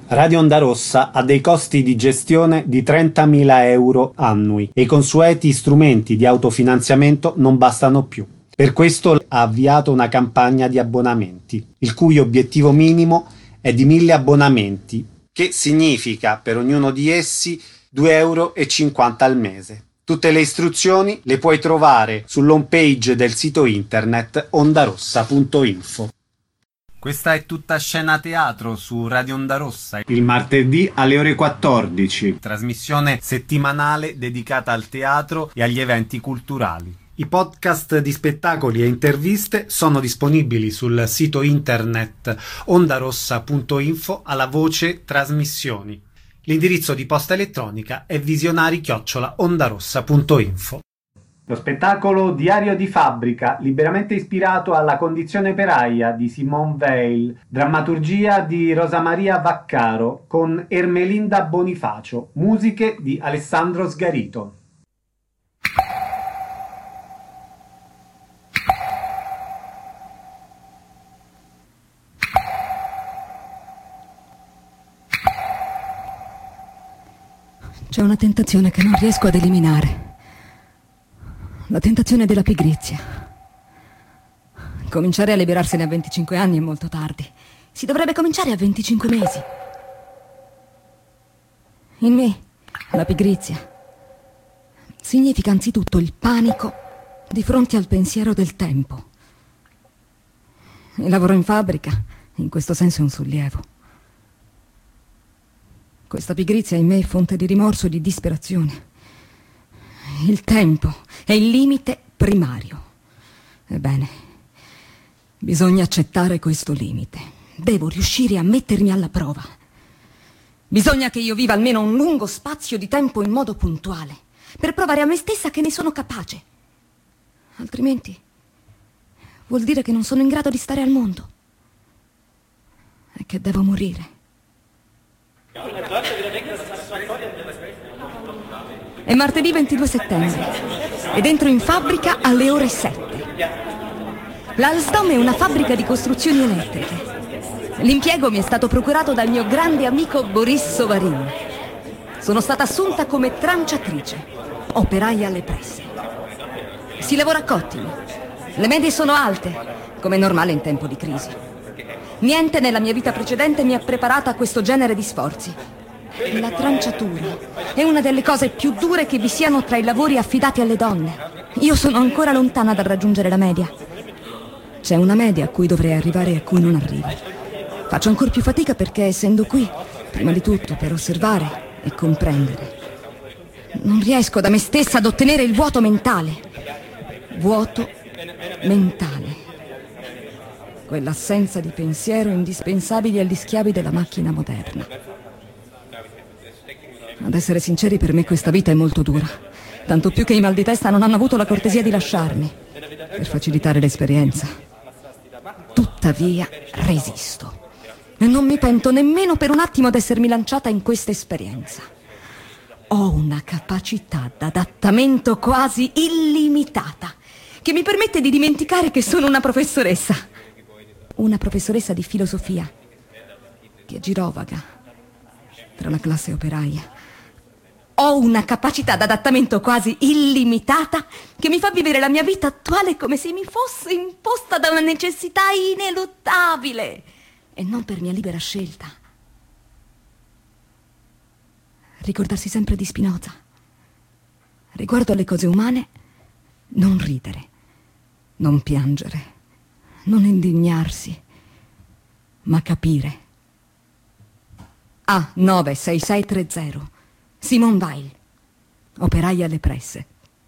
Radio Onda Rossa ha dei costi di gestione di 30.000 euro annui e i consueti strumenti di autofinanziamento non bastano più. Per questo ha avviato una campagna di abbonamenti, il cui obiettivo minimo è di 1.000 abbonamenti, che significa per ognuno di essi 2,50 € al mese. Tutte le istruzioni le puoi trovare sull'home page del sito internet ondarossa.info. Questa è Tutta Scena Teatro su Radio Onda Rossa, il martedì alle ore 14, trasmissione settimanale dedicata al teatro e agli eventi culturali. I podcast di spettacoli e interviste sono disponibili sul sito internet ondarossa.info alla voce trasmissioni. L'indirizzo di posta elettronica è visionari@ondarossa.info. Lo spettacolo Diario di fabbrica, liberamente ispirato alla condizione operaia di Simone Weil, drammaturgia di Rosa Maria Vaccaro, con Ermelinda Bonifacio, musiche di Alessandro Sgarito. C'è una tentazione che non riesco ad eliminare. La tentazione della pigrizia. Cominciare a liberarsene a 25 anni è molto tardi. Si dovrebbe cominciare a 25 mesi. In me, la pigrizia significa anzitutto il panico di fronte al pensiero del tempo. Il lavoro in fabbrica, in questo senso, è un sollievo. Questa pigrizia in me è fonte di rimorso e di disperazione. Il tempo è il limite primario. Ebbene, bisogna accettare questo limite. Devo riuscire a mettermi alla prova. Bisogna che io viva almeno un lungo spazio di tempo in modo puntuale, per provare a me stessa che ne sono capace. Altrimenti vuol dire che non sono in grado di stare al mondo e che devo morire. È martedì 22 settembre ed entro in fabbrica alle ore 7. L'Alstom è una fabbrica di costruzioni elettriche. L'impiego mi è stato procurato dal mio grande amico Boris Sovarin. Sono stata assunta come tranciatrice, operaia alle presse. Si lavora a cottimi. Le medie sono alte, come è normale in tempo di crisi. Niente nella mia vita precedente mi ha preparata a questo genere di sforzi. La tranciatura è una delle cose più dure che vi siano tra i lavori affidati alle donne. Io sono ancora lontana dal raggiungere la media. C'è una media a cui dovrei arrivare e a cui non arrivo. Faccio ancora più fatica perché, essendo qui, prima di tutto per osservare e comprendere, non riesco da me stessa ad ottenere il vuoto mentale. Vuoto mentale. Quell'assenza di pensiero indispensabile agli schiavi della macchina moderna. Ad essere sinceri, per me questa vita è molto dura, tanto più che i mal di testa non hanno avuto la cortesia di lasciarmi, per facilitare l'esperienza. Tuttavia, resisto. E non mi pento nemmeno per un attimo d'essermi lanciata in questa esperienza. Ho una capacità d'adattamento quasi illimitata, che mi permette di dimenticare che sono una professoressa. Una professoressa di filosofia, che girovaga tra la classe operaia. Ho una capacità d'adattamento quasi illimitata che mi fa vivere la mia vita attuale come se mi fosse imposta da una necessità ineluttabile e non per mia libera scelta. Ricordarsi sempre di Spinoza. Riguardo alle cose umane, non ridere, non piangere, non indignarsi, ma capire. A96630 Simone Weil, operaia alle presse.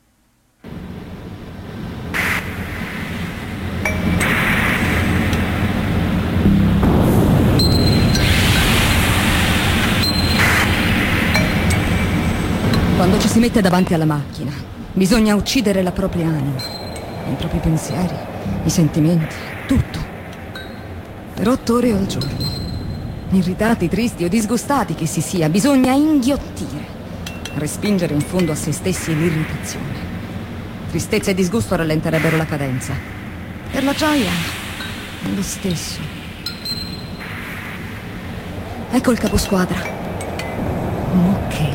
Quando ci si mette davanti alla macchina, bisogna uccidere la propria anima, i propri pensieri, i sentimenti, tutto, per 8 ore al giorno. Irritati, tristi o disgustati che si sia, bisogna inghiottire, respingere in fondo a se stessi l'irritazione. Tristezza e disgusto rallenterebbero la cadenza. Per la gioia è lo stesso. Ecco il caposquadra. Moché.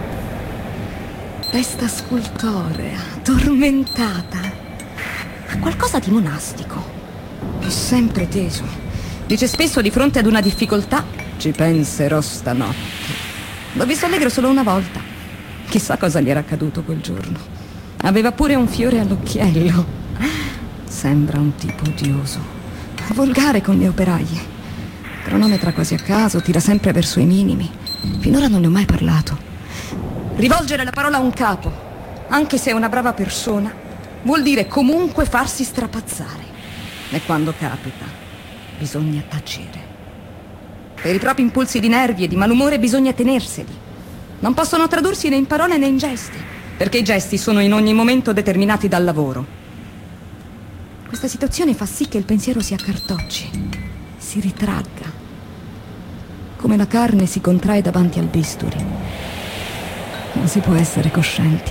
Testa scultorea, tormentata. Ha qualcosa di monastico. È sempre teso. Dice spesso di fronte ad una difficoltà: ci penserò stanotte. L'ho visto allegro solo una volta. Chissà cosa gli era accaduto quel giorno. Aveva pure un fiore all'occhiello. Sembra un tipo odioso, volgare con le operaie. Cronometra quasi a caso, tira sempre verso i minimi. Finora non ne ho mai parlato. Rivolgere la parola a un capo, anche se è una brava persona, vuol dire comunque farsi strapazzare. E quando capita, bisogna tacere. Per i propri impulsi di nervi e di malumore bisogna tenerseli. Non possono tradursi né in parole né in gesti, perché i gesti sono in ogni momento determinati dal lavoro. Questa situazione fa sì che il pensiero si accartocci, si ritragga, come la carne si contrae davanti al bisturi. Non si può essere coscienti.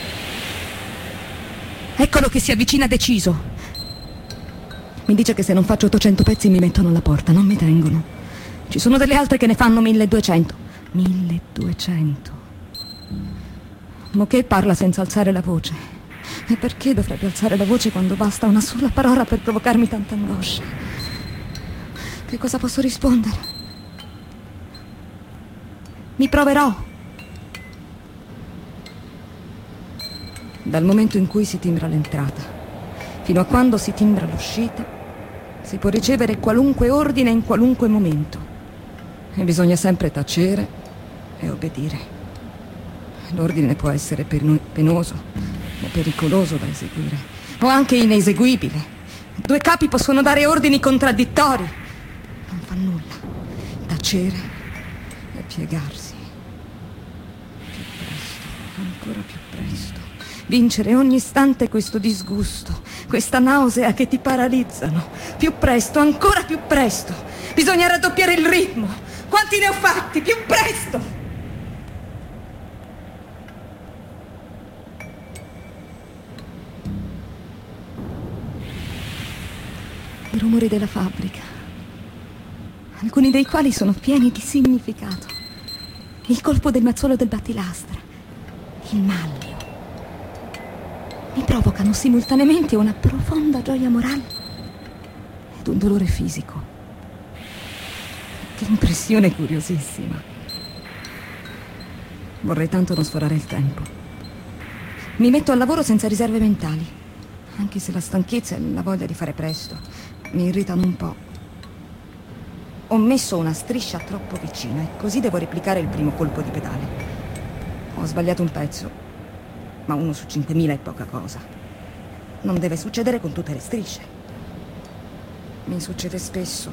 Eccolo che si avvicina deciso. Mi dice che se non faccio 800 pezzi mi mettono alla porta, non mi tengono. Ci sono delle altre che ne fanno 1200. 1200. Moché parla senza alzare la voce. E perché dovrebbe alzare la voce quando basta una sola parola per provocarmi tanta angoscia? Che cosa posso rispondere? Mi proverò. Dal momento in cui si timbra l'entrata fino a quando si timbra l'uscita, si può ricevere qualunque ordine in qualunque momento. E bisogna sempre tacere e obbedire. L'ordine può essere penoso o pericoloso da eseguire, o anche ineseguibile. Due capi possono dare ordini contraddittori. Non fa nulla. Tacere e piegarsi. Più presto, ancora più presto. Vincere ogni istante questo disgusto, questa nausea che ti paralizzano. Più presto, ancora più presto. Bisogna raddoppiare il ritmo. Quanti ne ho fatti? Più presto! I rumori della fabbrica, alcuni dei quali sono pieni di significato. Il colpo del mazzolo del battilastra, il maglio, mi provocano simultaneamente una profonda gioia morale ed un dolore fisico. Che impressione curiosissima. Vorrei tanto non sforare il tempo. Mi metto al lavoro senza riserve mentali, anche se la stanchezza e la voglia di fare presto mi irritano un po'. Ho messo una striscia troppo vicina e così devo replicare il primo colpo di pedale. Ho sbagliato un pezzo, ma 1 su 5.000 è poca cosa. Non deve succedere con tutte le strisce. Mi succede spesso.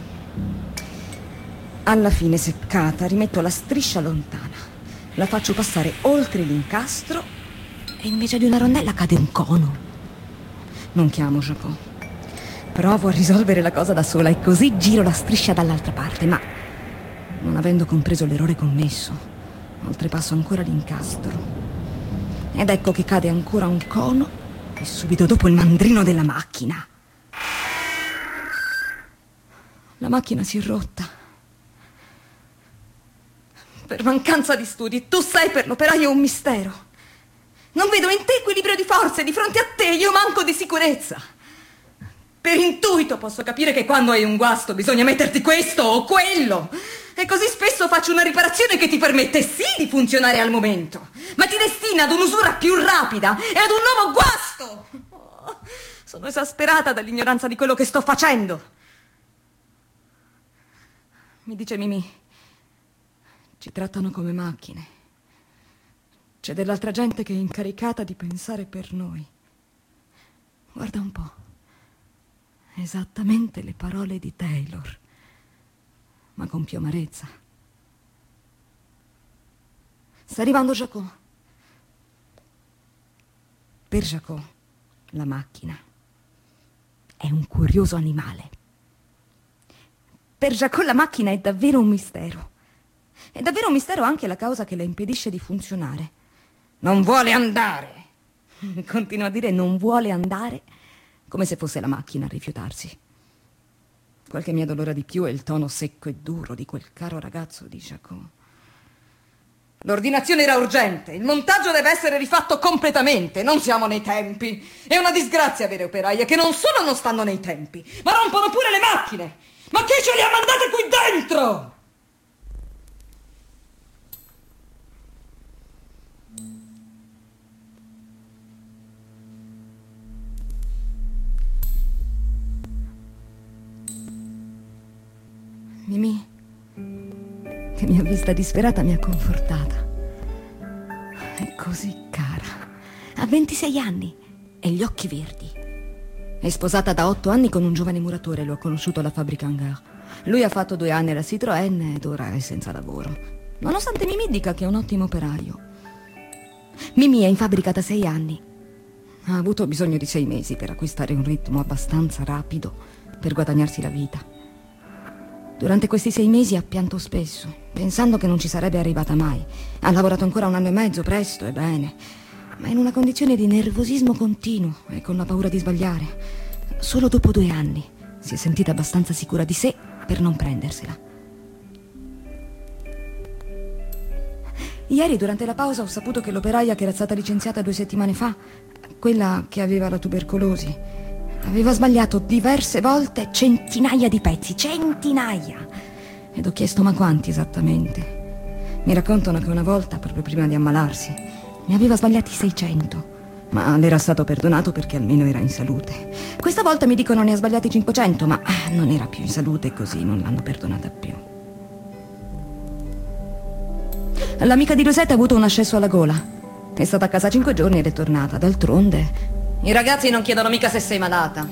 Alla fine, seccata, rimetto la striscia lontana. La faccio passare oltre l'incastro e invece di una rondella cade un cono. Non chiamo Jacob. Provo a risolvere la cosa da sola e così giro la striscia dall'altra parte, ma non avendo compreso l'errore commesso, oltrepasso ancora l'incastro. Ed ecco che cade ancora un cono e subito dopo il mandrino della macchina. La macchina si è rotta. Per mancanza di studi, tu sei per l'operaio un mistero. Non vedo in te equilibrio di forze, di fronte a te io manco di sicurezza. Per intuito posso capire che quando hai un guasto bisogna metterti questo o quello. E così spesso faccio una riparazione che ti permette sì di funzionare al momento, ma ti destina ad un'usura più rapida e ad un nuovo guasto. Oh, sono esasperata dall'ignoranza di quello che sto facendo. Mi dice Mimì, ci trattano come macchine. C'è dell'altra gente che è incaricata di pensare per noi. Guarda un po'. Esattamente le parole di Taylor, ma con più amarezza. Sta arrivando Jacob. Per Jacob, la macchina è un curioso animale. Per Jacob la macchina è davvero un mistero. È davvero un mistero anche la causa che la impedisce di funzionare. Non vuole andare. Continua a dire non vuole andare, come se fosse la macchina a rifiutarsi. Quel che mi addolora di più è il tono secco e duro di quel caro ragazzo di Jacot. L'ordinazione era urgente, il montaggio deve essere rifatto completamente, non siamo nei tempi. È una disgrazia avere operaie che non solo non stanno nei tempi, ma rompono pure le macchine. Ma chi ce li ha mandate qui dentro? Mimì, che mi ha vista disperata, mi ha confortata. È così cara. Ha 26 anni e gli occhi verdi. È sposata da 8 anni con un giovane muratore, l'ho conosciuto alla fabbrica Hangar. Lui ha fatto 2 anni alla Citroën ed ora è senza lavoro, nonostante Mimì dica che è un ottimo operaio. Mimì è in fabbrica da 6 anni. Ha avuto bisogno di 6 mesi per acquistare un ritmo abbastanza rapido per guadagnarsi la vita. Durante questi 6 mesi ha pianto spesso, pensando che non ci sarebbe arrivata mai. Ha lavorato ancora 1 anno e mezzo, presto e bene, ma in una condizione di nervosismo continuo e con la paura di sbagliare. Solo dopo 2 anni si è sentita abbastanza sicura di sé per non prendersela. Ieri, durante la pausa, ho saputo che l'operaia che era stata licenziata 2 settimane fa, quella che aveva la tubercolosi, aveva sbagliato diverse volte centinaia di pezzi, centinaia. Ed ho chiesto ma quanti esattamente. Mi raccontano che una volta, proprio prima di ammalarsi, ne aveva sbagliati 600. Ma le era stato perdonato perché almeno era in salute. Questa volta mi dicono ne ha sbagliati 500, ma non era più in salute e così non l'hanno perdonata più. L'amica di Rosetta ha avuto un ascesso alla gola. È stata a casa 5 giorni ed è tornata. D'altronde i ragazzi non chiedono mica se sei malata.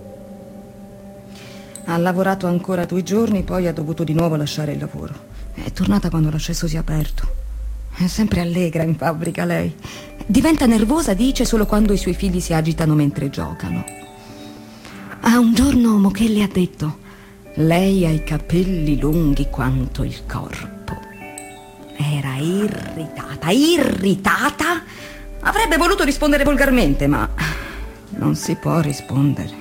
Ha lavorato ancora 2 giorni, poi ha dovuto di nuovo lasciare il lavoro. È tornata quando l'ascesso si è aperto. È sempre allegra in fabbrica lei. Diventa nervosa, dice, solo quando i suoi figli si agitano mentre giocano. Un giorno Mochelle ha detto: lei ha i capelli lunghi quanto il corpo. Era irritata. Avrebbe voluto rispondere volgarmente, ma non si può rispondere.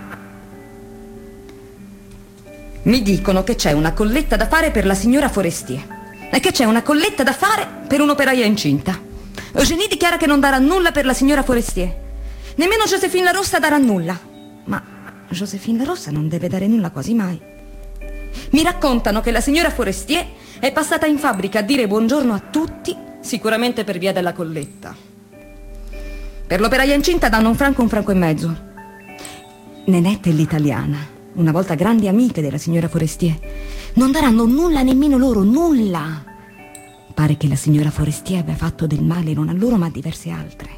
Mi dicono che c'è una colletta da fare per la signora Forestier e che c'è una colletta da fare per un'operaia incinta. Eugénie dichiara che non darà nulla per la signora Forestier. Nemmeno Joséphine La Rossa darà nulla. Ma Joséphine La Rossa non deve dare nulla quasi mai. Mi raccontano che la signora Forestier è passata in fabbrica a dire buongiorno a tutti, sicuramente per via della colletta. Per l'operaia incinta danno un franco e mezzo. Nenette e l'italiana, una volta grandi amiche della signora Forestier, non daranno nulla nemmeno loro, nulla. Pare che la signora Forestier abbia fatto del male non a loro ma a diverse altre.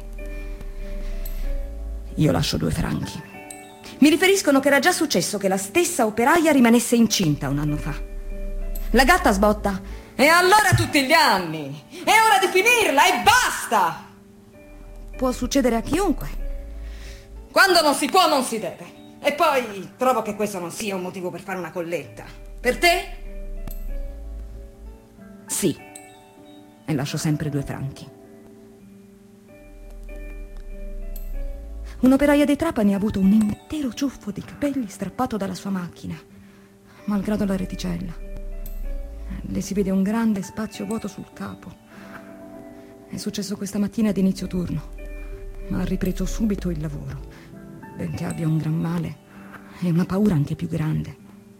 Io lascio 2 franchi. Mi riferiscono che era già successo che la stessa operaia rimanesse incinta 1 anno fa. La gatta sbotta: e allora tutti gli anni? È ora di finirla e basta! Può succedere a chiunque. Quando non si può, non si deve. E poi trovo che questo non sia un motivo per fare una colletta. Per te? Sì. E lascio sempre 2 franchi. Un'operaia dei Trapani ha avuto un intero ciuffo di capelli strappato dalla sua macchina, malgrado la reticella. Le si vede un grande spazio vuoto sul capo. È successo questa mattina ad inizio turno, ma ha ripreso subito il lavoro, benché abbia un gran male e una paura anche più grande.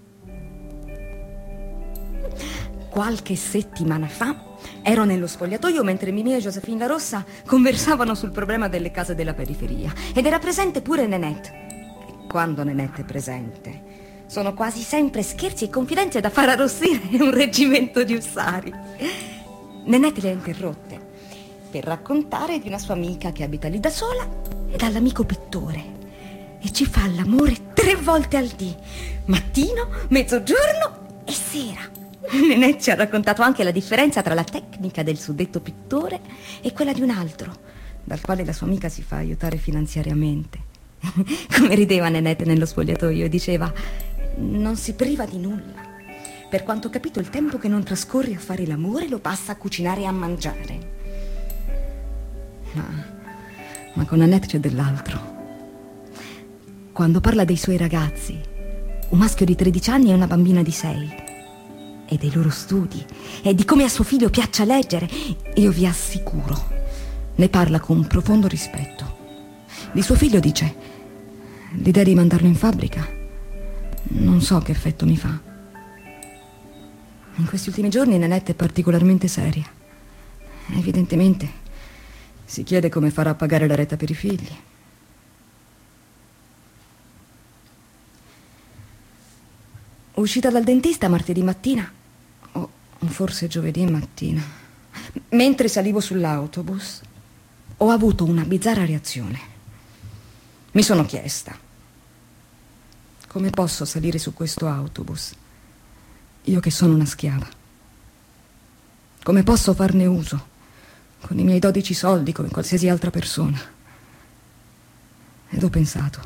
Qualche settimana fa ero nello spogliatoio mentre Mimì e Joséphine La Rossa conversavano sul problema delle case della periferia ed era presente pure Nenette. E quando Nenette è presente sono quasi sempre scherzi e confidenze da far arrossire un reggimento di ussari. Nenette le ha interrotte per raccontare di una sua amica che abita lì da sola e dall'amico pittore e ci fa l'amore 3 volte al dì, mattino, mezzogiorno e sera. Nenette ci ha raccontato anche la differenza tra la tecnica del suddetto pittore e quella di un altro, dal quale la sua amica si fa aiutare finanziariamente. Come rideva Nenette nello spogliatoio e diceva: non si priva di nulla. Per quanto ho capito, il tempo che non trascorre a fare l'amore lo passa a cucinare e a mangiare. Ma con Annette c'è dell'altro. Quando parla dei suoi ragazzi un maschio di 13 anni e una bambina di 6. E dei loro studi, e di come a suo figlio piaccia leggere, io vi assicuro, ne parla con profondo rispetto. Di suo figlio dice: l'idea di mandarlo in fabbrica non so che effetto mi fa. In questi ultimi giorni Nanette è particolarmente seria. Evidentemente si chiede come farà a pagare la retta per i figli. Uscita dal dentista martedì mattina, o forse giovedì mattina, mentre salivo sull'autobus, ho avuto una bizzarra reazione. Mi sono chiesta: come posso salire su questo autobus, io che sono una schiava? Come posso farne uso, con i miei 12 soldi, come qualsiasi altra persona? Ed ho pensato: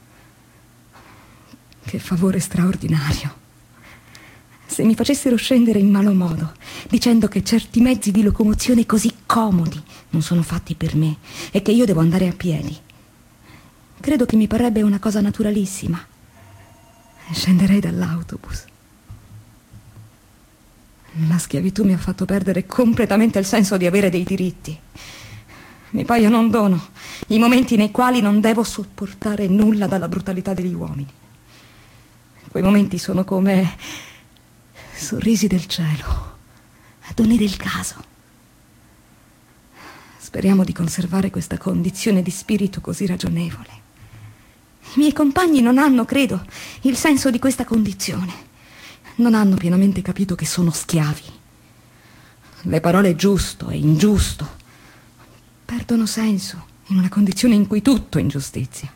che favore straordinario. Se mi facessero scendere in malo modo, dicendo che certi mezzi di locomozione così comodi non sono fatti per me e che io devo andare a piedi, credo che mi parrebbe una cosa naturalissima. E scenderei dall'autobus. La schiavitù mi ha fatto perdere completamente il senso di avere dei diritti. Mi paiono un dono i momenti nei quali non devo sopportare nulla dalla brutalità degli uomini. Quei momenti sono come sorrisi del cielo, doni del caso. Speriamo di conservare questa condizione di spirito così ragionevole. I miei compagni non hanno, credo, il senso di questa condizione. Non hanno pienamente capito che sono schiavi. Le parole giusto e ingiusto perdono senso in una condizione in cui tutto è ingiustizia.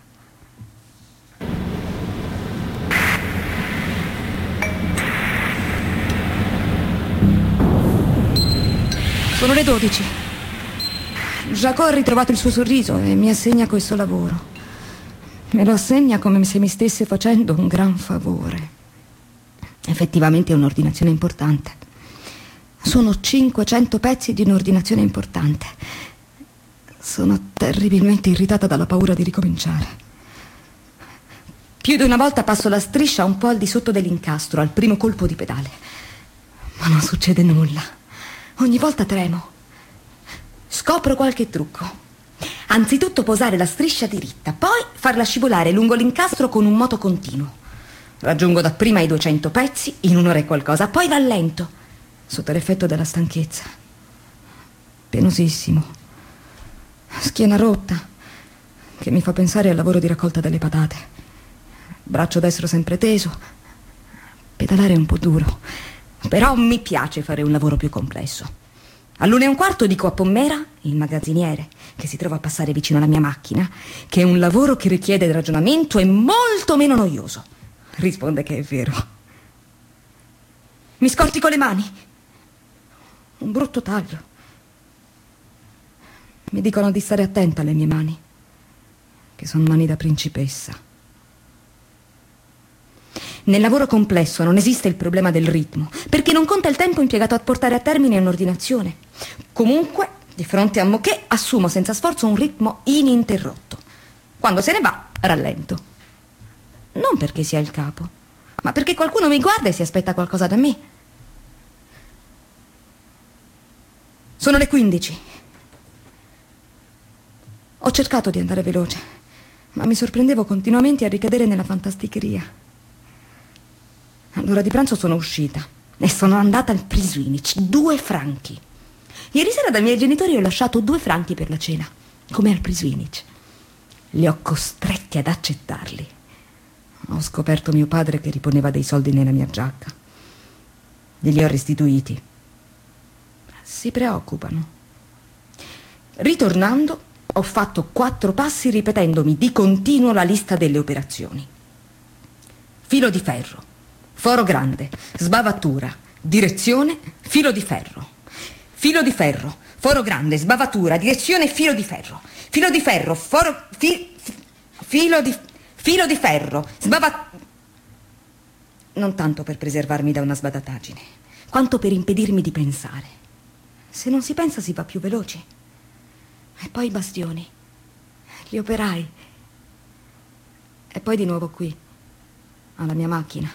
Sono le 12. Jacob ha ritrovato il suo sorriso e mi assegna questo lavoro. Me lo assegna come se mi stesse facendo un gran favore. Effettivamente è un'ordinazione importante. Sono 500 pezzi di un'ordinazione importante. Sono terribilmente irritata dalla paura di ricominciare. Più di una volta passo la striscia un po' al di sotto dell'incastro, al primo colpo di pedale. Ma non succede nulla. Ogni volta tremo. Scopro qualche trucco. Anzitutto posare la striscia diritta, poi farla scivolare lungo l'incastro con un moto continuo. Raggiungo dapprima i 200 pezzi in un'ora e qualcosa, poi rallento, sotto l'effetto della stanchezza. Penosissimo. Schiena rotta, che mi fa pensare al lavoro di raccolta delle patate. Braccio destro sempre teso. Pedalare è un po' duro. Però mi piace fare un lavoro più complesso. all'1:15 dico a Pommera, il magazziniere, che si trova a passare vicino alla mia macchina, che è un lavoro che richiede ragionamento e molto meno noioso. Risponde che è vero. Mi scortico le mani. Un brutto taglio. Mi dicono di stare attenta alle mie mani, che sono mani da principessa. Nel lavoro complesso non esiste il problema del ritmo, perché non conta il tempo impiegato a portare a termine un'ordinazione. Comunque, di fronte a Moquet, assumo senza sforzo un ritmo ininterrotto. Quando se ne va, rallento. Non perché sia il capo, ma perché qualcuno mi guarda e si aspetta qualcosa da me. Sono le 15. Ho cercato di andare veloce, ma mi sorprendevo continuamente a ricadere nella fantasticheria. All'ora di pranzo sono uscita e sono andata al Priswinich, 2 franchi. Ieri sera dai miei genitori ho lasciato 2 franchi per la cena, come al Priswinich. Li ho costretti ad accettarli. Ho scoperto mio padre che riponeva dei soldi nella mia giacca. Glieli ho restituiti. Si preoccupano. Ritornando, ho fatto 4 passi ripetendomi di continuo la lista delle operazioni. Filo di ferro, foro grande, sbavatura, direzione, filo di ferro. Filo di ferro, foro grande, sbavatura, direzione, filo di ferro. Filo di ferro, filo di ferro, non tanto per preservarmi da una sbadataggine, quanto per impedirmi di pensare. Se non si pensa si va più veloci. E poi i bastioni, gli operai. E poi di nuovo qui. alla mia macchina.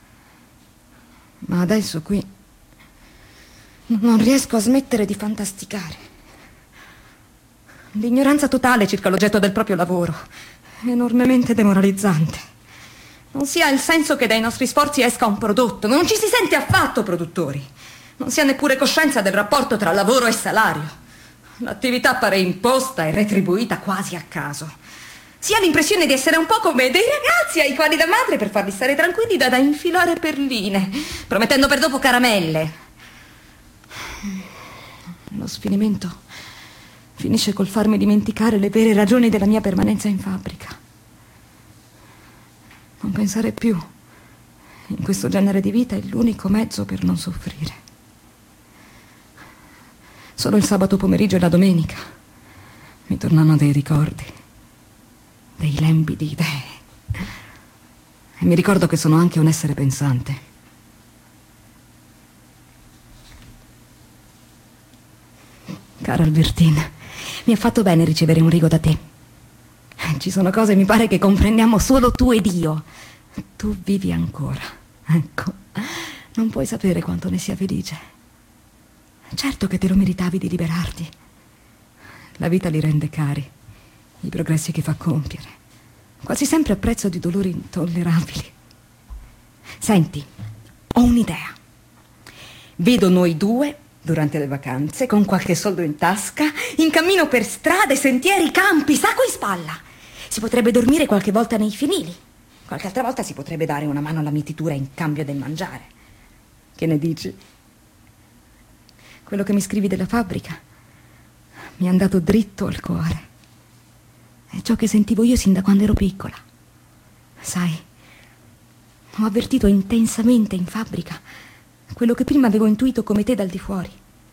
Ma adesso qui non riesco a smettere di fantasticare. L'ignoranza totale circa l'oggetto del proprio lavoro è enormemente demoralizzante. Non si ha il senso che dai nostri sforzi esca un prodotto, non ci si sente affatto produttori. Non si ha neppure coscienza del rapporto tra lavoro e salario. L'attività pare imposta e retribuita quasi a caso. Si ha l'impressione di essere un po' come dei ragazzi ai quali la madre, per farli stare tranquilli, dà da infilare perline, promettendo per dopo caramelle. Lo sfinimento finisce col farmi dimenticare le vere ragioni della mia permanenza in fabbrica. Non pensare più in questo genere di vita è l'unico mezzo per non soffrire. Solo il sabato pomeriggio e la domenica mi tornano dei ricordi, dei lembi di idee. E mi ricordo che sono anche un essere pensante. Cara Albertina, mi ha fatto bene ricevere un rigo da te. Ci sono cose, mi pare, che comprendiamo solo tu ed io. Tu vivi ancora. Ecco, non puoi sapere quanto ne sia felice. Certo che te lo meritavi di liberarti. La vita li rende cari, i progressi che fa compiere, quasi sempre a prezzo di dolori intollerabili. Senti, ho un'idea. Vedo noi due, durante le vacanze, con qualche soldo in tasca, in cammino per strade, sentieri, campi, sacco in spalla. Si potrebbe dormire qualche volta nei fienili. Qualche altra volta si potrebbe dare una mano alla mietitura in cambio del mangiare. Che ne dici? Quello che mi scrivi della fabbrica mi è andato dritto al cuore. È ciò che sentivo io sin da quando ero piccola. Sai, ho avvertito intensamente in fabbrica quello che prima avevo intuito come te dal di fuori.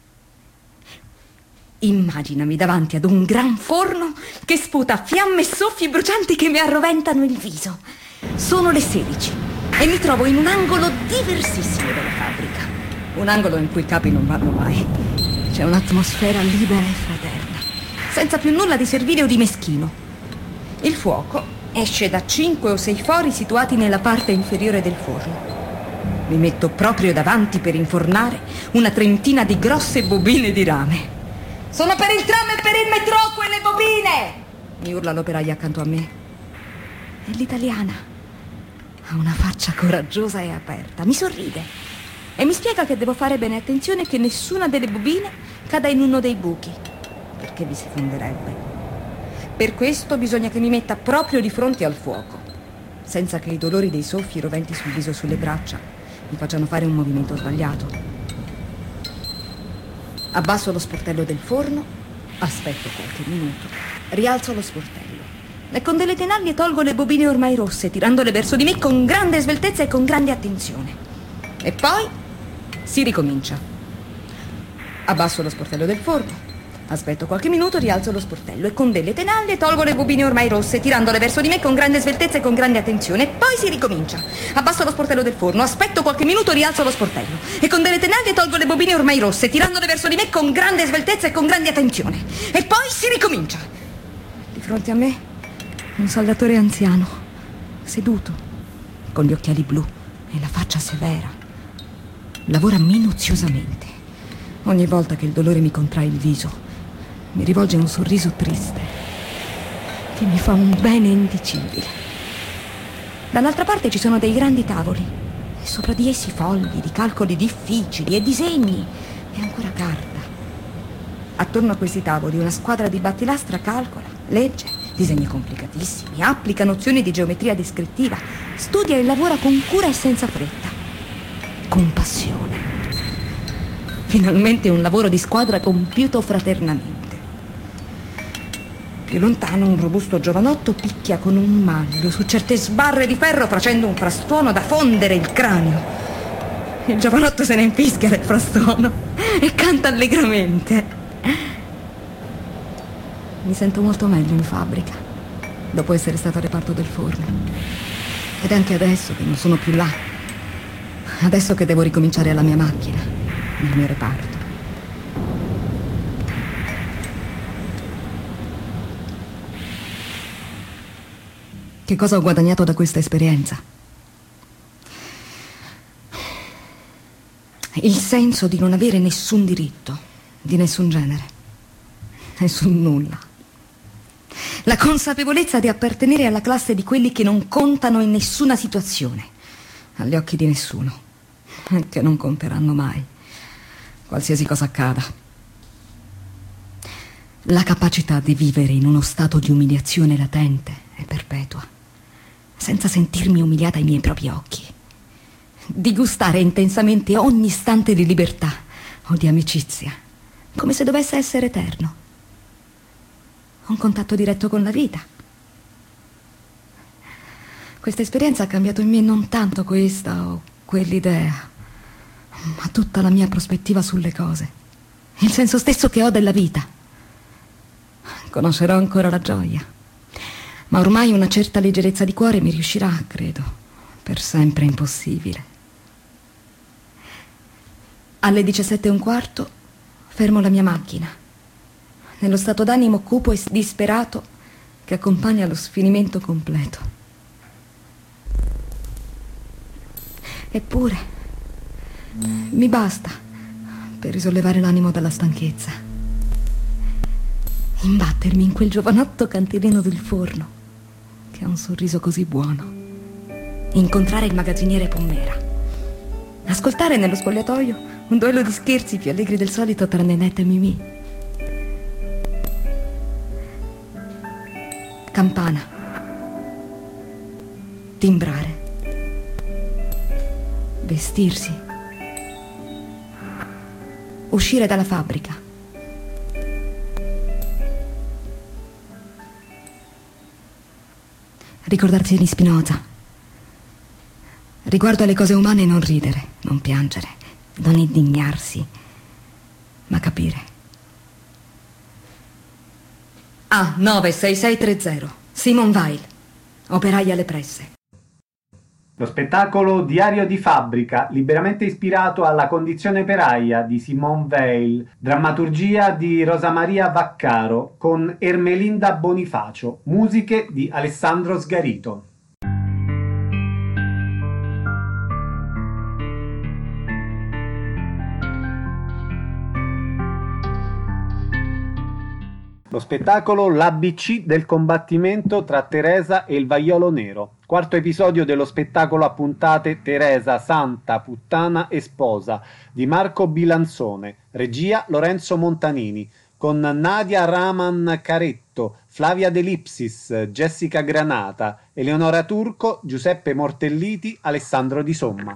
Immaginami davanti ad un gran forno che sputa fiamme e soffi brucianti che mi arroventano il viso. Sono le 16 e mi trovo in un angolo diversissimo della fabbrica. Un angolo in cui i capi non vanno mai. C'è un'atmosfera libera e fraterna, senza più nulla di servile o di meschino. Il fuoco esce da 5 o 6 fori situati nella parte inferiore del forno. Mi metto proprio davanti per infornare una trentina di grosse bobine di rame. Sono per il tram e per il metro quelle bobine! Mi urla l'operaia accanto a me. È l'italiana. Ha una faccia coraggiosa e aperta. Mi sorride e mi spiega che devo fare bene attenzione che nessuna delle bobine cada in uno dei buchi, perché vi si fonderebbe. Per questo bisogna che mi metta proprio di fronte al fuoco, senza che i dolori dei soffi roventi sul viso e sulle braccia mi facciano fare un movimento sbagliato. Abbasso lo sportello del forno, aspetto qualche minuto, rialzo lo sportello e con delle tenaglie tolgo le bobine ormai rosse, tirandole verso di me con grande sveltezza e con grande attenzione. E poi si ricomincia. Abbasso lo sportello del forno, aspetto qualche minuto, rialzo lo sportello e con delle tenaglie tolgo le bobine ormai rosse, tirandole verso di me con grande sveltezza e con grande attenzione. E poi si ricomincia. Abbasso lo sportello del forno, aspetto qualche minuto, rialzo lo sportello e con delle tenaglie tolgo le bobine ormai rosse, tirandole verso di me con grande sveltezza e con grande attenzione. E poi si ricomincia. Di fronte a me un saldatore anziano, seduto, con gli occhiali blu e la faccia severa. Lavora minuziosamente. Ogni volta che il dolore mi contrae il viso, mi rivolge un sorriso triste che mi fa un bene indicibile. Dall'altra parte ci sono dei grandi tavoli e sopra di essi fogli di calcoli difficili e disegni e ancora carta. Attorno a questi tavoli una squadra di battilastra calcola, legge, disegni complicatissimi, applica nozioni di geometria descrittiva, studia e lavora con cura e senza fretta, con passione. Finalmente un lavoro di squadra compiuto fraternamente. Più lontano un robusto giovanotto picchia con un maglio su certe sbarre di ferro facendo un frastuono da fondere il cranio. Il giovanotto se ne infischia del frastuono e canta allegramente. Mi sento molto meglio in fabbrica dopo essere stato al reparto del forno. Ed anche adesso che non sono più là, adesso che devo ricominciare alla mia macchina, nel mio reparto. Che cosa ho guadagnato da questa esperienza? Il senso di non avere nessun diritto, di nessun genere, nessun nulla. La consapevolezza di appartenere alla classe di quelli che non contano in nessuna situazione, agli occhi di nessuno, e che non conteranno mai, qualsiasi cosa accada. La capacità di vivere in uno stato di umiliazione latente e perpetua, senza sentirmi umiliata ai miei propri occhi. Di gustare intensamente ogni istante di libertà o di amicizia, come se dovesse essere eterno. Un contatto diretto con la vita. Questa esperienza ha cambiato in me non tanto questa o quell'idea, ma tutta la mia prospettiva sulle cose, il senso stesso che ho della vita. Conoscerò ancora la gioia, ma ormai una certa leggerezza di cuore mi riuscirà, credo, per sempre impossibile. Alle 17:15 fermo la mia macchina, nello stato d'animo cupo e disperato che accompagna lo sfinimento completo. Eppure mi basta per risollevare l'animo dalla stanchezza. Imbattermi in quel giovanotto cantileno del forno, che ha un sorriso così buono. Incontrare il magazziniere Pommera. Ascoltare nello spogliatoio un duello di scherzi più allegri del solito tra Nenetta e Mimì. Campana. Timbrare. Vestirsi. Uscire dalla fabbrica. Ricordarsi di Spinoza. Riguardo alle cose umane non ridere, non piangere, non indignarsi, ma capire. A96630 Simon Weil, operaia alle presse. Lo spettacolo Diario di fabbrica, liberamente ispirato alla condizione operaia di Simone Weil, drammaturgia di Rosa Maria Vaccaro, con Ermelinda Bonifacio, musiche di Alessandro Sgarito. Lo spettacolo L'ABC del combattimento tra Teresa e il Vaiolo Nero. Quarto episodio dello spettacolo a puntate Teresa, Santa, Puttana e Sposa di Marco Bilanzone. Regia Lorenzo Montanini. Con Nadia Raman Caretto, Flavia De Lipsis, Jessica Granata, Eleonora Turco, Giuseppe Mortelliti, Alessandro Di Somma.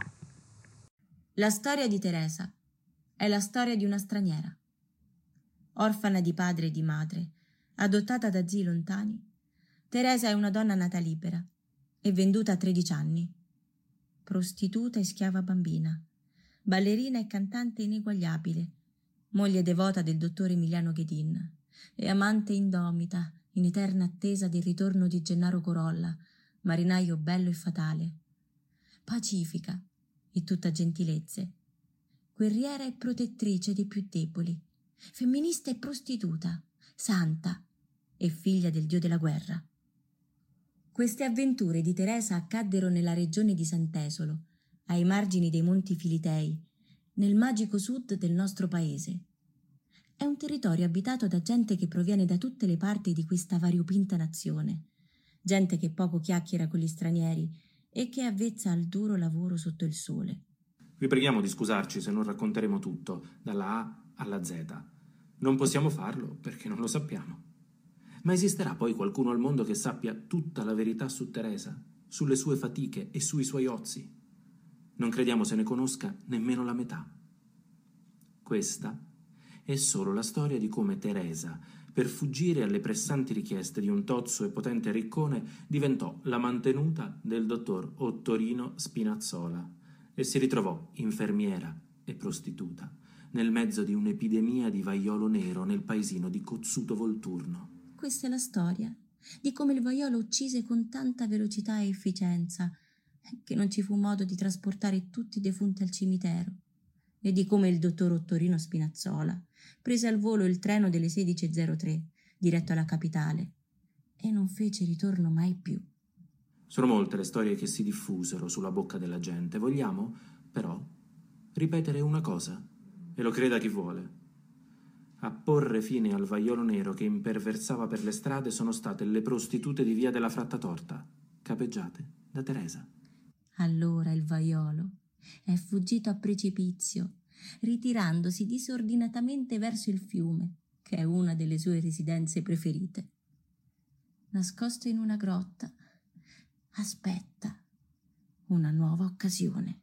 La storia di Teresa è la storia di una straniera. Orfana di padre e di madre, adottata da zii lontani, Teresa è una donna nata libera e venduta a 13 anni. Prostituta e schiava bambina, ballerina e cantante ineguagliabile, moglie devota del dottor Emiliano Ghedin e amante indomita in eterna attesa del ritorno di Gennaro Corolla, marinaio bello e fatale. Pacifica e tutta gentilezze, guerriera e protettrice dei più deboli, femminista e prostituta, santa e figlia del dio della guerra. Queste avventure di Teresa accaddero nella regione di Sant'Esolo, ai margini dei Monti Filitei, nel magico sud del nostro paese. È un territorio abitato da gente che proviene da tutte le parti di questa variopinta nazione, gente che poco chiacchiera con gli stranieri e che è avvezza al duro lavoro sotto il sole. Vi preghiamo di scusarci se non racconteremo tutto, dalla A alla Z. Non possiamo farlo perché non lo sappiamo. Ma esisterà poi qualcuno al mondo che sappia tutta la verità su Teresa, sulle sue fatiche e sui suoi ozi? Non crediamo se ne conosca nemmeno la metà. Questa è solo la storia di come Teresa, per fuggire alle pressanti richieste di un tozzo e potente riccone, diventò la mantenuta del dottor Ottorino Spinazzola e si ritrovò infermiera e prostituta nel mezzo di un'epidemia di vaiolo nero nel paesino di Cozzuto Volturno. Questa è la storia di come il vaiolo uccise con tanta velocità e efficienza che non ci fu modo di trasportare tutti i defunti al cimitero, e di come il dottor Ottorino Spinazzola prese al volo il treno delle 16:03 diretto alla capitale e non fece ritorno mai più. Sono molte le storie che si diffusero sulla bocca della gente. Vogliamo, però, ripetere una cosa, e lo creda chi vuole. A porre fine al vaiolo nero che imperversava per le strade sono state le prostitute di via della Frattatorta, capeggiate da Teresa. Allora il vaiolo è fuggito a precipizio, ritirandosi disordinatamente verso il fiume, che è una delle sue residenze preferite. Nascosto in una grotta, aspetta una nuova occasione.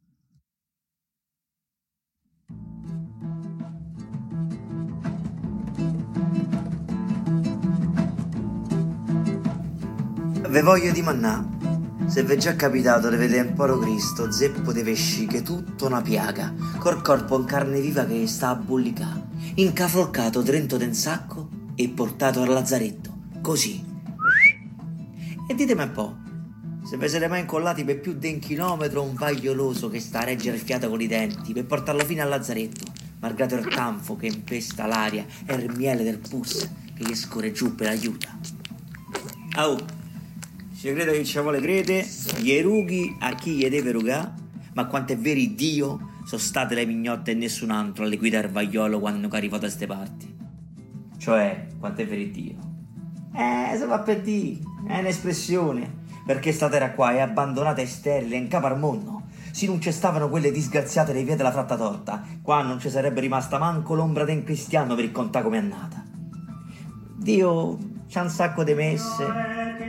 Ve voglio dimannà, se v'è già capitato di vedere un poro Cristo zeppo di vesciche tutta una piaga, col corpo in carne viva che sta a bullicà, incafroccato dentro d'un sacco e portato al lazzaretto, così. E ditemi un po', se vi siete mai incollati per più di un chilometro un vaioloso che sta a reggere il fiato con i denti per portarlo fino al lazzaretto, malgrado il tanfo che impesta l'aria e il miele del pus che gli scorre giù per aiuta. Au! Se crede che ci vuole crede, gli rughi a chi gli deve rugà, ma quanto è veri Dio sono state le mignotte e nessun altro a liquidare il vaiolo quando arrivò da ste parti. Cioè, quanto è veri Dio? Se va per dire, è un'espressione, perché sta terra qua è abbandonata e sterile, in capo al mondo. Se non ci stavano quelle disgraziate dei vie della Frattatorta, qua non ci sarebbe rimasta manco l'ombra di un cristiano per raccontare com'è nata. Dio c'ha un sacco di messe.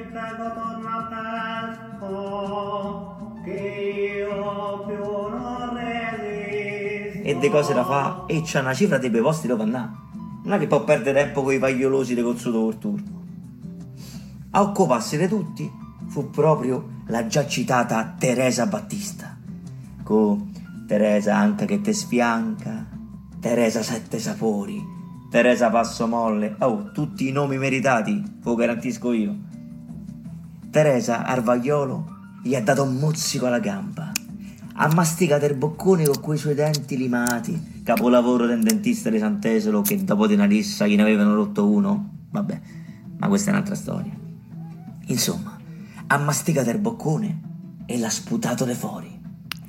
E de cose da fa e c'ha una cifra dei bei posti dove andare. Non è che può perdere tempo con i vaiolosi di consueto col turno. A occuparsene tutti fu proprio la già citata Teresa Battista, con Teresa anche che te sfianca, Teresa sette sapori, Teresa passo molle, tutti i nomi meritati, ve lo garantisco io. Teresa al vaiolo gli ha dato un mozzico alla gamba, ha masticato il boccone con quei suoi denti limati, capolavoro del dentista di Sant'Esolo che dopo di una rissa gliene avevano rotto uno. Vabbè, ma questa è un'altra storia. Insomma, ha masticato il boccone e l'ha sputato le fuori.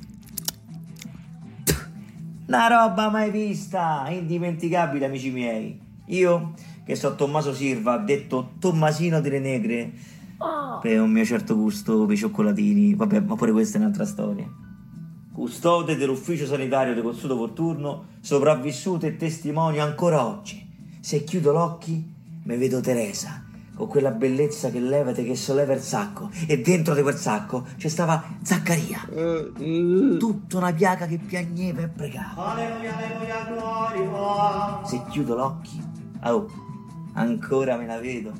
Una roba mai vista, indimenticabile, amici miei. Io, che so Tommaso Silva, detto Tommasino delle Negre, per un mio certo gusto per i cioccolatini, vabbè, ma pure questa è un'altra storia. Custode dell'ufficio sanitario di Consueto Volturno, sopravvissuto e testimonio ancora oggi. Se chiudo l'occhi, mi vedo Teresa, con quella bellezza che levate che solleva il sacco, e dentro di quel sacco c'è stava Zaccaria, tutta una piaga che piagneva e pregava. Se chiudo l'occhi, ancora me la vedo,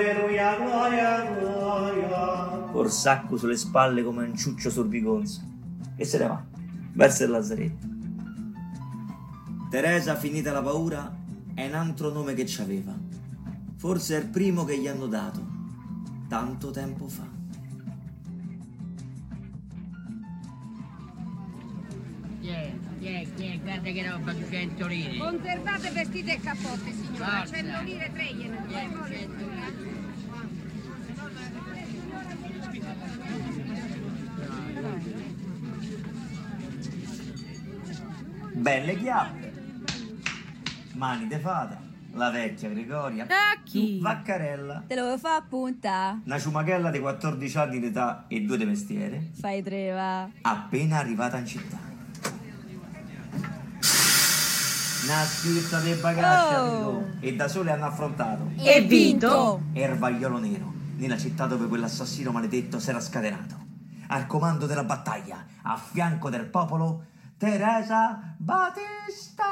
col sacco sulle spalle come un ciuccio sul bigonzo, e se ne va verso il lazzaretto. Teresa, finita la paura, è un altro nome che c'aveva. Forse è il primo che gli hanno dato, tanto tempo fa. Guarda che roba, 100 lire. Conservate vestiti e cappotti, signora. 100 lire, 3 gliene. Belle chiappe, mani de fata, la vecchia Gregoria, Chi? Vaccarella, Te lo vuoi fare appunta? una ciumachella di 14 anni di età e 2 di mestiere, Fai 3, va. appena arrivata in città. Una schizza del bagaglio e da sole hanno affrontato E vinto! il vaiolo nero nella città dove quell'assassino maledetto si era scatenato. Al comando della battaglia, a fianco del popolo, Teresa Battista!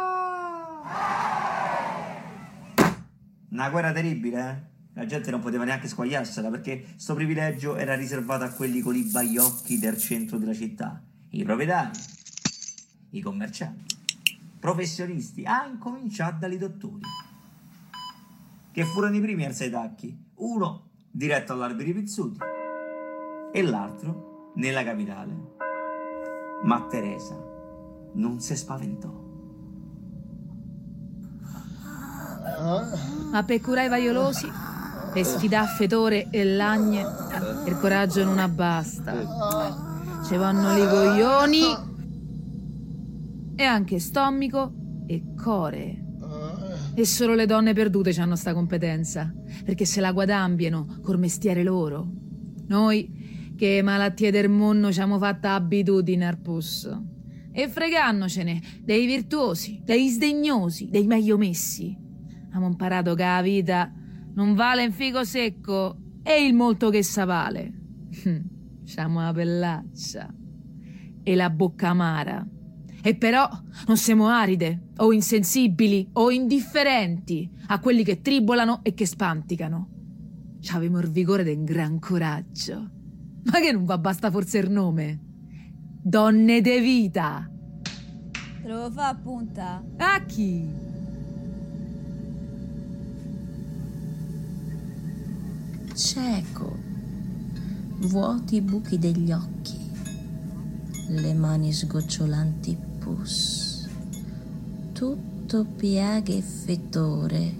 Una guerra terribile, eh? La gente non poteva neanche squagliarsela perché sto privilegio era riservato a quelli con i baiocchi del centro della città, i proprietari, i commercianti, professionisti, a incominciare dai dottori, che furono i primi a alzare i tacchi, uno diretto all'Alberi Pizzuti e l'altro nella capitale. Ma Teresa non si spaventò. A per curare i vaiolosi, per sfidare fetore e lagne, il coraggio non abbasta. Ci vanno i coglioni e anche stomaco e core. E solo le donne perdute hanno sta competenza, perché se la guadambiano col mestiere loro. Noi, che malattie del mondo, ci abbiamo fatta abitudine al pusso. E fregannocene dei virtuosi, dei sdegnosi, dei meglio messi. Abbiamo imparato che la vita non vale un figo secco e il molto che sa vale. C'amo la pellaccia e la bocca amara. E però non siamo aride, o insensibili, o indifferenti a quelli che tribolano e che spanticano. C'avemo il vigore del gran coraggio. Ma che non va basta forse il nome? Donne de vita. Te lo fa appunta? A chi? Cieco, vuoti i buchi degli occhi, le mani sgocciolanti pus, tutto piaghe e fetore.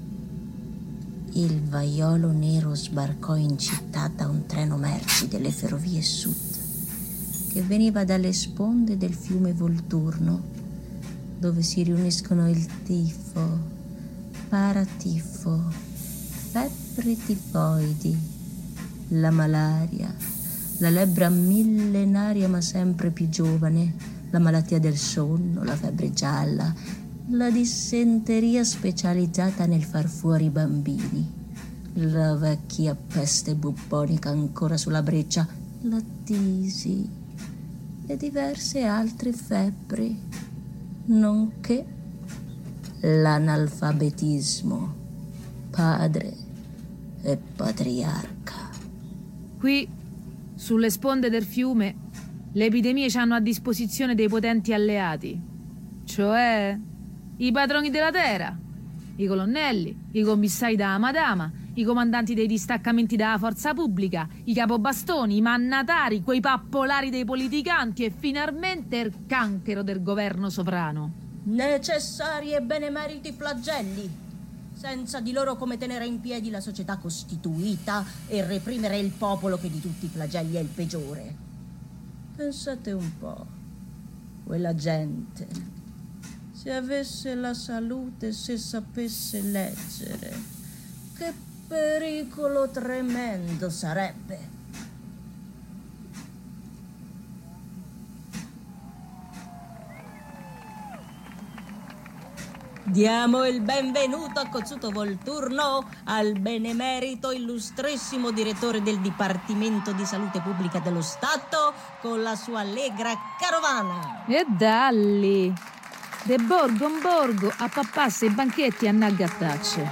Il vaiolo nero sbarcò in città da un treno merci delle Ferrovie Sud, che veniva dalle sponde del fiume Volturno, dove si riuniscono il tifo, paratifo, febbri tifoidi, la malaria, la lebbra millenaria ma sempre più giovane, la malattia del sonno, la febbre gialla, la dissenteria specializzata nel far fuori i bambini, la vecchia peste bubbonica ancora sulla breccia, la tisi e diverse altre febbri, nonché l'analfabetismo, padre e patriarca. Qui, sulle sponde del fiume, le epidemie hanno a disposizione dei potenti alleati, cioè i padroni della terra, i colonnelli, i commissari da Madama, i comandanti dei distaccamenti della forza pubblica, i capobastoni, i mannatari, quei pappolari dei politicanti e finalmente il canchero del governo sovrano. Necessari e benemeriti flagelli. Senza di loro come tenere in piedi la società costituita e reprimere il popolo che di tutti i flagelli è il peggiore. Pensate un po', quella gente, se avesse la salute, se sapesse leggere, che pericolo tremendo sarebbe. Diamo il benvenuto a Cozzuto Volturno al benemerito illustrissimo direttore del Dipartimento di Salute Pubblica dello Stato con la sua allegra carovana. E dalli! De borgo in borgo, a pappasse e banchetti a nagattacce.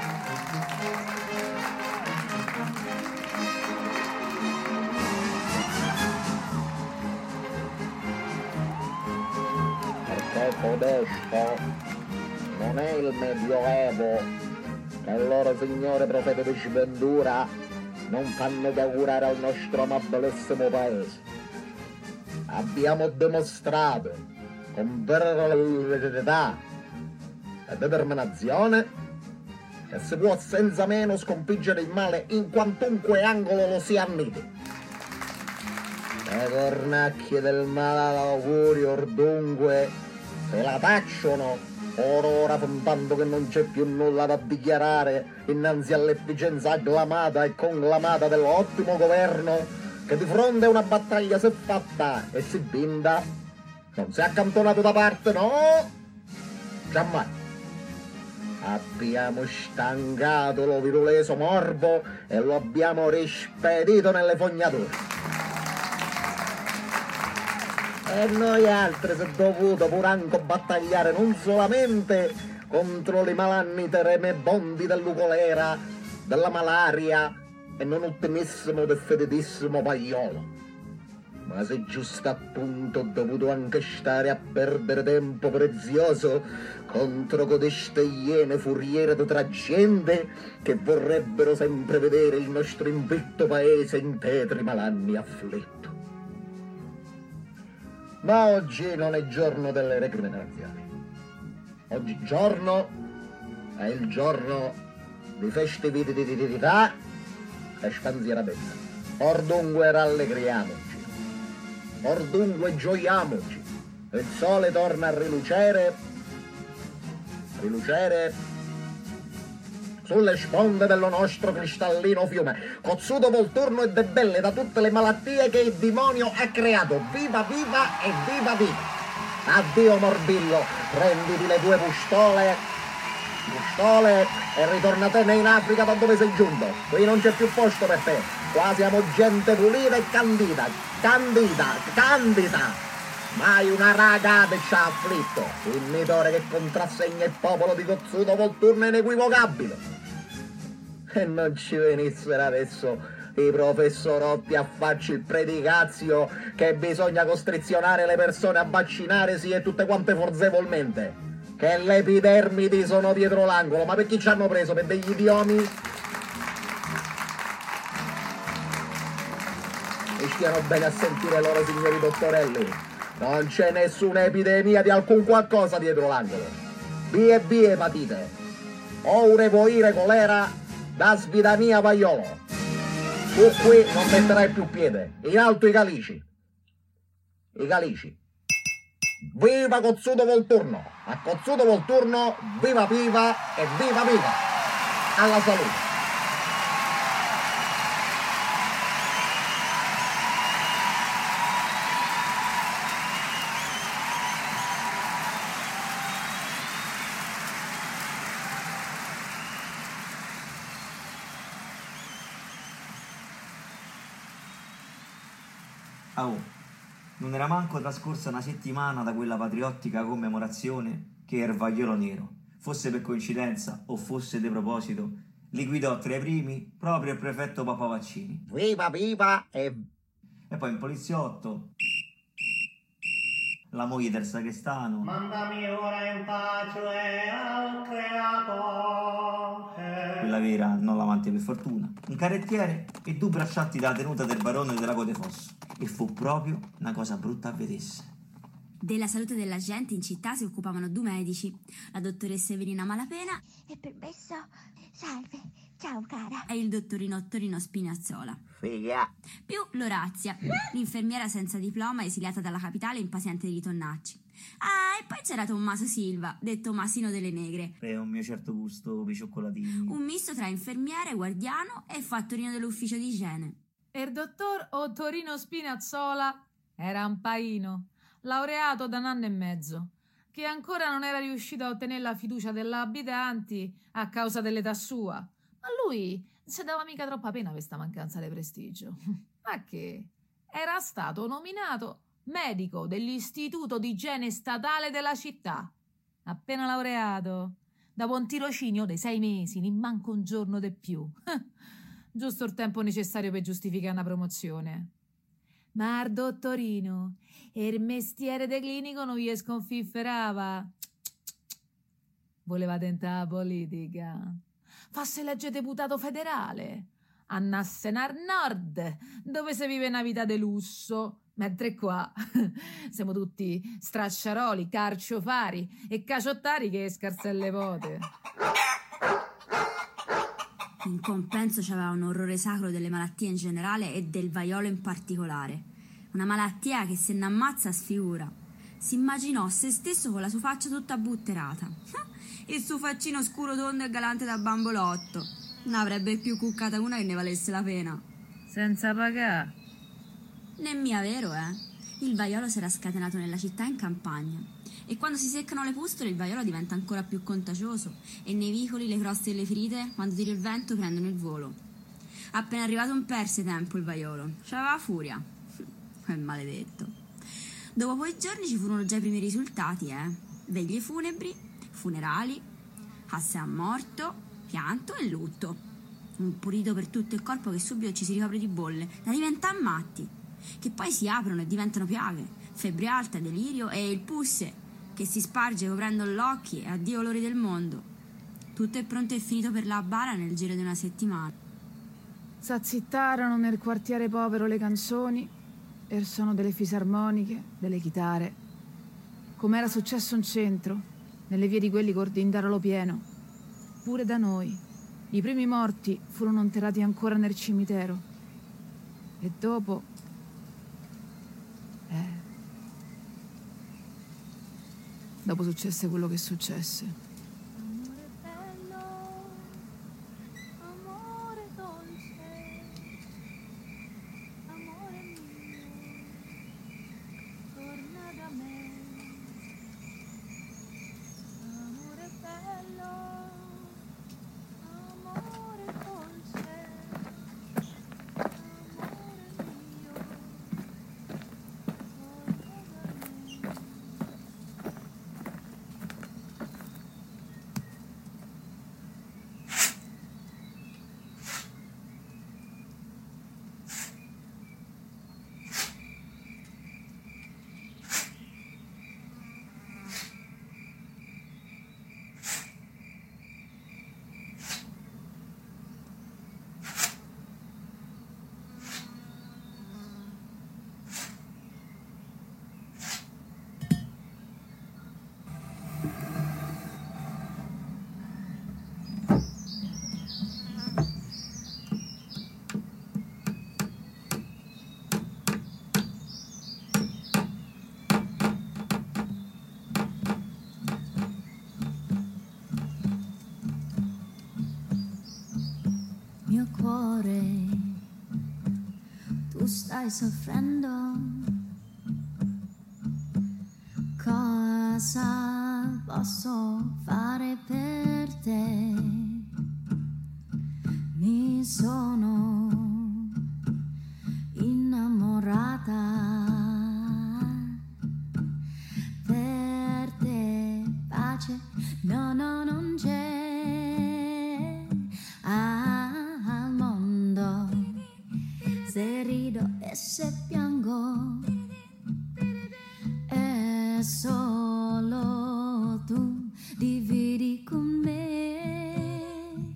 Perché codesto non è il Medioevo, che il loro signore profeta di sventura non fanno che augurare al nostro amabilissimo paese. Abbiamo dimostrato con verità e determinazione che si può senza meno sconfiggere il male in quantunque angolo lo si annidi. Le cornacchie del malaugurio dunque se la tacciono ora puntando che non c'è più nulla da dichiarare innanzi all'efficienza acclamata e conclamata dell'ottimo governo che di fronte a una battaglia si è fatta e si vinta, non si è accantonato da parte, no, giammai. Abbiamo stancato lo viruleso morbo e lo abbiamo rispedito nelle fognature. E noi altri si è dovuto pur anche battagliare non solamente contro i malanni tremebondi dell'ucolera, della malaria e non ultimissimo del fedidissimo paiolo, ma se giusto appunto ho dovuto anche stare a perdere tempo prezioso contro codeste iene furiere di tra gente che vorrebbero sempre vedere il nostro invitto paese in tetri malanni afflitto. Ma oggi non è giorno delle recriminazioni. Oggi giorno è il giorno di festività e spensieratezza. Or dunque rallegriamoci, or dunque gioiamoci, il sole torna a rilucere sulle sponde dello nostro cristallino fiume, cozzuto Volturno e debelle da tutte le malattie che il demonio ha creato. Viva viva e viva viva! Addio morbillo, prenditi le tue pustole e ritornatene in Africa da dove sei giunto. Qui non c'è più posto per te, qua siamo gente pulita e candida. Mai una ragata ci ha afflitto, il mitore che contrassegna il popolo di Cozzuto Volturno è inequivocabile. E non ci venissero adesso i professorotti a farci il predicazio che bisogna costrizionare le persone a vaccinarsi e tutte quante forzevolmente, che le epidermidi sono dietro l'angolo. Ma per chi ci hanno preso? Per degli idiomi? E stiano bene a sentire loro, signori dottorelli, non c'è nessuna epidemia di alcun qualcosa dietro l'angolo. B e B epatite, ouretoire colera, da svidania vaiolo. Tu qui non metterai più piede. In alto i calici. Viva Cozzuto Volturno! A Cozzuto Volturno, viva viva e viva viva! Alla salute! Non era manco trascorsa una settimana da quella patriottica commemorazione che il vaiolo nero, fosse per coincidenza o fosse di proposito, liquidò tra i primi proprio il prefetto Papavaccini. Viva viva e poi in poliziotto la moglie del sacrestano. Mandami ora in pace al creatore. Quella vera, non l'amante per fortuna. Un carrettiere e due braccianti dalla tenuta del barone della Codefosso. E fu proprio una cosa brutta a vedersi. Della salute della gente in città si occupavano due medici, la dottoressa Evelina Malapena e permesso, salve, ciao cara, e il dottorino Torino Spinazzola. Figa. Più l'Orazia, l'infermiera senza diploma esiliata dalla capitale in paziente di Tonnacci. Ah, e poi c'era Tommaso Silva, detto Masino delle Negre. Per un mio certo gusto per cioccolatini. Un misto tra infermiere, guardiano e fattorino dell'ufficio di igiene. E il dottor Torino Spinazzola era un paino, laureato da un anno e mezzo, che ancora non era riuscito a ottenere la fiducia degli abitanti a causa dell'età sua. Ma lui non si dava mica troppa pena per questa mancanza di prestigio. Ma che? Era stato nominato medico dell'Istituto di Igiene Statale della città. Appena laureato, dopo un tirocinio dei 6 mesi, neanche un giorno di più. Giusto il tempo necessario per giustificare una promozione. Ma il dottorino, il mestiere de clinico non gli sconfifferava. Voleva tentare la politica. Fosse legge deputato federale. A Nassenar Nord, dove si vive una vita de lusso. Mentre qua siamo tutti stracciaroli, carciofari e caciottari che scarselle vote. In compenso c'aveva un orrore sacro delle malattie in generale e del vaiolo in particolare. Una malattia che se n'ammazza sfigura. Si immaginò se stesso con la sua faccia tutta butterata. Il suo faccino scuro, tondo e galante da bambolotto. Non avrebbe più cuccata una che ne valesse la pena. Senza pagare. Nemmia vero, Il vaiolo si era scatenato nella città in campagna. E quando si seccano le pustole il vaiolo diventa ancora più contagioso e nei vicoli le croste e le ferite, quando tira il vento, prendono il volo. Appena arrivato non perse tempo il vaiolo, c'aveva furia. Quel maledetto. Dopo quei giorni ci furono già i primi risultati, Veglie funebri, funerali, asse a morto, pianto e lutto. Un purito per tutto il corpo che subito ci si ricopre di bolle, da diventare matti, che poi si aprono e diventano piaghe, febbre alta, delirio e il pusse, che si sparge coprendo gli occhi e addio olori del mondo. Tutto è pronto e finito per la bara nel giro di una settimana. S'azzittarono nel quartiere povero le canzoni e il suono delle fisarmoniche, delle chitarre. Come era successo in centro, nelle vie di quelli col Dindarolo pieno. Pure da noi, i primi morti furono enterrati ancora nel cimitero. E dopo... dopo successe quello che successe. Mio cuore, tu stai soffrendo. Cosa posso fare per te? Mi sono innamorata. Per te pace, no, no, non c'è. Al mondo, se rido e se piango, è solo tu dividi con me.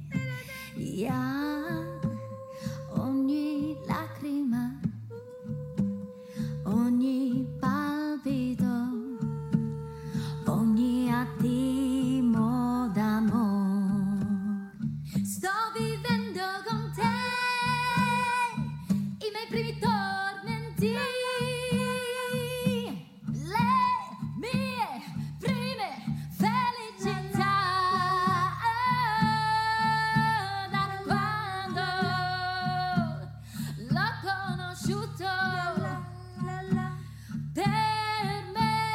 Ogni lacrima, ogni palpito, ogni attimo d'amore. Sto vivendo con te i miei primi tormenti, le mie prime felicità. Da quando l'ho conosciuto, per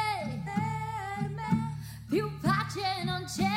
me più pace non c'è.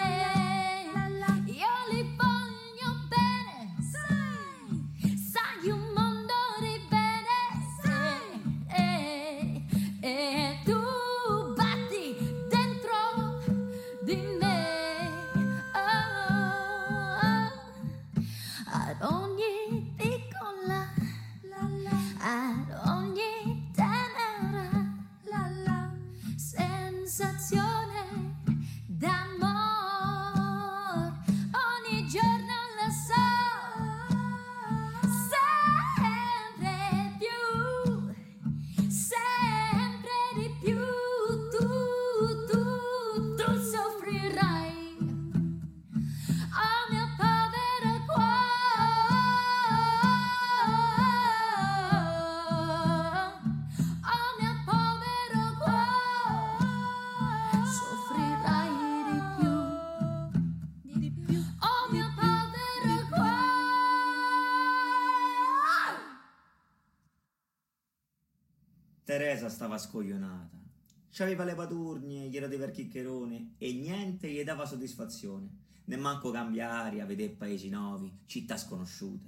Teresa stava scoglionata. C'aveva le paturnie, gli era dei verchiccherone e niente gli dava soddisfazione. Nemmanco cambia aria, vedere paesi nuovi, città sconosciute.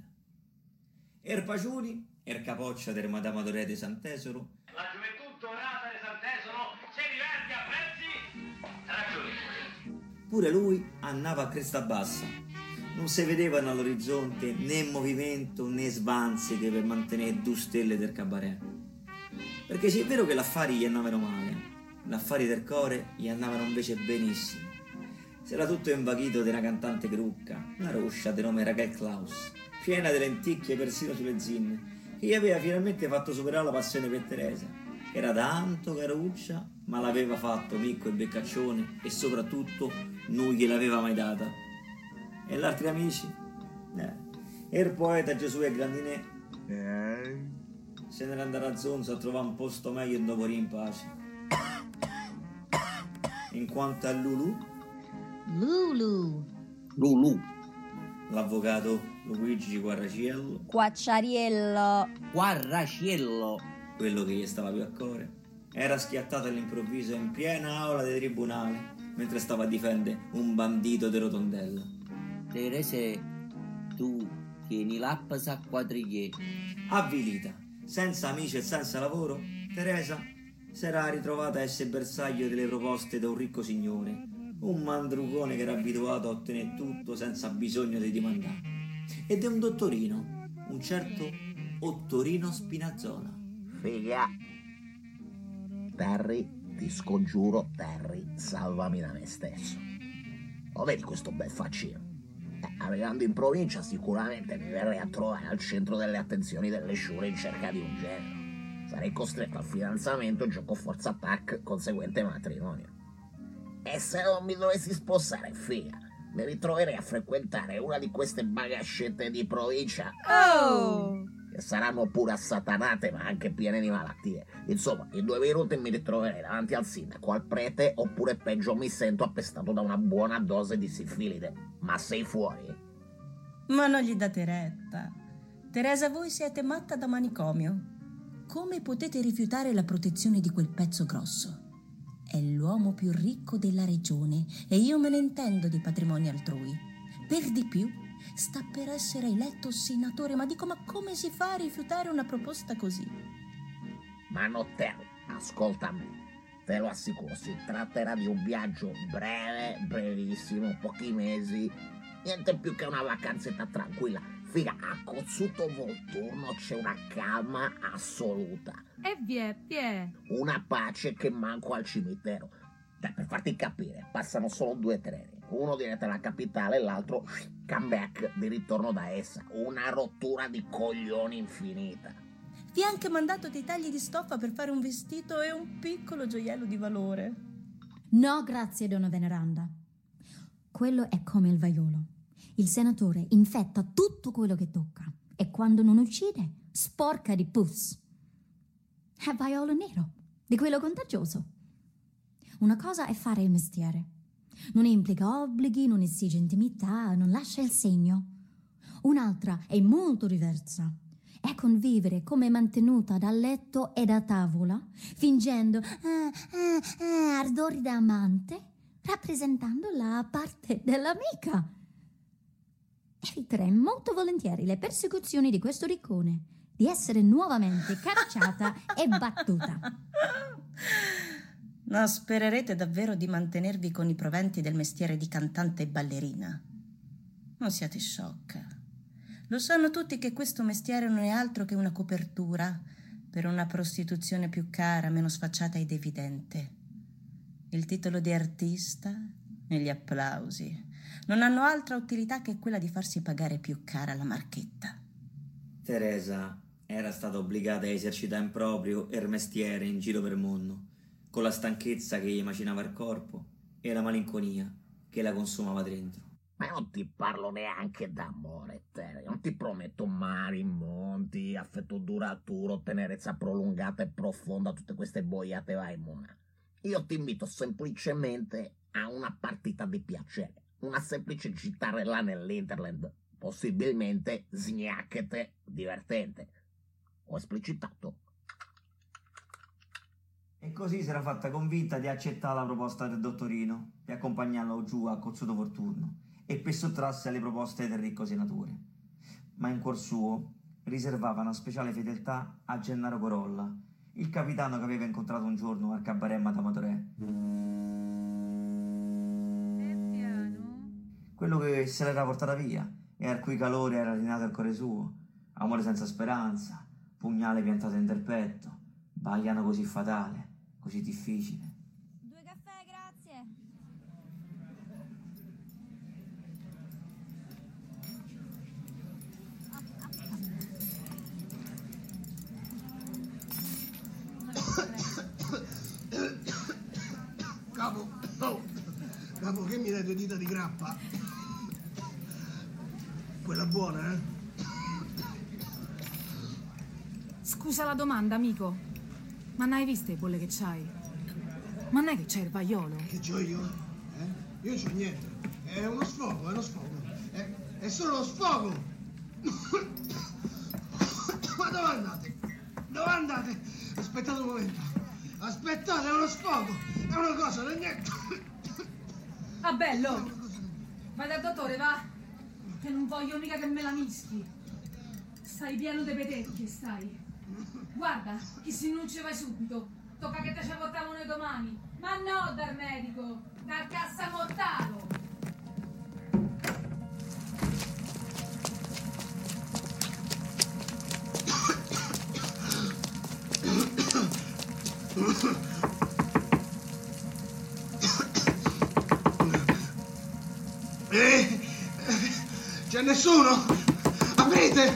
Paciuli, capoccia del Madama Adoré di Sant'Esoro. La gioventù dorata di Sant'Esoro si diverte a prezzi raggiunti. Pure lui andava a cresta bassa. Non si vedevano all'orizzonte né movimento né svanziche per mantenere 2 stelle del cabaret. Perché sì, è vero che gli affari gli andavano male, gli affari del core gli andavano invece benissimo. Si era tutto invaghito di una cantante crucca, una roscia di nome Raquel Klaus, piena di lenticchie persino sulle zinne, che gli aveva finalmente fatto superare la passione per Teresa, che era tanto caruccia, ma l'aveva fatto micco e beccaccione e soprattutto non gliel'aveva mai data. E gli altri amici? Il poeta Giosuè Grandinè se n'era andato a Zonzo a trovare un posto meglio e dopo in pace. In quanto a Lulu, Lulu, l'avvocato Luigi Guarraciello, Guarraciello, quello che gli stava più a cuore, era schiattato all'improvviso in piena aula di tribunale mentre stava a difendere un bandito di Rotondella. Terese, tu tieni l'appasa a quadriglie. Avvilita, senza amici e senza lavoro, Teresa si era ritrovata a essere bersaglio delle proposte da un ricco signore, un mandrucone che era abituato a ottenere tutto senza bisogno di dimandare, ed è un dottorino, un certo Ottorino Spinazzola. Figa, Terry, ti scongiuro, Terry, salvami da me stesso. Lo vedi questo bel faccino? Arrivando in provincia sicuramente mi verrei a trovare al centro delle attenzioni delle sciure in cerca di un genero. Sarei costretto al fidanzamento, gioco forza tac, conseguente matrimonio. E se non mi dovessi sposare, figa, mi ritroverei a frequentare una di queste bagascette di provincia. Che saranno pure assatanate ma anche piene di malattie. Insomma, in 2 minuti mi ritroverei davanti al sindaco, al prete, oppure peggio mi sento appestato da una buona dose di sifilide. Ma sei fuori? Ma non gli date retta. Teresa, voi siete matta da manicomio. Come potete rifiutare la protezione di quel pezzo grosso? È l'uomo più ricco della regione e io me ne intendo di patrimoni altrui. Per di più, sta per essere eletto senatore, ma come si fa a rifiutare una proposta così? Ma no, Terry, ascolta me. Te lo assicuro, si tratterà di un viaggio breve, brevissimo, pochi mesi, niente più che una vacanzetta tranquilla. Figa, a Cozzuto Volturno c'è una calma assoluta. E vie. Una pace che manco al cimitero. Per farti capire, passano solo 2 treni. Uno diretto alla capitale e l'altro comeback di ritorno da essa. Una rottura di coglioni infinita. Vi ha anche mandato dei tagli di stoffa per fare un vestito e un piccolo gioiello di valore. No, grazie, donna Veneranda. Quello è come il vaiolo. Il senatore infetta tutto quello che tocca e quando non uccide, sporca di pus. È vaiolo nero, di quello contagioso. Una cosa è fare il mestiere. Non implica obblighi, non esige intimità, non lascia il segno. Un'altra è molto diversa. È convivere come mantenuta da letto e da tavola, fingendo ardori da amante, rappresentando la parte dell'amica. Eviterei molto volentieri le persecuzioni di questo riccone, di essere nuovamente cacciata e battuta. No, spererete davvero di mantenervi con i proventi del mestiere di cantante e ballerina? Non siate sciocca. Lo sanno tutti che questo mestiere non è altro che una copertura per una prostituzione più cara, meno sfacciata ed evidente. Il titolo di artista e gli applausi non hanno altra utilità che quella di farsi pagare più cara la marchetta. Teresa era stata obbligata a esercitare in proprio il mestiere in giro per il mondo, con la stanchezza che gli macinava il corpo e la malinconia che la consumava dentro. Ma non ti parlo neanche d'amore, Terry. Non ti prometto mari, monti, affetto duraturo, tenerezza prolungata e profonda, tutte queste boiate vai mona. Io ti invito semplicemente a una partita di piacere, una semplice gittarella nell'Interland, possibilmente sgnacchete, divertente. Ho esplicitato. E così si era fatta convinta di accettare la proposta del dottorino, di accompagnarlo giù a Cozzuto Volturno e per sottrarsi alle proposte del ricco senatore. Ma in cuor suo riservava una speciale fedeltà a Gennaro Corolla, il capitano che aveva incontrato un giorno al cabaret Madame Torè. Quello che se l'era portata via e al cui calore era rinato il cuore suo, amore senza speranza, pugnale piantato in del petto, bagliano così fatale, così difficile. 2 caffè, grazie. Capo, che mi date dita di grappa? Quella buona, eh? Scusa la domanda, amico, ma non hai visto le bolle che c'hai? Ma non è che c'è il vaiolo? Che c'ho io? Io c'ho niente. È uno sfogo, è uno sfogo. È solo uno sfogo! Ma dove andate? Dove andate? Aspettate un momento. Aspettate, è uno sfogo! È una cosa da niente! Ah, bello! Vai dal dottore, va! Che non voglio mica che me la mischi. Stai pieno di petecchi, stai. Guarda, che se non ci vai subito, tocca che te ci portiamo noi domani. Ma no dal medico, dal cassamottaro. C'è nessuno? Aprite!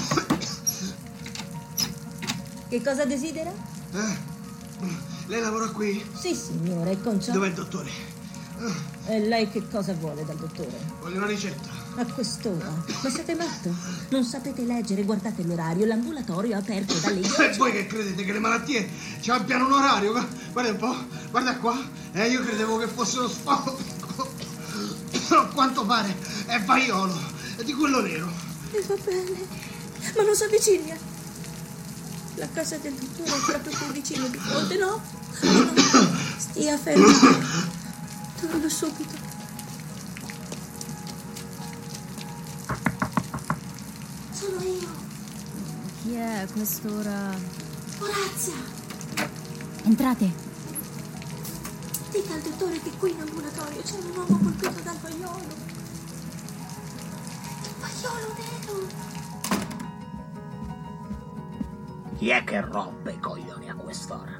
Che cosa desidera? Lei lavora qui? Sì, signore, e con ciò... Dov'è il dottore? E lei che cosa vuole dal dottore? Voglio una ricetta. A quest'ora? Ma siete matto? Non sapete leggere? Guardate l'orario, l'ambulatorio è aperto dalle 10. E voi che credete che le malattie ci abbiano un orario? Guarda un po', guarda qua. Io credevo che fosse uno sfogo. Però a quanto pare è vaiolo, è di quello nero. E va bene, ma non si avvicina. La casa del dottore è proprio qui vicino di fronte, no? No, stia fermo. Torno subito. Sono io. Chi è a quest'ora? Orazia. Entrate. Dica al dottore che qui in ambulatorio c'è un uomo colpito dal vaiolo. Il vaiolo nero. Chi è che rompe i coglioni a quest'ora?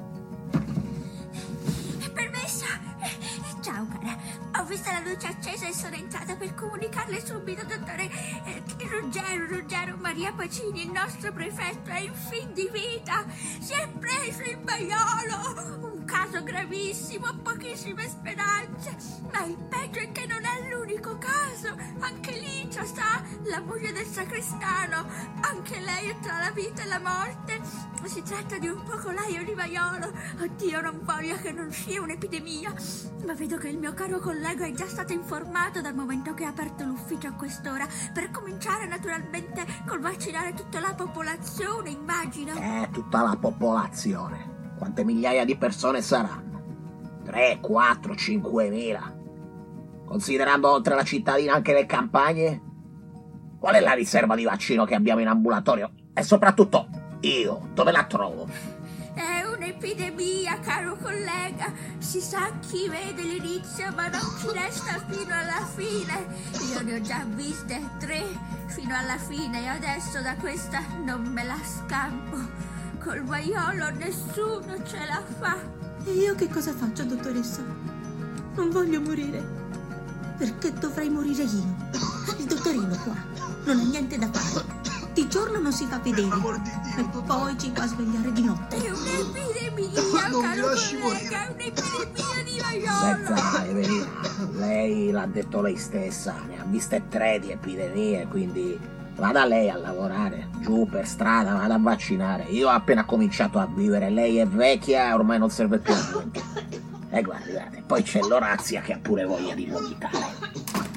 Permessa? Ciao cara, ho visto la luce accesa e sono entrata per comunicarle subito, dottore, che Ruggero Maria Pacini, il nostro prefetto, è in fin di vita. Si è preso il vaiolo. Un caso gravissimo, pochissime speranze. Ma il peggio è che non è l'unico caso. Anche Licia sa, la moglie del sacrestano. Anche lei è tra la vita e la morte. Si tratta di un focolaio di vaiolo. Oddio, non voglio che non sia un'epidemia. Ma vedo che il mio caro collega è già stato informato dal momento che ha aperto l'ufficio a quest'ora. Per cominciare naturalmente col vaccinare tutta la popolazione, immagino. Tutta la popolazione. Quante migliaia di persone saranno? 3, 4, 5.000? Considerando oltre la cittadina anche le campagne? Qual è la riserva di vaccino che abbiamo in ambulatorio? E soprattutto, io, dove la trovo? È un'epidemia, caro collega. Si sa chi vede l'inizio, ma non ci resta fino alla fine. Io ne ho già viste 3 fino alla fine e adesso da questa non me la scampo. Col vaiolo nessuno ce la fa. E io che cosa faccio, dottoressa? Non voglio morire. Perché dovrei morire io? Il dottorino qua non ha niente da fare. Di giorno non si fa vedere e poi ci fa svegliare di notte. È un'epidemia, non caro mi lasci collega, è un'epidemia di vaiolo. Senza, Evelina, lei l'ha detto lei stessa, ne ha viste 3 di epidemie, quindi vada lei a lavorare, giù per strada, vada a vaccinare. Io ho appena cominciato a vivere, lei è vecchia e ormai non serve più a niente. E guardate, poi c'è l'Orazia che ha pure voglia di vomitare.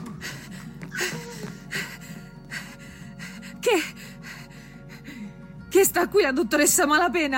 Che sta qui la dottoressa Malapena?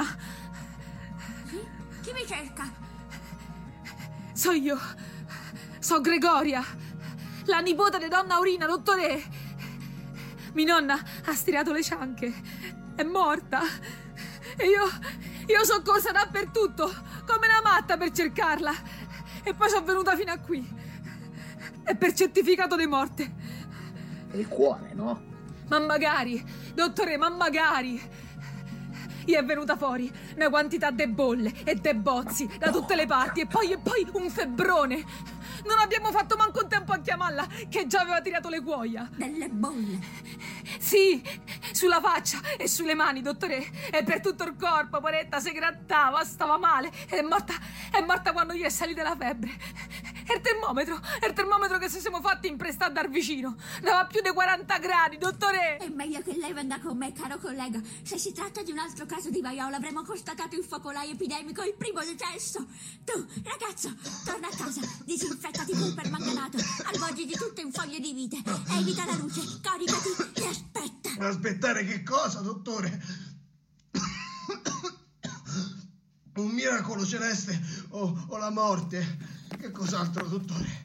Chi mi cerca? So io. So Gregoria, la nipote di donna Aurina, dottore. Mia nonna ha stirato le cianche. È morta. E io sono corsa dappertutto, come una matta per cercarla. E poi sono venuta fino a qui. E per certificato di morte. Il cuore, no? Ma magari, dottore, ma magari. Gli è venuta fuori una quantità de bolle e de bozzi da tutte le parti e poi un febbrone. Non abbiamo fatto manco un tempo a chiamarla che già aveva tirato le cuoia. Delle bolle? Sì, sulla faccia e sulle mani, dottore. E per tutto il corpo, poretta, si grattava, stava male. È morta quando gli è salita la febbre. È il termometro che ci siamo fatti imprestare dal vicino. Dava più di 40 gradi, dottore. È meglio che lei venga con me, caro collega. Se si tratta di un altro caso di vaiolo, avremo constatato il focolai epidemico, il primo decesso. Tu, ragazzo, torna a casa, disinfettati col permanganato, avvolgi di tutto in foglie di vite, evita la luce, coricati e aspetta. Aspettare che cosa, dottore? Un miracolo celeste o la morte? Che cos'altro, dottore?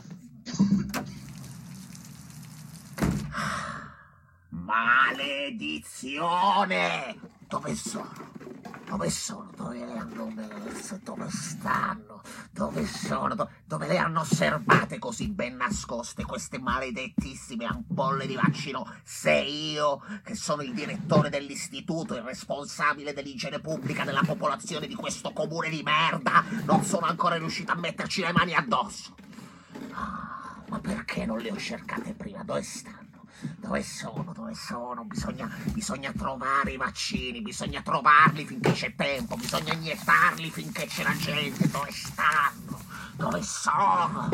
Maledizione! Dove sono? Dove sono? Dove le hanno messe? Dove stanno? Dove sono? Dove le hanno serbate così ben nascoste queste maledettissime ampolle di vaccino? Se io, che sono il direttore dell'istituto, il responsabile dell'igiene pubblica della popolazione di questo comune di merda, non sono ancora riuscito a metterci le mani addosso. Ma perché non le ho cercate prima? Dove stanno? Dove sono? Dove sono? Bisogna trovare i vaccini, bisogna trovarli finché c'è tempo, bisogna iniettarli finché c'è la gente. Dove stanno? Dove sono?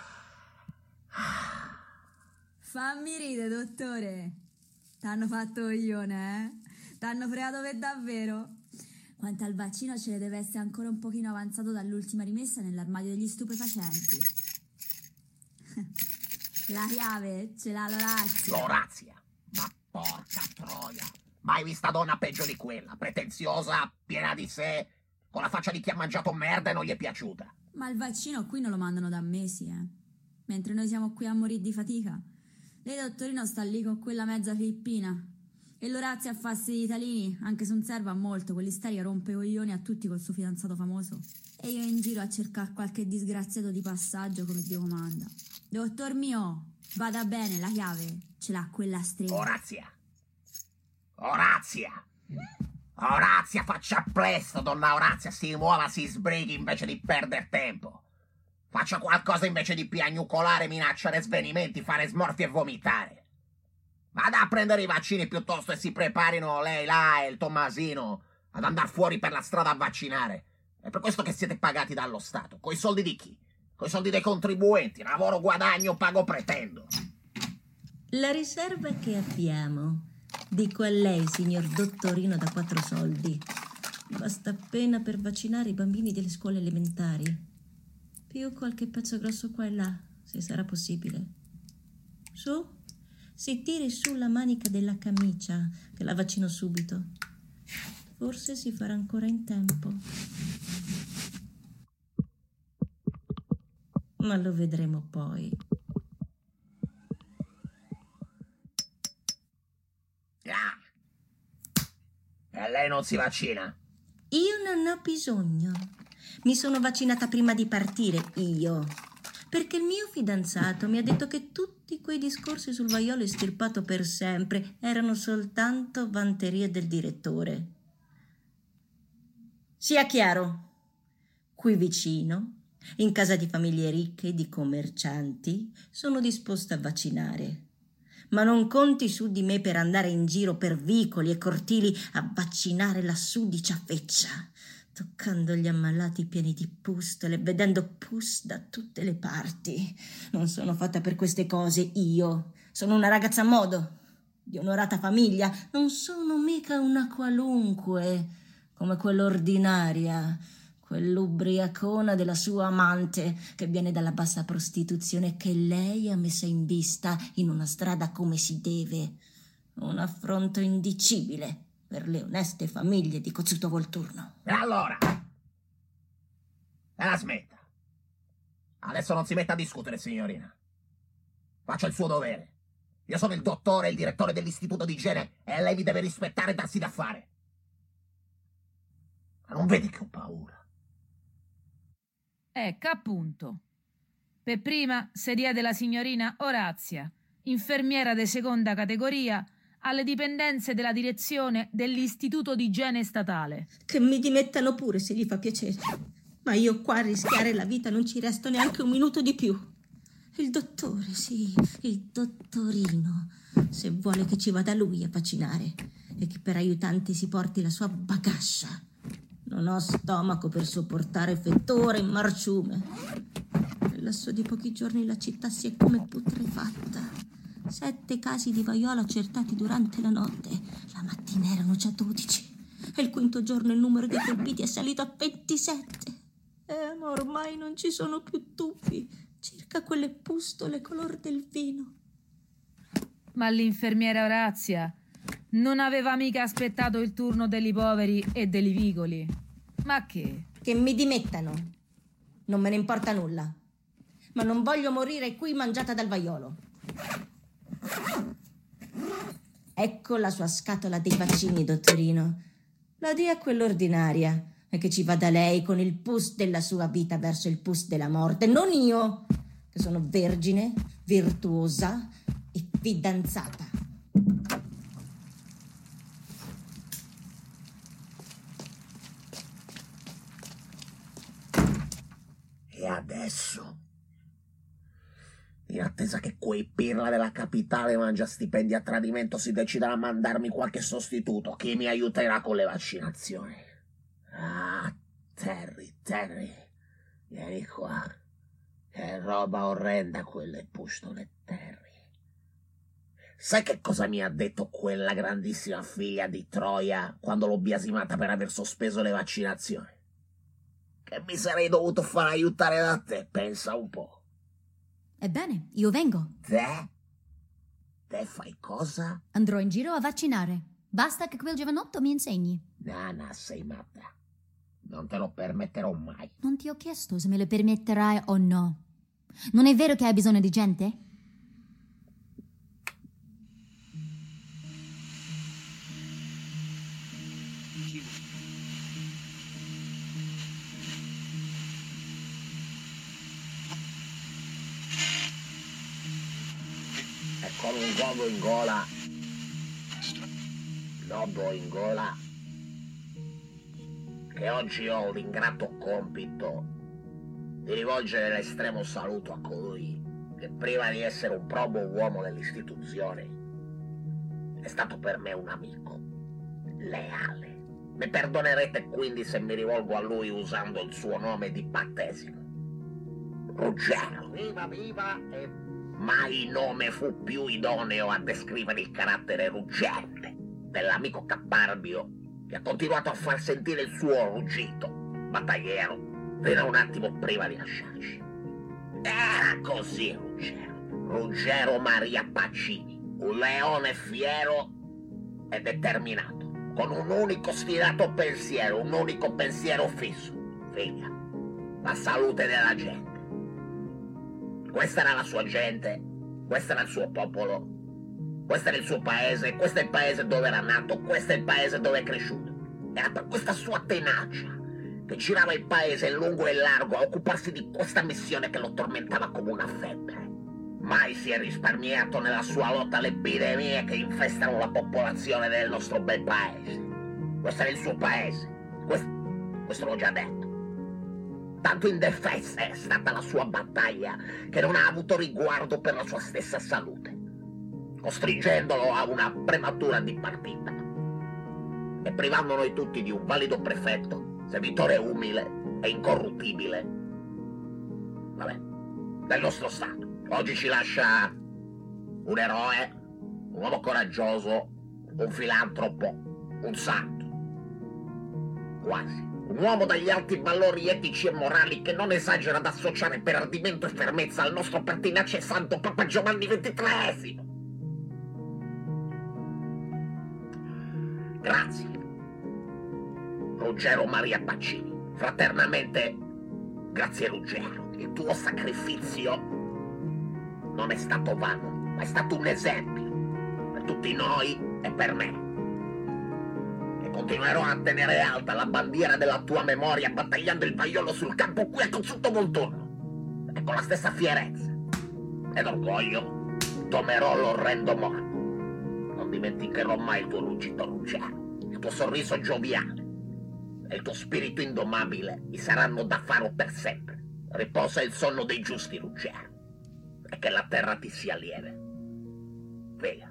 Fammi ridere, dottore. T'hanno fatto ione, eh? T'hanno fregato per davvero. Quanto al vaccino, ce ne deve essere ancora un pochino avanzato dall'ultima rimessa nell'armadio degli stupefacenti. La chiave ce l'ha l'Orazia. L'Orazia? Ma porca troia! Mai vista donna peggio di quella, pretenziosa, piena di sé, con la faccia di chi ha mangiato merda e non gli è piaciuta. Ma il vaccino qui non lo mandano da mesi, eh. Mentre noi siamo qui a morire di fatica. Lei, dottorino, sta lì con quella mezza filippina. E l'Orazia a farsi gli italini, anche se non serve a molto, quell'isteria rompe coglioni a tutti col suo fidanzato famoso. E io in giro a cercare qualche disgraziato di passaggio come Dio comanda. Dottor mio, vada bene, la chiave ce l'ha quella strega. Orazia! Orazia! Orazia, faccia presto, donna Orazia, si muova, si sbrighi invece di perdere tempo. Faccia qualcosa invece di piagnucolare, minacciare svenimenti, fare smorfie e vomitare. Vada a prendere i vaccini piuttosto e si preparino lei là e il Tommasino ad andare fuori per la strada a vaccinare. È per questo che siete pagati dallo Stato. Coi soldi di chi? Coi soldi dei contribuenti. Lavoro, guadagno, pago, pretendo. La riserva che abbiamo, dico a lei, signor dottorino da 4 soldi, basta appena per vaccinare i bambini delle scuole elementari. Più qualche pezzo grosso qua e là, se sarà possibile. Su, si tiri su la manica della camicia, che la vaccino subito. Forse si farà ancora in tempo. Ma lo vedremo poi. E lei non si vaccina? Io non ho bisogno. Mi sono vaccinata prima di partire, io. Perché il mio fidanzato mi ha detto che tutti quei discorsi sul vaiolo estirpato per sempre erano soltanto vanterie del direttore. Sia chiaro, qui vicino, in casa di famiglie ricche e di commercianti, sono disposta a vaccinare. Ma non conti su di me per andare in giro per vicoli e cortili a vaccinare la sudicia feccia, toccando gli ammalati pieni di pustole, vedendo pus da tutte le parti. Non sono fatta per queste cose io. Sono una ragazza a modo, di onorata famiglia. Non sono mica una qualunque, come quell'ordinaria, quell'ubriacona della sua amante che viene dalla bassa prostituzione che lei ha messa in vista in una strada come si deve. Un affronto indicibile per le oneste famiglie di Cozzuto Volturno. E allora? E la smetta. Adesso non si metta a discutere, signorina. Faccia il suo dovere. Io sono il dottore e il direttore dell'istituto di igiene e lei mi deve rispettare e darsi da fare. Ma non vedi che ho paura? Ecco, appunto. Per prima si diede la signorina Orazia, infermiera di seconda categoria, alle dipendenze della direzione dell'Istituto di Igiene Statale. Che mi dimettano pure se gli fa piacere. Ma io qua a rischiare la vita non ci resto neanche un minuto di più. Il dottore, sì, il dottorino, se vuole che ci vada lui a vaccinare e che per aiutante si porti la sua bagascia. Non ho stomaco per sopportare fettore e marciume. Nel lasso di pochi giorni la città si è come putrefatta. 7 casi di vaiolo accertati durante la notte. La mattina erano già 12. E il quinto giorno il numero dei colpiti è salito a 27. Ma ormai non ci sono più tuffi. Circa quelle pustole color del vino. Ma l'infermiera Orazia non aveva mica aspettato il turno degli poveri e degli vicoli. Ma che? Che mi dimettano. Non me ne importa nulla. Ma non voglio morire qui mangiata dal vaiolo. Ecco la sua scatola dei vaccini, dottorino. La dia a quell'ordinaria e che ci vada lei con il pus della sua vita verso il pus della morte, non io, che sono vergine, virtuosa e fidanzata. E adesso, in attesa che quei pirla della capitale mangia stipendi a tradimento, si decidano a mandarmi qualche sostituto che mi aiuterà con le vaccinazioni. Ah, Terry, vieni qua. Che roba orrenda quelle pustole, Terry. Sai che cosa mi ha detto quella grandissima figlia di Troia quando l'ho biasimata per aver sospeso le vaccinazioni? Che mi sarei dovuto far aiutare da te, pensa un po'. Ebbene, io vengo. Te? Te fai cosa? Andrò in giro a vaccinare. Basta che quel giovanotto mi insegni. Nana, sei matta. Non te lo permetterò mai. Non ti ho chiesto se me lo permetterai o no. Non è vero che hai bisogno di gente? E con un gogo in gola, lobo in gola, che oggi ho l'ingrato compito di rivolgere l'estremo saluto a colui che prima di essere un probo uomo dell'istituzione è stato per me un amico leale. Mi perdonerete quindi se mi rivolgo a lui usando il suo nome di battesimo. Ruggero, viva, e mai nome fu più idoneo a descrivere il carattere ruggente dell'amico Caparbio, che ha continuato a far sentire il suo ruggito battagliero fino a un attimo prima di lasciarci. Era così Ruggero Maria Pacini, un leone fiero e determinato, con un unico sfidato pensiero, un unico pensiero fisso: figlia, la salute della gente. Questa era la sua gente, questo era il suo popolo, questo era il suo paese, questo è il paese dove era nato, questo è il paese dove è cresciuto. Era per questa sua tenacia che girava il paese in lungo e largo a occuparsi di questa missione che lo tormentava come una febbre. Mai si è risparmiato nella sua lotta alle epidemie che infestano la popolazione del nostro bel paese. Questo era il suo paese, questo l'ho già detto. Tanto indefessa è stata la sua battaglia che non ha avuto riguardo per la sua stessa salute, costringendolo a una prematura dipartita e privando noi tutti di un valido prefetto, servitore umile e incorruttibile, del nostro Stato. Oggi ci lascia un eroe, un uomo coraggioso, un filantropo, un santo, quasi. Un uomo dagli alti valori etici e morali che non esagera ad associare per ardimento e fermezza al nostro pertinace santo Papa Giovanni XXIII. Grazie, Ruggero Maria Pacini. Fraternamente, grazie Ruggero. Il tuo sacrificio non è stato vano, ma è stato un esempio per tutti noi e per me. Continuerò a tenere alta la bandiera della tua memoria battagliando il vaiolo sul campo qui a Consulto Volturno e con la stessa fierezza ed orgoglio domerò l'orrendo morto. Non dimenticherò mai il tuo ruggito Ruggero, il tuo sorriso gioviale e il tuo spirito indomabile mi saranno da faro per sempre. Riposa il sonno dei giusti, Ruggero, e che la terra ti sia lieve. Via.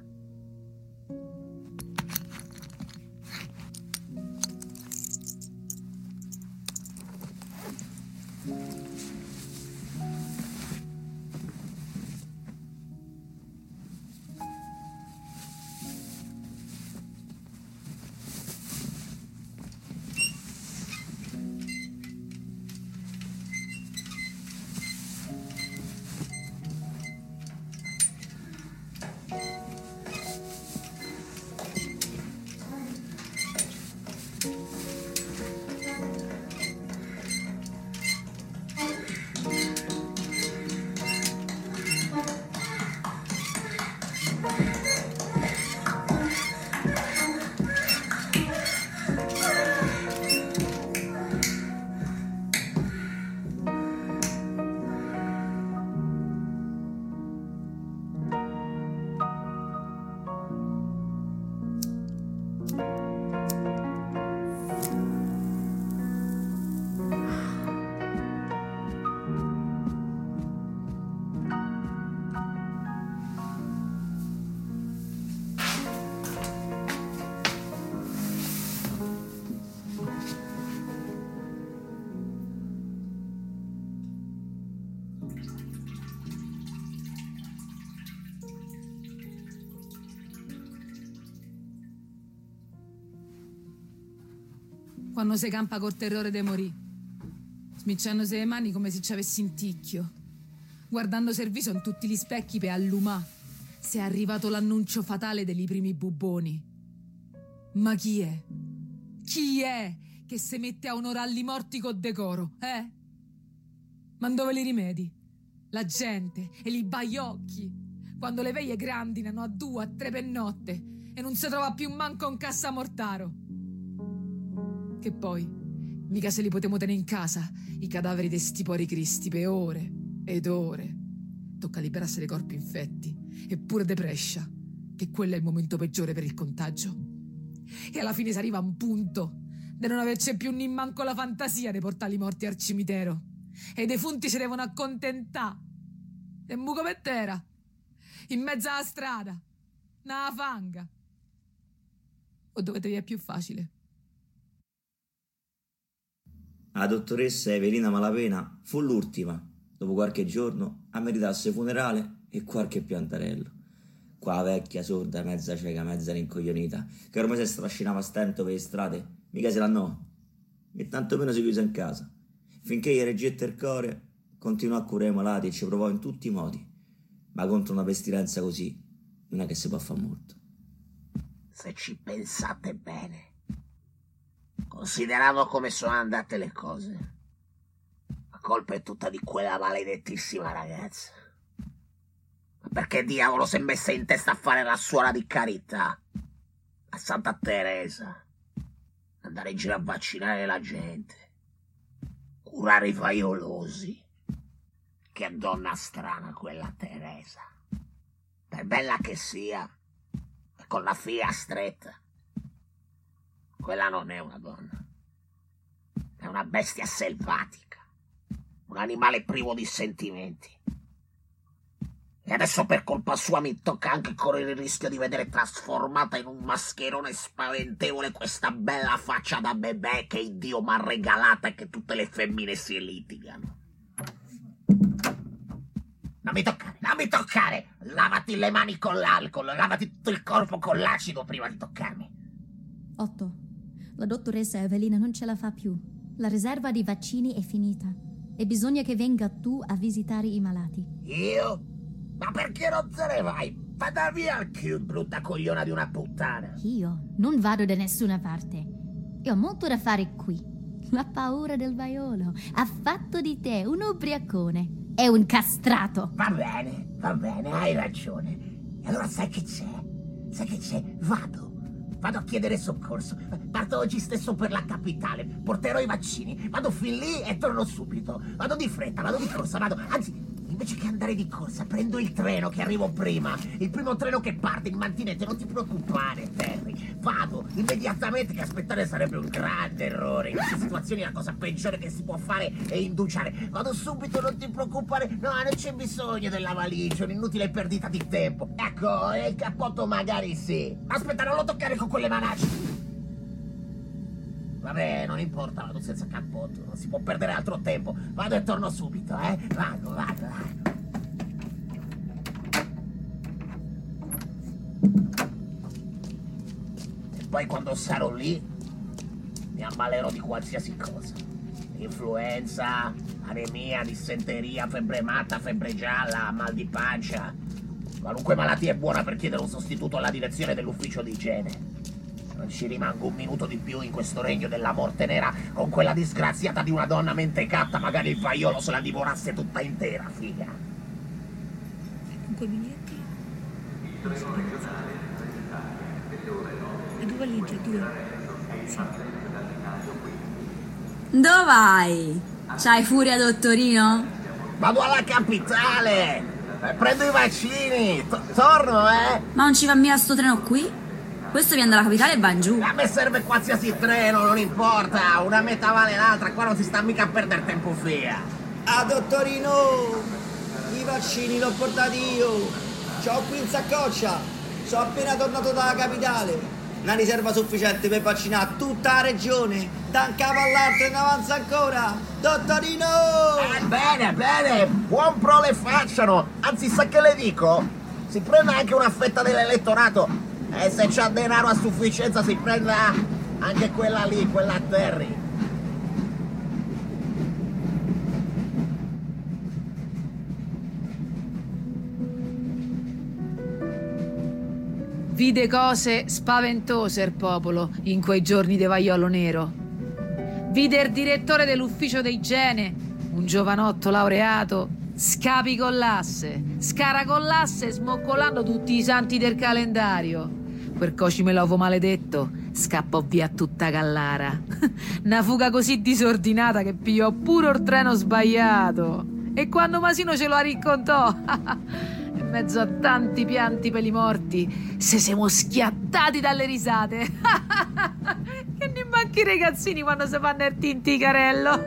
quando si campa col terrore de morì, smicciandosi le mani come se ci avessi in ticchio, guardandosi il viso in tutti gli specchi per allumà se è arrivato l'annuncio fatale dei primi bubboni. Ma chi è? Chi è che se mette a onorare i morti con decoro, eh? Ma dove li rimedi? La gente e li baiocchi, quando le veie grandinano a 2, a 3 per notte e non si trova più manco un cassamortaro. Che poi, mica se li potremo tenere in casa, i cadaveri de sti pori cristi per ore ed ore. Tocca liberarsi dei corpi infetti, eppure de prescia, che quello è il momento peggiore per il contagio. E alla fine si arriva a un punto di non averci più nimmanco la fantasia di portare i morti al cimitero. E i defunti si devono accontentare. E un buco per terra, in mezzo alla strada, nella fanga. O dovete via più facile? La dottoressa Evelina Malapena fu l'ultima, dopo qualche giorno, a meritarsi funerale e qualche piantarello. Qua vecchia sorda, mezza cieca, mezza rincoglionita, che ormai si strascinava a stento per le strade, mica se l'annò, e tantomeno si chiuse in casa. Finché gli reggette il cuore, continuò a curare i malati e ci provò in tutti i modi. Ma contro una pestilenza così, non è che si può fare molto. Se ci pensate bene, considerando come sono andate le cose, la colpa è tutta di quella maledettissima ragazza. Ma perché diavolo si è messa in testa a fare la suora di carità a Santa Teresa? Andare in giro a vaccinare la gente, curare i vaiolosi. Che donna strana quella Teresa. Per bella che sia, e con la figlia stretta. Quella non è una donna. È una bestia selvatica. Un animale privo di sentimenti. E adesso per colpa sua mi tocca anche correre il rischio di vedere trasformata in un mascherone spaventevole questa bella faccia da bebè che il Dio m'ha regalata e che tutte le femmine si litigano. Non mi toccare! Lavati le mani con l'alcol, lavati tutto il corpo con l'acido prima di toccarmi. 8. La dottoressa Evelina non ce la fa più. La riserva di vaccini è finita e bisogna che venga tu a visitare i malati. Io? Ma perché non te ne vai? Vada via al cul, brutta cogliona di una puttana. Io non vado da nessuna parte. E ho molto da fare qui. La paura del vaiolo ha fatto di te un ubriacone. È un castrato. Va bene, hai ragione. E allora sai che c'è? Vado a chiedere soccorso. Parto oggi stesso per la capitale. Porterò i vaccini. Vado fin lì e torno subito. Vado di fretta, vado di corsa, Anzi, invece che andare di corsa, prendo il treno che arrivo prima. Il primo treno che parte in mantinente, non ti preoccupare, Terry. Vado immediatamente, che aspettare sarebbe un grande errore. In queste situazioni la cosa peggiore che si può fare è indugiare. Vado subito, non ti preoccupare. No, non c'è bisogno della valigia, un'inutile perdita di tempo. Ecco, il cappotto magari sì. Aspetta, non lo toccare con quelle manacce. Vabbè, non importa, vado senza cappotto, non si può perdere altro tempo. Vado e torno subito, Vado. E poi quando sarò lì, mi ammalerò di qualsiasi cosa. Influenza, anemia, dissenteria, febbre matta, febbre gialla, mal di pancia. Qualunque malattia è buona per chiedere un sostituto alla direzione dell'ufficio di igiene. Non ci rimango un minuto di più in questo regno della morte nera con quella disgraziata di una donna mentecatta, magari il vaiolo se la divorasse tutta intera, figa. Con quei biglietti? E due valigie, 2. Sì. Dove vai? C'hai furia, dottorino? Vado alla capitale! Prendo i vaccini! Torno, Ma non ci va mica sto treno qui? Questo viene dalla capitale e va in giù. A me serve qualsiasi treno, non importa. Una metà vale l'altra, qua non si sta mica a perdere tempo via. Ah, dottorino! I vaccini l'ho portati io! C'ho qui in saccoccia! Sono appena tornato dalla capitale! Una riserva sufficiente per vaccinare tutta la regione! Da un capo all'altro e ne avanza ancora! Dottorino! Bene! Buon pro le facciano! Anzi, sa che le dico? Si prenda anche una fetta dell'elettorato! E se c'ha denaro a sufficienza si prenda Anche quella lì, quella Terry. Vide cose spaventose il popolo in quei giorni di Vaiolo Nero. Vide il direttore dell'ufficio di igiene, un giovanotto laureato, scaracollasse smoccolando tutti i santi del calendario. Quel cocimelovo maledetto scappò via a tutta Gallara. Una fuga così disordinata che pigliò pure il treno sbagliato. E quando Masino ce lo raccontò, in mezzo a tanti pianti per i morti, se siamo schiattati dalle risate. Che ne manchi i ragazzini quando si fanno il tinticarello.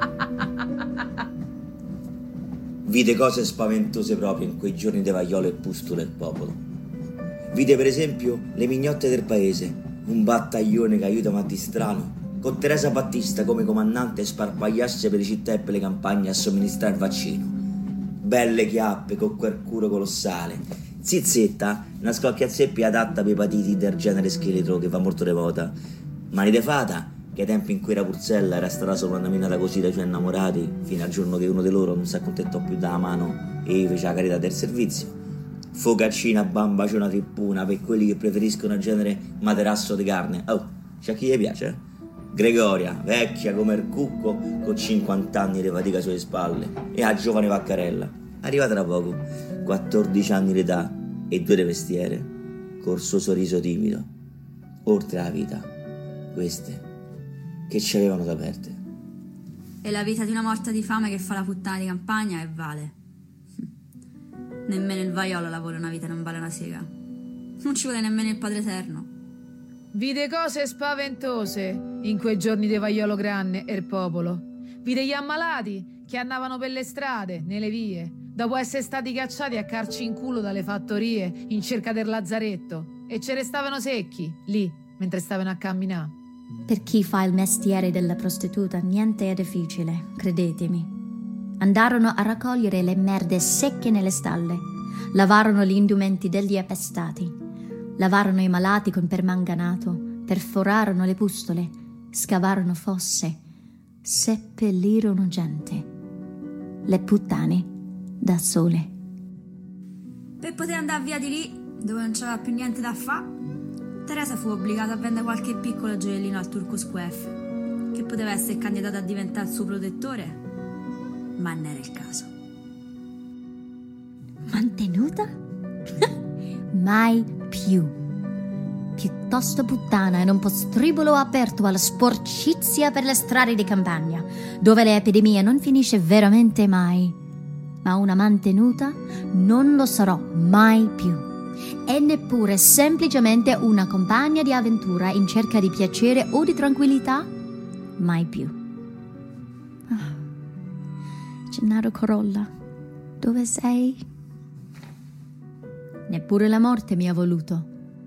Vide cose spaventose proprio in quei giorni di Vaiolo e pustole del popolo. Vide per esempio le mignotte del paese, un battaglione che aiuta Mattistrano, con Teresa Battista come comandante sparpagliarsi per le città e per le campagne a somministrare il vaccino. Belle chiappe con quel culo colossale. Zizzetta, una scocchiazzeppi adatta per epatiti del genere scheletro che va molto remota. Mani de fata, che ai tempi in cui era Purzella era stata soprannominata così dai suoi innamorati, fino al giorno che uno di loro non si accontentò più dalla mano e fece la carità del servizio. Focaccina, bambaciona trippuna per quelli che preferiscono il genere materasso di carne. Oh, c'è chi gli piace? Gregoria, vecchia come il cucco, con 50 anni di fatica sulle spalle, e la giovane Vaccarella, arrivata da poco, 14 anni d'età e 2 di vestiere, col suo sorriso timido, oltre la vita, queste che ci avevano da aperte. E la vita di una morta di fame che fa la puttana di campagna e vale. Nemmeno il Vaiolo lavora una vita, non vale una sega. Non ci vuole nemmeno il Padre Eterno. Vide cose spaventose in quei giorni di Vaiolo Grande e il popolo. Vide gli ammalati che andavano per le strade, nelle vie, dopo essere stati cacciati a carci in culo dalle fattorie in cerca del lazzaretto, e ce restavano secchi, lì, mentre stavano a camminare. Per chi fa il mestiere della prostituta niente è difficile, credetemi. Andarono a raccogliere le merde secche nelle stalle, lavarono gli indumenti degli appestati, lavarono i malati con permanganato, perforarono le pustole, scavarono fosse, seppellirono gente. Le puttane da sole. Per poter andare via di lì, dove non c'era più niente da fare, Teresa fu obbligata a vendere qualche piccolo gioiellino al turco Squef, che poteva essere candidato a diventare il suo protettore, ma non era il caso. Mantenuta? Mai più. Piuttosto puttana in un postribolo aperto alla sporcizia per le strade di campagna, dove l'epidemia non finisce veramente mai. Ma una mantenuta non lo sarò mai più. E neppure semplicemente una compagna di avventura in cerca di piacere o di tranquillità? Mai più. Gennaro Corolla, dove sei? Neppure la morte mi ha voluto.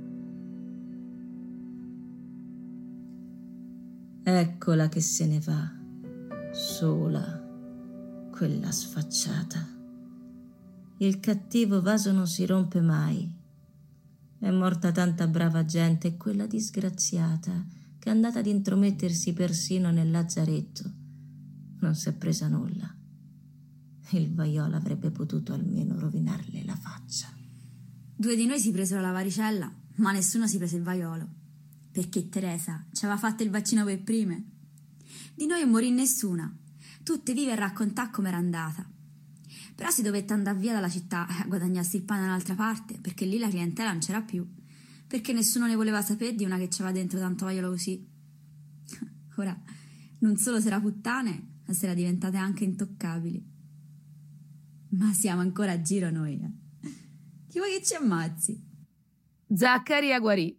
Eccola che se ne va, sola, quella sfacciata. Il cattivo vaso non si rompe mai. È morta tanta brava gente e quella disgraziata che è andata ad intromettersi persino nel lazzaretto non si è presa nulla. Il Vaiolo avrebbe potuto almeno rovinarle la faccia. 2 di noi si presero la varicella, ma nessuno si prese il Vaiolo, perché Teresa ci aveva fatto il vaccino per prime. Di noi non morì nessuna, tutte vive a raccontare com'era andata. Però si dovette andare via dalla città a guadagnarsi il pane da un'altra parte, perché lì la clientela non c'era più, perché nessuno ne voleva sapere di una che c'aveva dentro tanto Vaiolo così. Ora, non solo si era puttane, ma si era diventate anche intoccabili. Ma siamo ancora a giro noi, Chi vuoi che ci ammazzi? Zaccaria guarì.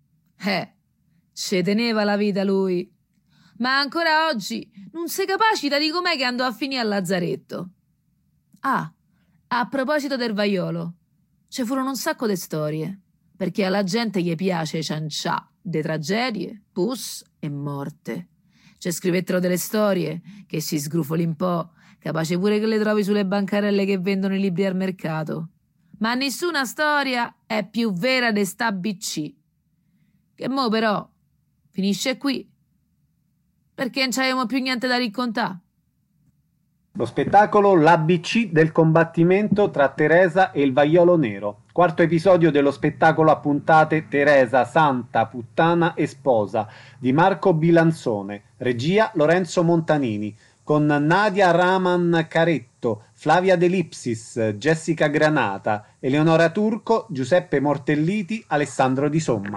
Ce teneva la vita lui. Ma ancora oggi non si capacita di com'è che andò a finire al lazzaretto. Ah, a proposito del Vaiolo, ci furono un sacco di storie, perché alla gente gli piace ciancià de tragedie, pus e morte. Ci scrivettero delle storie che si sgrufoli un po', capace pure che le trovi sulle bancarelle che vendono i libri al mercato. Ma nessuna storia è più vera de sta BC. Che mo però Finisce qui. Perché non c'avevamo più niente da raccontare. Lo spettacolo L'ABC del combattimento tra Teresa e il Vaiolo Nero. Quarto episodio dello spettacolo a puntate Teresa, Santa, Puttana e Sposa di Marco Bilanzone. Regia Lorenzo Montanini. Con Nadia Raman Caretto, Flavia De Lipsis, Jessica Granata, Eleonora Turco, Giuseppe Mortelliti, Alessandro Di Somma.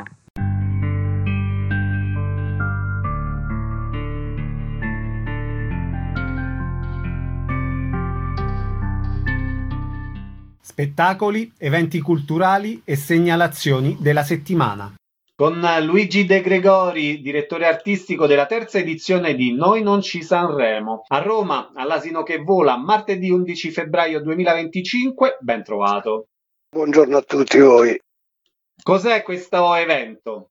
Spettacoli, eventi culturali e segnalazioni della settimana. Con Luigi De Gregori, direttore artistico della terza edizione di Noi non ci Sanremo. A Roma, all'Asino che vola, martedì 11 febbraio 2025, ben trovato. Buongiorno a tutti voi. Cos'è questo evento?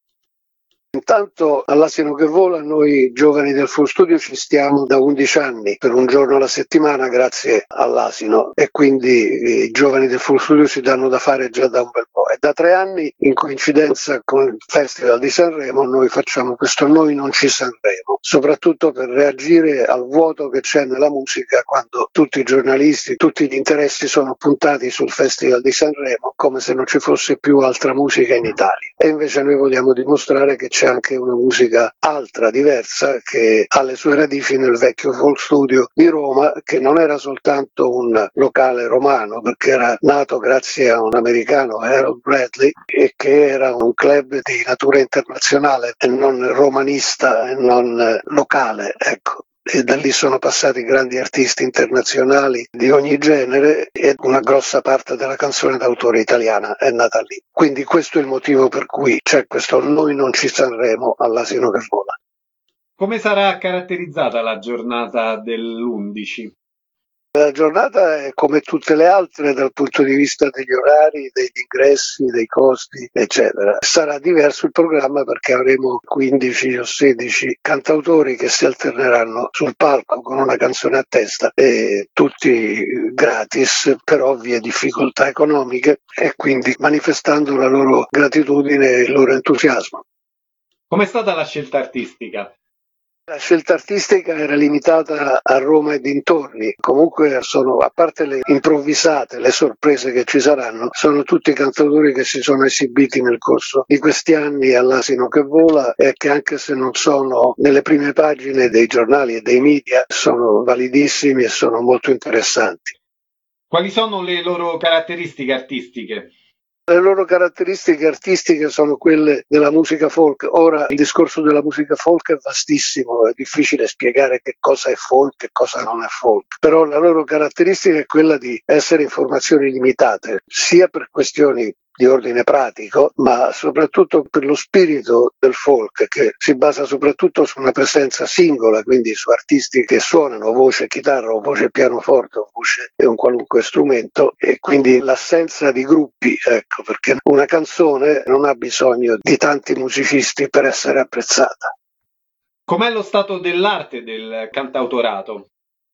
Intanto all'Asino che vola noi giovani del Full Studio ci stiamo da 11 anni per un giorno alla settimana grazie all'Asino e quindi i giovani del Full Studio si danno da fare già da un bel po'. E da 3 anni in coincidenza con il Festival di Sanremo noi facciamo questo Noi non ci Sanremo, soprattutto per reagire al vuoto che c'è nella musica quando tutti i giornalisti, tutti gli interessi sono puntati sul Festival di Sanremo come se non ci fosse più altra musica in Italia. E invece noi vogliamo dimostrare che c'è anche una musica altra, diversa, che ha le sue radici nel vecchio Folk Studio di Roma, che non era soltanto un locale romano, perché era nato grazie a un americano, Harold Bradley, e che era un club di natura internazionale e non romanista e non locale, ecco. E da lì sono passati grandi artisti internazionali di ogni genere e una grossa parte della canzone d'autore italiana è nata lì. Quindi questo è il motivo per cui c'è questo Noi non ci Sanremo all'Asino che vola. Come sarà caratterizzata la giornata dell'11? La giornata è come tutte le altre dal punto di vista degli orari, degli ingressi, dei costi, eccetera. Sarà diverso il programma perché avremo 15 o 16 cantautori che si alterneranno sul palco con una canzone a testa e tutti gratis per ovvie difficoltà economiche e quindi manifestando la loro gratitudine e il loro entusiasmo. Com'è stata la scelta artistica? La scelta artistica era limitata a Roma e dintorni, comunque sono, a parte le improvvisate, le sorprese che ci saranno, sono tutti cantautori che si sono esibiti nel corso di questi anni all'Asino che vola e che anche se non sono nelle prime pagine dei giornali e dei media sono validissimi e sono molto interessanti. Quali sono le loro caratteristiche artistiche? Le loro caratteristiche artistiche sono quelle della musica folk. Ora il discorso della musica folk è vastissimo, è difficile spiegare che cosa è folk e cosa non è folk, però la loro caratteristica è quella di essere informazioni limitate, sia per questioni di ordine pratico, ma soprattutto per lo spirito del folk che si basa soprattutto su una presenza singola, quindi su artisti che suonano voce chitarra o voce pianoforte o voce e un qualunque strumento e quindi l'assenza di gruppi, ecco, perché una canzone non ha bisogno di tanti musicisti per essere apprezzata. Com'è lo stato dell'arte del cantautorato?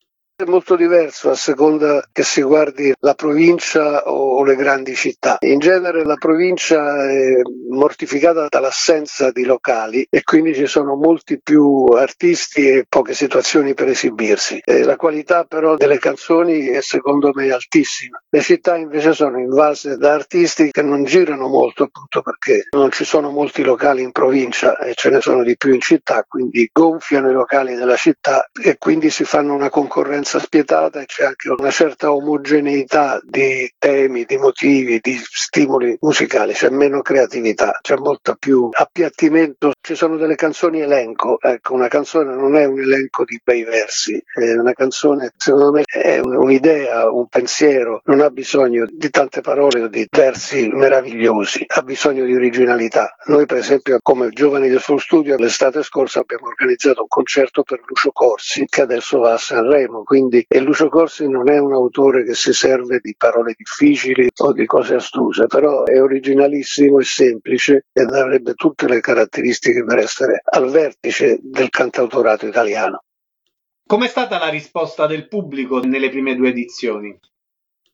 È molto diverso a seconda che si guardi la provincia o le grandi città. In genere la provincia è mortificata dall'assenza di locali e quindi ci sono molti più artisti e poche situazioni per esibirsi. La qualità però delle canzoni è secondo me altissima. Le città invece sono invase da artisti che non girano molto appunto perché non ci sono molti locali in provincia e ce ne sono di più in città, quindi gonfiano i locali della città e quindi si fanno una concorrenza spietata e c'è anche una certa omogeneità di temi, di motivi, di stimoli musicali, c'è meno creatività, c'è molto più appiattimento, ci sono delle canzoni elenco, ecco, una canzone non è un elenco di bei versi, è una canzone secondo me è un'idea, un pensiero, non ha bisogno di tante parole o di versi meravigliosi, ha bisogno di originalità. Noi per esempio come giovani del Full Studio l'estate scorsa abbiamo organizzato un concerto per Lucio Corsi che adesso va a Sanremo, e Lucio Corsi non è un autore che si serve di parole difficili o di cose astuse, però è originalissimo e semplice ed avrebbe tutte le caratteristiche per essere al vertice del cantautorato italiano. Com'è stata la risposta del pubblico nelle prime 2 edizioni?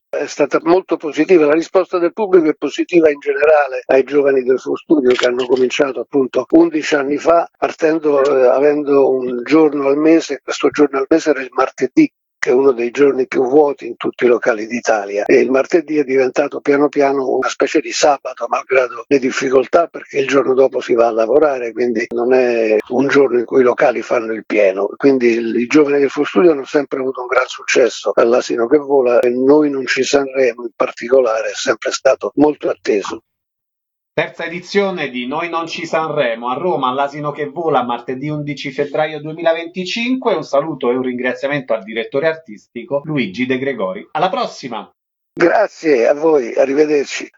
È stata molto positiva, la risposta del pubblico è positiva in generale ai giovani del suo studio che hanno cominciato appunto 11 anni fa, partendo avendo un giorno al mese, questo giorno al mese era il martedì, che è uno dei giorni più vuoti in tutti i locali d'Italia, e il martedì è diventato piano piano una specie di sabato, malgrado le difficoltà, perché il giorno dopo si va a lavorare, quindi non è un giorno in cui i locali fanno il pieno. Quindi i giovani del Full Studio hanno sempre avuto un gran successo all'Asino che vola, e Noi non ci Sanremo in particolare è sempre stato molto atteso. Terza edizione di Noi non ci Sanremo a Roma, all'Asino che vola, martedì 11 febbraio 2025. Un saluto e un ringraziamento al direttore artistico Luigi De Gregori. Alla prossima! Grazie a voi, arrivederci.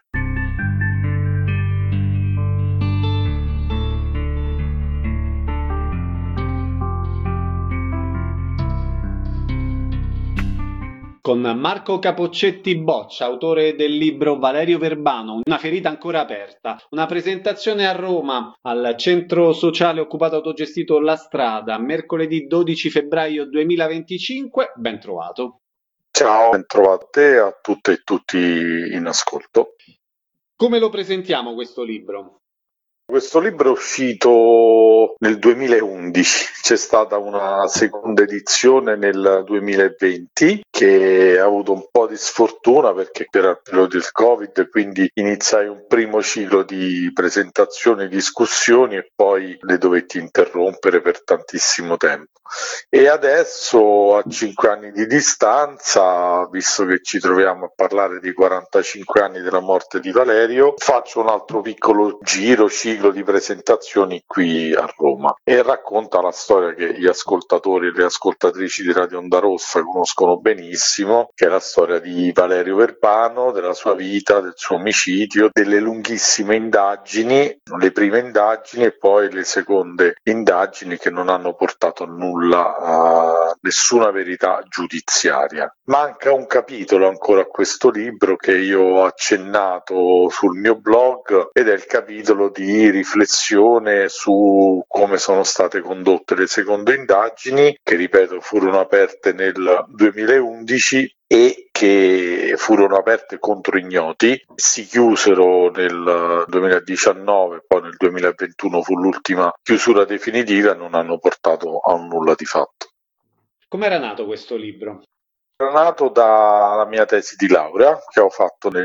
Con Marco Capoccetti Boccia, autore del libro Valerio Verbano, Una ferita ancora aperta, una presentazione a Roma al centro sociale occupato autogestito La Strada, mercoledì 12 febbraio 2025, ben trovato. Ciao, ben trovato a te, a tutte e tutti in ascolto. Come lo presentiamo questo libro? Questo libro è uscito nel 2011, c'è stata una seconda edizione nel 2020 che ha avuto un po' di sfortuna perché era il periodo del Covid, quindi iniziai un primo ciclo di presentazioni e discussioni e poi le dovetti interrompere per tantissimo tempo. E adesso, a 5 anni di distanza, visto che ci troviamo a parlare di 45 anni della morte di Valerio, faccio un altro piccolo ciclo di presentazioni qui a Roma e racconta la storia che gli ascoltatori e le ascoltatrici di Radio Onda Rossa conoscono benissimo, che è la storia di Valerio Verbano, della sua vita, del suo omicidio, delle lunghissime indagini, le prime indagini e poi le seconde indagini che non hanno portato a nulla, a nessuna verità giudiziaria. Manca un capitolo ancora a questo libro che io ho accennato sul mio blog ed è il capitolo di riflessione su come sono state condotte le seconde indagini, che ripeto furono aperte nel 2011 e che furono aperte contro ignoti, si chiusero nel 2019, poi nel 2021 fu l'ultima chiusura definitiva e non hanno portato a un nulla di fatto. Com'era nato questo libro? Era nato dalla mia tesi di laurea che ho fatto nel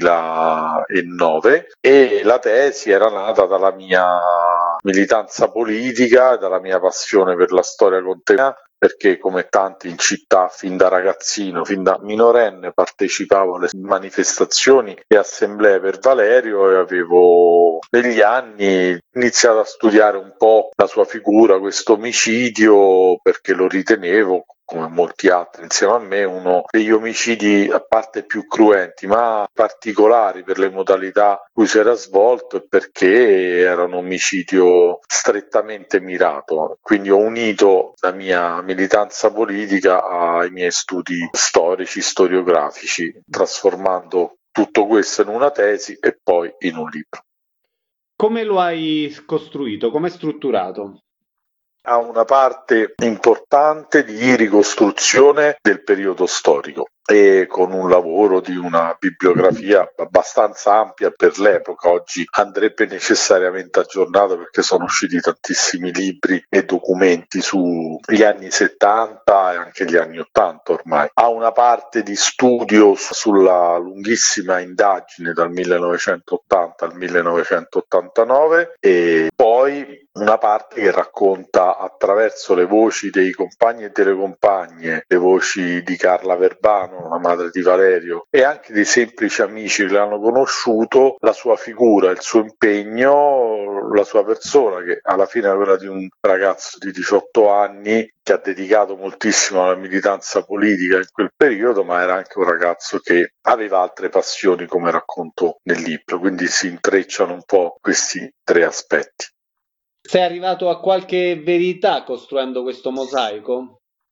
2009 e la tesi era nata dalla mia militanza politica, dalla mia passione per la storia contemporanea, perché come tanti in città fin da ragazzino, fin da minorenne partecipavo alle manifestazioni e assemblee per Valerio e avevo negli anni iniziato a studiare un po' la sua figura, questo omicidio, perché lo ritenevo, come molti altri insieme a me, uno degli omicidi a parte più cruenti ma particolari per le modalità in cui si era svolto e perché era un omicidio strettamente mirato. Quindi ho unito la mia militanza politica ai miei studi storici, storiografici, trasformando tutto questo in una tesi e poi in un libro. Come lo hai costruito? Come è strutturato? Ha una parte importante di ricostruzione del periodo storico e con un lavoro di una bibliografia abbastanza ampia per l'epoca. Oggi andrebbe necessariamente aggiornato perché sono usciti tantissimi libri e documenti sugli anni 70 e anche gli anni 80 ormai. Ha una parte di studio sulla lunghissima indagine dal 1980 al 1989 e poi una parte che racconta attraverso le voci dei compagni e delle compagne, le voci di Carla Verbano, la madre di Valerio, e anche dei semplici amici che l'hanno conosciuto, la sua figura, il suo impegno, la sua persona, che alla fine è quella di un ragazzo di 18 anni che ha dedicato moltissimo alla militanza politica in quel periodo, ma era anche un ragazzo che aveva altre passioni, come racconto nel libro, quindi si intrecciano un po' questi tre aspetti. Sei arrivato a qualche verità costruendo questo mosaico?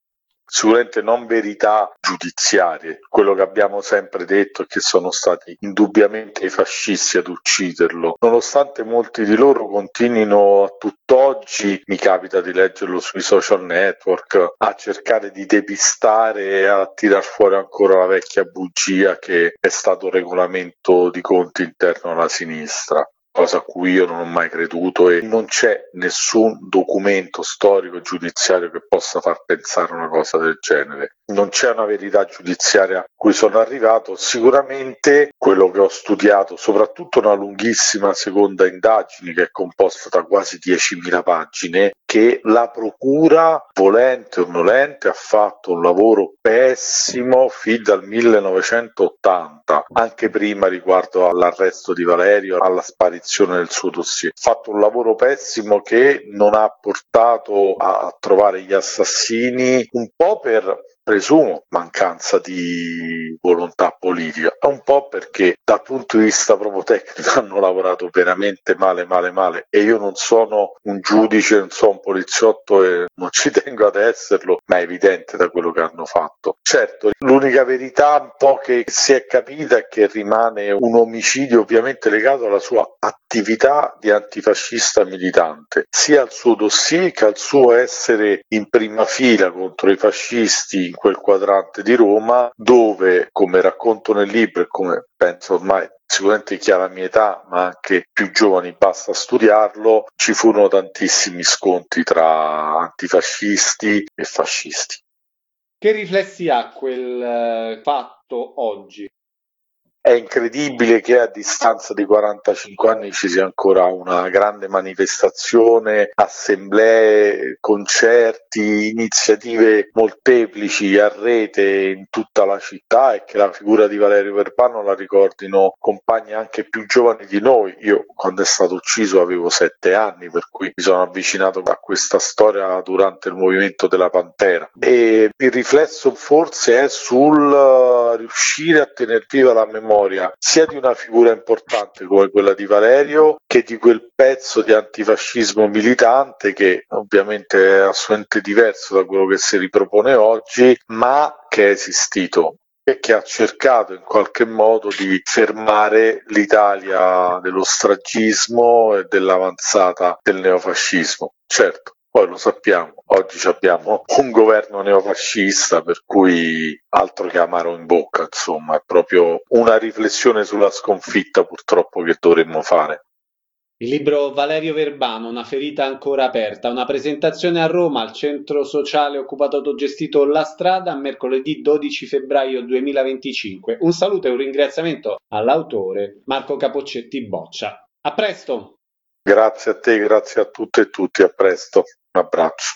sicuramente non verità giudiziarie. Quello che abbiamo sempre detto è che sono stati indubbiamente i fascisti ad ucciderlo, nonostante molti di loro continuino a tutt'oggi, mi capita di leggerlo sui social network, a cercare di depistare e a tirar fuori ancora la vecchia bugia che è stato regolamento di conti interno alla sinistra, cosa a cui io non ho mai creduto, e non c'è nessun documento storico giudiziario che possa far pensare una cosa del genere. Non c'è una verità giudiziaria a cui sono arrivato. Sicuramente quello che ho studiato, soprattutto una lunghissima seconda indagine che è composta da quasi 10.000 pagine, che la procura, volente o nolente, ha fatto un lavoro pessimo fin dal 1980, anche prima riguardo all'arresto di Valerio, alla sparizione del suo dossier. Ha fatto un lavoro pessimo che non ha portato a trovare gli assassini, un po' per, presumo, mancanza di volontà politica, un po' perché dal punto di vista proprio tecnico hanno lavorato veramente male, e io non sono un giudice, non sono un poliziotto e non ci tengo ad esserlo, ma è evidente da quello che hanno fatto. Certo, l'unica verità un po' che si è capita è che rimane un omicidio ovviamente legato alla sua attività di antifascista militante, sia al suo dossier che al suo essere in prima fila contro i fascisti in quel quadrante di Roma, dove, come racconto nel libro e come penso ormai sicuramente chi ha la mia età, ma anche più giovani, basta studiarlo, ci furono tantissimi scontri tra antifascisti e fascisti. Che riflessi ha quel fatto oggi? È incredibile che a distanza di 45 anni ci sia ancora una grande manifestazione, assemblee, concerti, iniziative molteplici a rete in tutta la città, e che la figura di Valerio Verbano la ricordino compagni anche più giovani di noi. Io, quando è stato ucciso, avevo 7 anni, per cui mi sono avvicinato a questa storia durante il movimento della Pantera, e il riflesso forse è sul riuscire a tener viva la memoria sia di una figura importante come quella di Valerio, che di quel pezzo di antifascismo militante che ovviamente è assolutamente diverso da quello che si ripropone oggi, ma che è esistito e che ha cercato in qualche modo di fermare l'Italia dello stragismo e dell'avanzata del neofascismo. Certo, poi lo sappiamo, oggi abbiamo un governo neofascista, per cui altro che amaro in bocca, insomma, è proprio una riflessione sulla sconfitta purtroppo che dovremmo fare. Il libro Valerio Verbano, una ferita ancora aperta, una presentazione a Roma al centro sociale occupato autogestito La Strada, mercoledì 12 febbraio 2025. Un saluto e un ringraziamento all'autore Marco Capoccetti Boccia. A presto! Grazie a te, grazie a tutte e tutti, a presto, un abbraccio.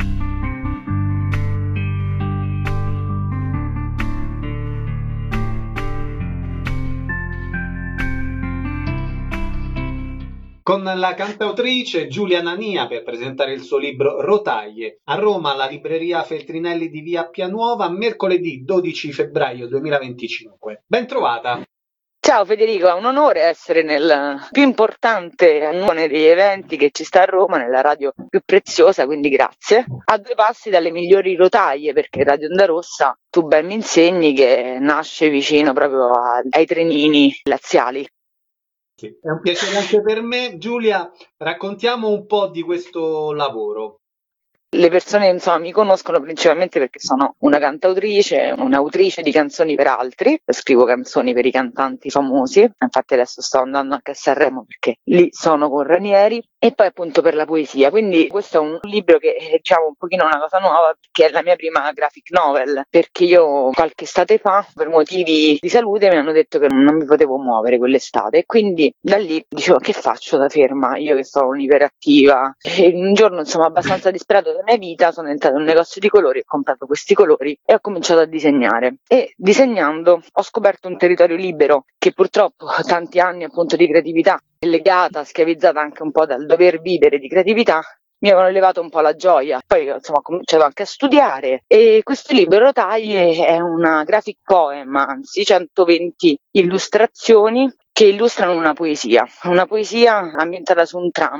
Con la cantautrice Giulia Nania per presentare il suo libro Rotaie. A Roma, alla libreria Feltrinelli di via Pianuova, mercoledì 12 febbraio 2025. Ben trovata! Ciao Federico, è un onore essere nel più importante annone degli eventi che ci sta a Roma, nella radio più preziosa, quindi grazie. A 2 passi dalle migliori rotaie, perché Radio Onda Rossa, tu ben mi insegni, che nasce vicino proprio ai trenini laziali. Sì, è un piacere anche per me. Giulia, raccontiamo un po' di questo lavoro. Le persone insomma mi conoscono principalmente perché sono una cantautrice, un'autrice di canzoni per altri, scrivo canzoni per i cantanti famosi, infatti adesso sto andando anche a Sanremo perché lì sono con Ranieri, e poi appunto per la poesia, quindi questo è un libro che è diciamo un pochino una cosa nuova, perché è la mia prima graphic novel, perché io qualche estate fa per motivi di salute mi hanno detto che non mi potevo muovere quell'estate, e quindi da lì dicevo che faccio da ferma, io che sono un'iperattiva, e un giorno insomma abbastanza disperato della mia vita sono entrata in un negozio di colori, ho comprato questi colori e ho cominciato a disegnare, e disegnando ho scoperto un territorio libero che purtroppo tanti anni appunto di creatività legata, schiavizzata anche un po' dal dover vivere di creatività, mi avevano elevato un po' la gioia. Poi insomma ho cominciato anche a studiare, e questo libro Rotaie è una graphic poem, anzi 120 illustrazioni che illustrano una poesia ambientata su un tram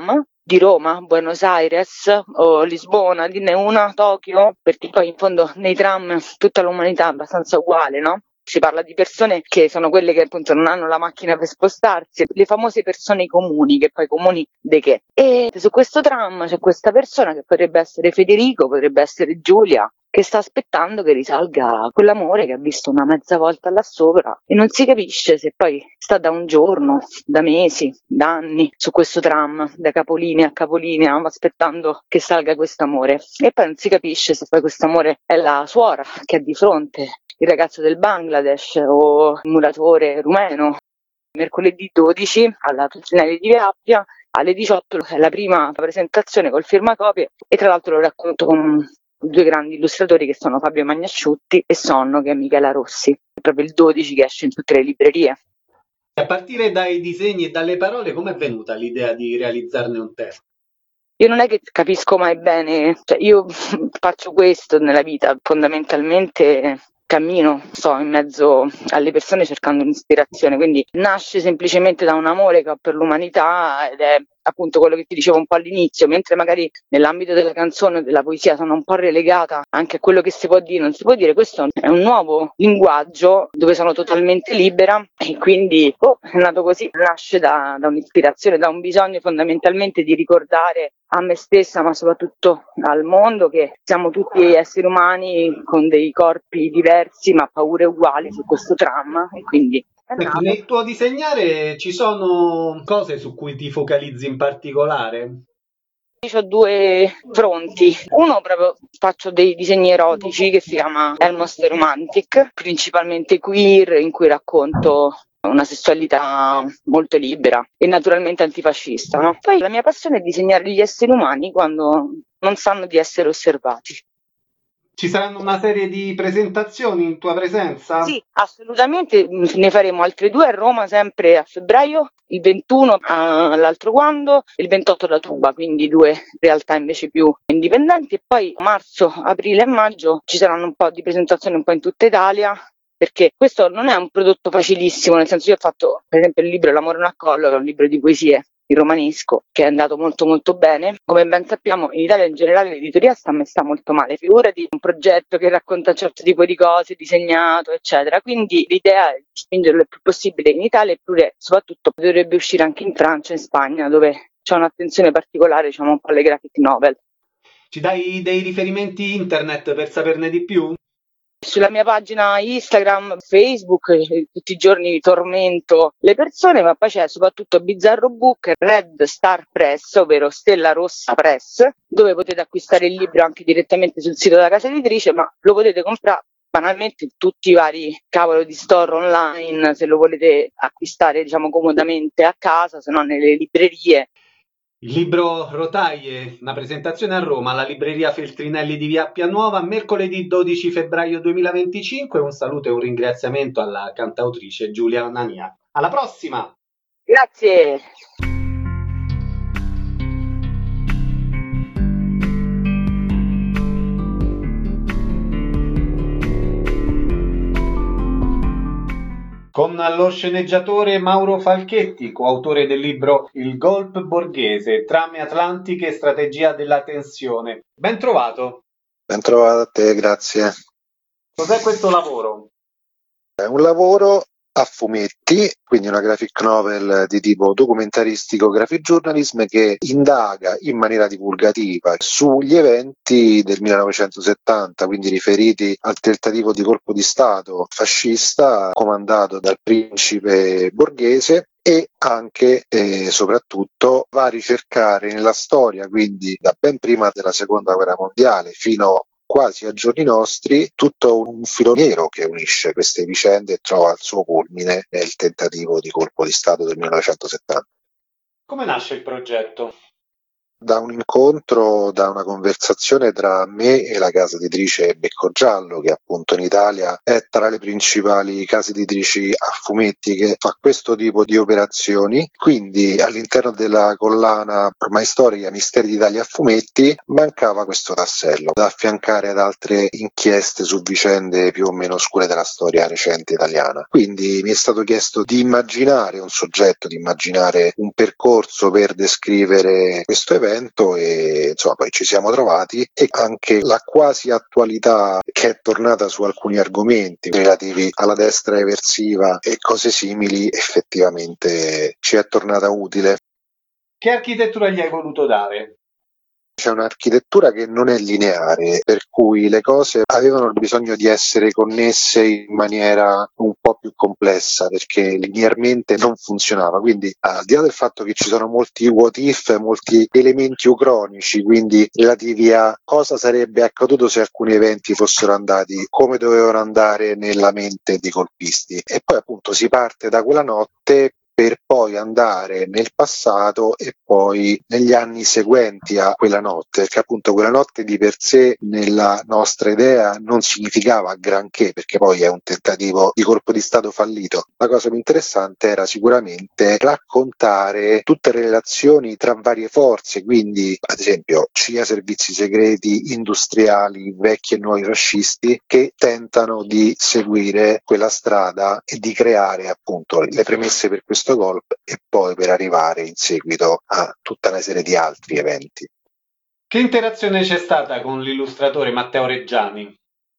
di Roma, Buenos Aires o Lisbona, dinne una, Tokyo, perché poi in fondo nei tram tutta l'umanità è abbastanza uguale, no? Si parla di persone che sono quelle che appunto non hanno la macchina per spostarsi, le famose persone comuni, che poi comuni di che? E su questo tram c'è questa persona che potrebbe essere Federico, potrebbe essere Giulia, che sta aspettando che risalga quell'amore che ha visto una mezza volta là sopra e non si capisce se poi sta da un giorno, da mesi, da anni su questo tram, da capolinea a capolinea, aspettando che salga questo amore. E poi non si capisce se poi questo amore è la suora che ha di fronte, il ragazzo del Bangladesh o il muratore rumeno. Mercoledì 12 alla Feltrinelli di Via Appia alle 18 è la prima presentazione col firmacopie e tra l'altro lo racconto con due grandi illustratori che sono Fabio Magnasciutti e Sonno, che è Michela Rossi. È proprio il 12 che esce in tutte le librerie. A partire dai disegni e dalle parole, com'è venuta l'idea di realizzarne un testo? Io non è che capisco mai bene, cioè io faccio questo nella vita, fondamentalmente cammino, sto in mezzo alle persone cercando un'ispirazione, quindi nasce semplicemente da un amore che ho per l'umanità ed è appunto quello che ti dicevo un po' all'inizio, mentre magari nell'ambito della canzone o della poesia sono un po' relegata anche a quello che si può dire, non si può dire, questo è un nuovo linguaggio dove sono totalmente libera e quindi è nato così, nasce da un'ispirazione, da un bisogno fondamentalmente di ricordare a me stessa ma soprattutto al mondo che siamo tutti esseri umani con dei corpi diversi ma paure uguali su questo tram e quindi Senti, nel tuo disegnare ci sono cose su cui ti focalizzi in particolare? Io ho due fronti, uno proprio faccio dei disegni erotici che si chiama Almost Romantic, principalmente queer, in cui racconto una sessualità molto libera e naturalmente antifascista, no? Poi la mia passione è disegnare gli esseri umani quando non sanno di essere osservati. Ci saranno una serie di presentazioni in tua presenza? Sì, assolutamente, ne faremo altre 2 a Roma sempre a febbraio, il 21 all'Altro Quando, il 28 da Tuba, quindi 2 realtà invece più indipendenti e poi marzo, aprile e maggio ci saranno un po' di presentazioni un po' in tutta Italia, perché questo non è un prodotto facilissimo, nel senso io ho fatto per esempio il libro L'amore non collo, che è un libro di poesie, il romanesco, che è andato molto molto bene. Come ben sappiamo in Italia in generale l'editoria sta messa molto male, figurati un progetto che racconta un certo tipo di cose, disegnato eccetera, quindi l'idea è di spingerlo il più possibile in Italia eppure soprattutto dovrebbe uscire anche in Francia e in Spagna dove c'è un'attenzione particolare diciamo un po' alle graphic novel. Ci dai dei riferimenti internet per saperne di più? Sulla mia pagina Instagram, Facebook, tutti i giorni tormento le persone, ma poi c'è soprattutto Bizzarro Book, Red Star Press, ovvero Stella Rossa Press, dove potete acquistare il libro anche direttamente sul sito della casa editrice, ma lo potete comprare banalmente in tutti i vari cavolo di store online, se lo volete acquistare diciamo comodamente a casa, se no nelle librerie. Il libro Rotaie, una presentazione a Roma alla libreria Feltrinelli di Via Appia Nuova, mercoledì 12 febbraio 2025. Un saluto e un ringraziamento alla cantautrice Giulia Nania. Alla prossima! Grazie! Con lo sceneggiatore Mauro Falchetti, coautore del libro Il Golpe Borghese, trame atlantiche e strategia della tensione. Ben trovato. Ben trovato a te, grazie. Cos'è questo lavoro? È un lavoro a fumetti, quindi una graphic novel di tipo documentaristico graphic journalism che indaga in maniera divulgativa sugli eventi del 1970, quindi riferiti al tentativo di colpo di Stato fascista comandato dal principe Borghese e anche e soprattutto va a ricercare nella storia, quindi da ben prima della Seconda Guerra Mondiale fino quasi a giorni nostri, tutto un filo nero che unisce queste vicende e trova il suo culmine nel tentativo di colpo di Stato del 1970. Come nasce il progetto? Da un incontro, da una conversazione tra me e la casa editrice Becco Giallo, che appunto in Italia è tra le principali case editrici a fumetti che fa questo tipo di operazioni. Quindi all'interno della collana ormai storica Misteri d'Italia a fumetti mancava questo tassello da affiancare ad altre inchieste su vicende più o meno oscure della storia recente italiana. Quindi mi è stato chiesto di immaginare un soggetto, di immaginare un percorso per descrivere questo evento e insomma poi ci siamo trovati, e anche la quasi attualità che è tornata su alcuni argomenti relativi alla destra eversiva e cose simili effettivamente ci è tornata utile. Che architettura gli hai voluto dare? C'è un'architettura che non è lineare, per cui le cose avevano bisogno di essere connesse in maniera un po' più complessa, perché linearmente non funzionava. Quindi, al di là del fatto che ci sono molti what if, molti elementi ucronici, quindi relativi a cosa sarebbe accaduto se alcuni eventi fossero andati come dovevano andare nella mente dei colpisti. E poi appunto si parte da quella notte per poi andare nel passato e poi negli anni seguenti a quella notte, perché appunto quella notte di per sé nella nostra idea non significava granché, perché poi è un tentativo di colpo di stato fallito. La cosa più interessante era sicuramente raccontare tutte le relazioni tra varie forze, quindi ad esempio CIA, servizi segreti, industriali, vecchi e nuovi fascisti, che tentano di seguire quella strada e di creare appunto le premesse per questo golpe e poi per arrivare in seguito a tutta una serie di altri eventi. Che interazione c'è stata con l'illustratore Matteo Reggiani?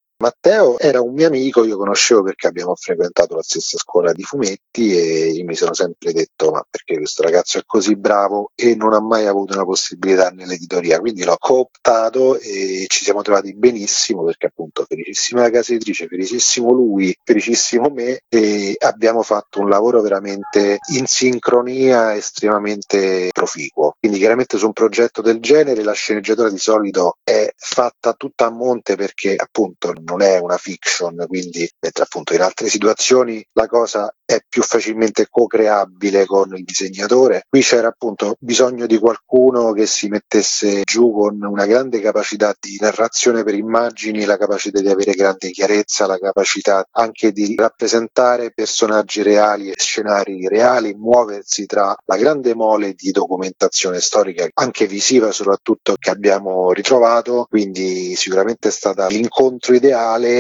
Matteo era un mio amico, io conoscevo perché abbiamo frequentato la stessa scuola di fumetti e io mi sono sempre detto ma perché questo ragazzo è così bravo e non ha mai avuto una possibilità nell'editoria, quindi l'ho cooptato e ci siamo trovati benissimo, perché appunto felicissima la casa editrice, felicissimo lui, felicissimo me, e abbiamo fatto un lavoro veramente in sincronia estremamente proficuo. Quindi chiaramente su un progetto del genere la sceneggiatura di solito è fatta tutta a monte, perché appunto non è una fiction, quindi mentre appunto in altre situazioni la cosa è più facilmente co-creabile con il disegnatore, qui c'era appunto bisogno di qualcuno che si mettesse giù con una grande capacità di narrazione per immagini, la capacità di avere grande chiarezza, la capacità anche di rappresentare personaggi reali e scenari reali, muoversi tra la grande mole di documentazione storica, anche visiva soprattutto, che abbiamo ritrovato. Quindi sicuramente è stata l'incontro ideale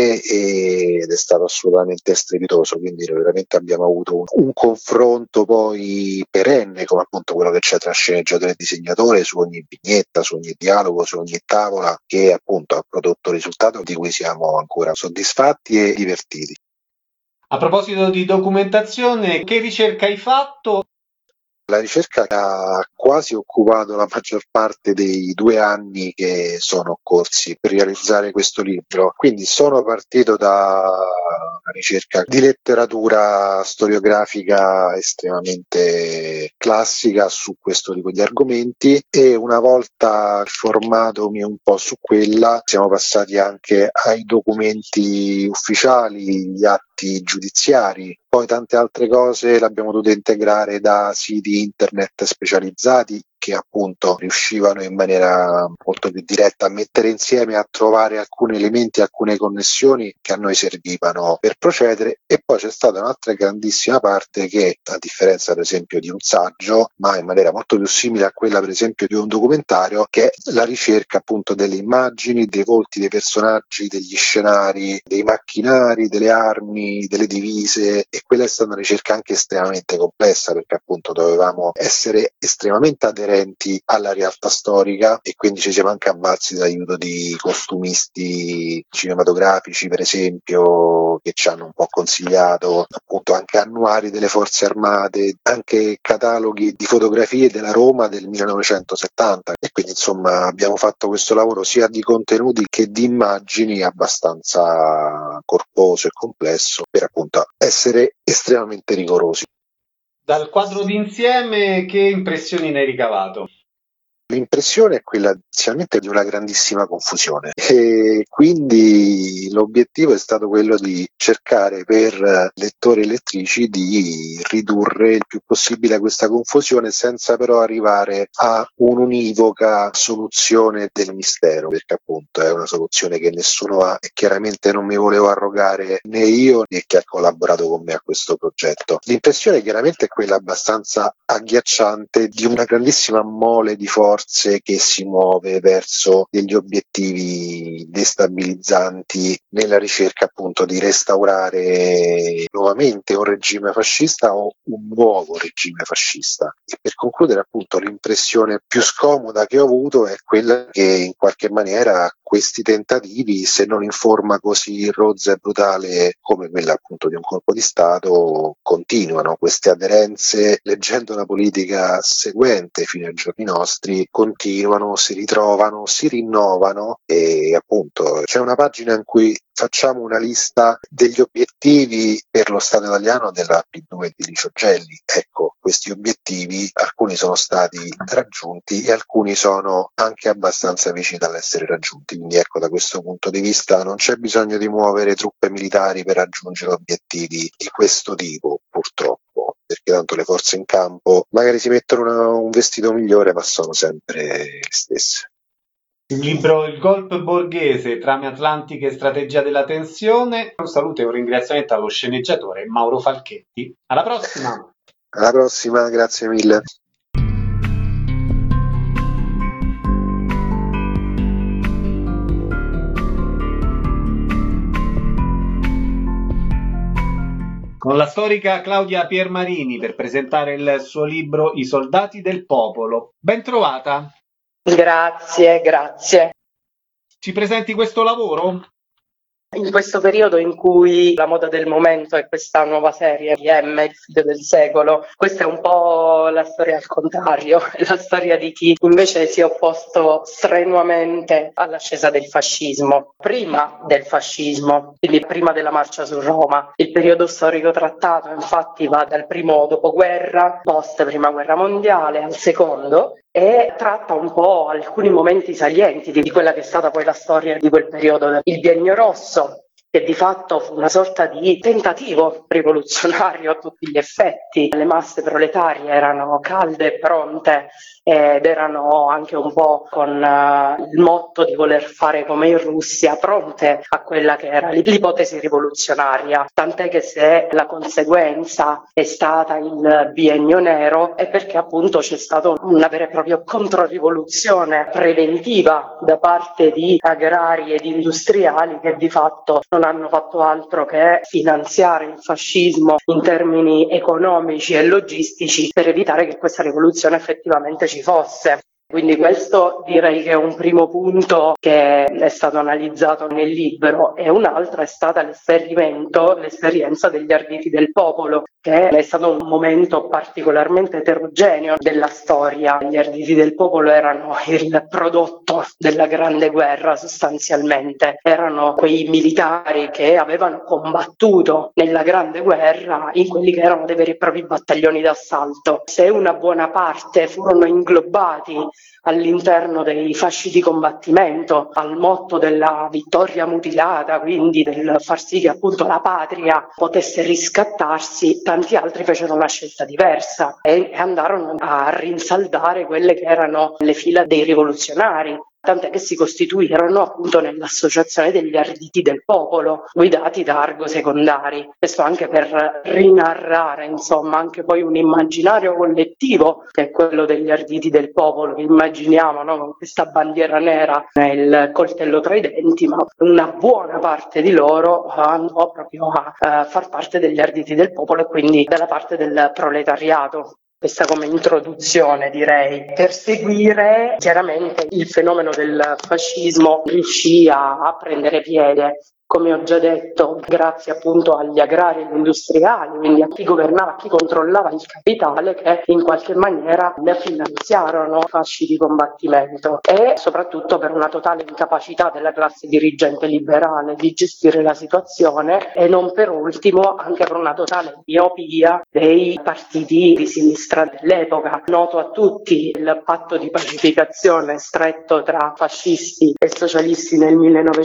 ed è stato assolutamente strepitoso, quindi veramente abbiamo avuto un confronto poi perenne come appunto quello che c'è tra sceneggiatore e disegnatore su ogni vignetta, su ogni dialogo, su ogni tavola, che appunto ha prodotto un risultato di cui siamo ancora soddisfatti e divertiti. A proposito di documentazione, che ricerca hai fatto? La ricerca ha quasi occupato la maggior parte dei 2 anni che sono occorsi per realizzare questo libro, quindi sono partito da una ricerca di letteratura storiografica estremamente classica su questo tipo di argomenti, e una volta formatomi un po' su quella siamo passati anche ai documenti ufficiali, gli atti giudiziari. Poi tante altre cose le abbiamo dovute integrare da siti internet specializzati che appunto riuscivano in maniera molto più diretta a mettere insieme, a trovare alcuni elementi, alcune connessioni che a noi servivano per procedere. E poi c'è stata un'altra grandissima parte che, a differenza per esempio di un saggio, ma in maniera molto più simile a quella per esempio di un documentario, che è la ricerca appunto delle immagini, dei volti dei personaggi, degli scenari, dei macchinari, delle armi, delle divise. E quella è stata una ricerca anche estremamente complessa, perché appunto dovevamo essere estremamente aderenti alla realtà storica, e quindi ci siamo anche avvalsi dell'aiuto di costumisti cinematografici per esempio, che ci hanno un po' consigliato appunto anche annuari delle forze armate, anche cataloghi di fotografie della Roma del 1970, e quindi insomma abbiamo fatto questo lavoro sia di contenuti che di immagini abbastanza corposo e complesso, per appunto essere estremamente rigorosi. Dal quadro d'insieme che impressioni ne hai ricavato? L'impressione è quella inizialmente di una grandissima confusione e quindi l'obiettivo è stato quello di cercare per lettori e lettrici di ridurre il più possibile questa confusione senza però arrivare a un'univoca soluzione del mistero, perché appunto è una soluzione che nessuno ha e chiaramente non mi volevo arrogare né io né chi ha collaborato con me a questo progetto. L'impressione chiaramente è quella abbastanza agghiacciante di una grandissima mole di forze che si muove verso degli obiettivi destabilizzanti nella ricerca appunto di restaurare nuovamente un regime fascista o un nuovo regime fascista. E per concludere appunto l'impressione più scomoda che ho avuto è quella che in qualche maniera questi tentativi, se non in forma così rozza e brutale come quella appunto di un colpo di Stato, continuano. Queste aderenze, leggendo la politica seguente fino ai giorni nostri, continuano, si ritrovano, si rinnovano e appunto c'è una pagina in cui facciamo una lista degli obiettivi per lo Stato italiano della P2 di Licio Gelli. Ecco, questi obiettivi, alcuni sono stati raggiunti e alcuni sono anche abbastanza vicini dall'essere raggiunti. Quindi ecco, da questo punto di vista non c'è bisogno di muovere truppe militari per raggiungere obiettivi di questo tipo, purtroppo, perché tanto le forze in campo magari si mettono un vestito migliore ma sono sempre le stesse. Il libro Il golpe borghese, trame atlantiche e strategia della tensione. Un saluto e un ringraziamento allo sceneggiatore Mauro Falchetti. Alla prossima! Alla prossima, grazie mille. Con la storica Claudia Piermarini per presentare il suo libro I soldati del popolo. Ben trovata! Grazie. Ci presenti questo lavoro? In questo periodo in cui la moda del momento è questa nuova serie di M, il figlio del secolo, questa è un po' la storia al contrario, è la storia di chi invece si è opposto strenuamente all'ascesa del fascismo. Prima del fascismo, quindi prima della marcia su Roma, il periodo storico trattato infatti va dal primo dopoguerra, post prima guerra mondiale, al secondo, e tratta un po' alcuni momenti salienti di quella che è stata poi la storia di quel periodo. Il Biennio Rosso, che di fatto fu una sorta di tentativo rivoluzionario a tutti gli effetti. Le masse proletarie erano calde e pronte ed erano anche un po' con il motto di voler fare come in Russia, pronte a quella che era l'ipotesi rivoluzionaria. Tant'è che se la conseguenza è stata il Biennio Nero è perché appunto c'è stata una vera e propria controrivoluzione preventiva da parte di agrari ed industriali che di fatto non hanno fatto altro che finanziare il fascismo in termini economici e logistici per evitare che questa rivoluzione effettivamente ci fosse. Quindi questo direi che è un primo punto che è stato analizzato nel libro, e un altro è stata l'esperienza degli Arditi del Popolo, che è stato un momento particolarmente eterogeneo della storia. Gli Arditi del Popolo erano il prodotto della Grande Guerra sostanzialmente, erano quei militari che avevano combattuto nella Grande Guerra in quelli che erano dei veri e propri battaglioni d'assalto. Se una buona parte furono inglobati all'interno dei fasci di combattimento, al motto della vittoria mutilata, quindi del far sì che appunto la patria potesse riscattarsi, tanti altri fecero una scelta diversa e andarono a rinsaldare quelle che erano le fila dei rivoluzionari. Tant'è che si costituirono appunto nell'Associazione degli Arditi del Popolo, guidati da Argo Secondari. Questo anche per rinarrare, insomma, anche poi un immaginario collettivo che è quello degli Arditi del Popolo, che immaginiamo, no? Con questa bandiera nera e il coltello tra i denti, ma una buona parte di loro andò proprio a far parte degli Arditi del Popolo e quindi dalla parte del proletariato. Questa come introduzione, direi. Per seguire, chiaramente il fenomeno del fascismo riuscì a prendere piede come ho già detto, grazie appunto agli agrari e agli industriali, quindi a chi governava, a chi controllava il capitale, che in qualche maniera ne finanziarono fasci di combattimento, e soprattutto per una totale incapacità della classe dirigente liberale di gestire la situazione, e non per ultimo anche per una totale miopia dei partiti di sinistra dell'epoca. Noto a tutti il patto di pacificazione stretto tra fascisti e socialisti nel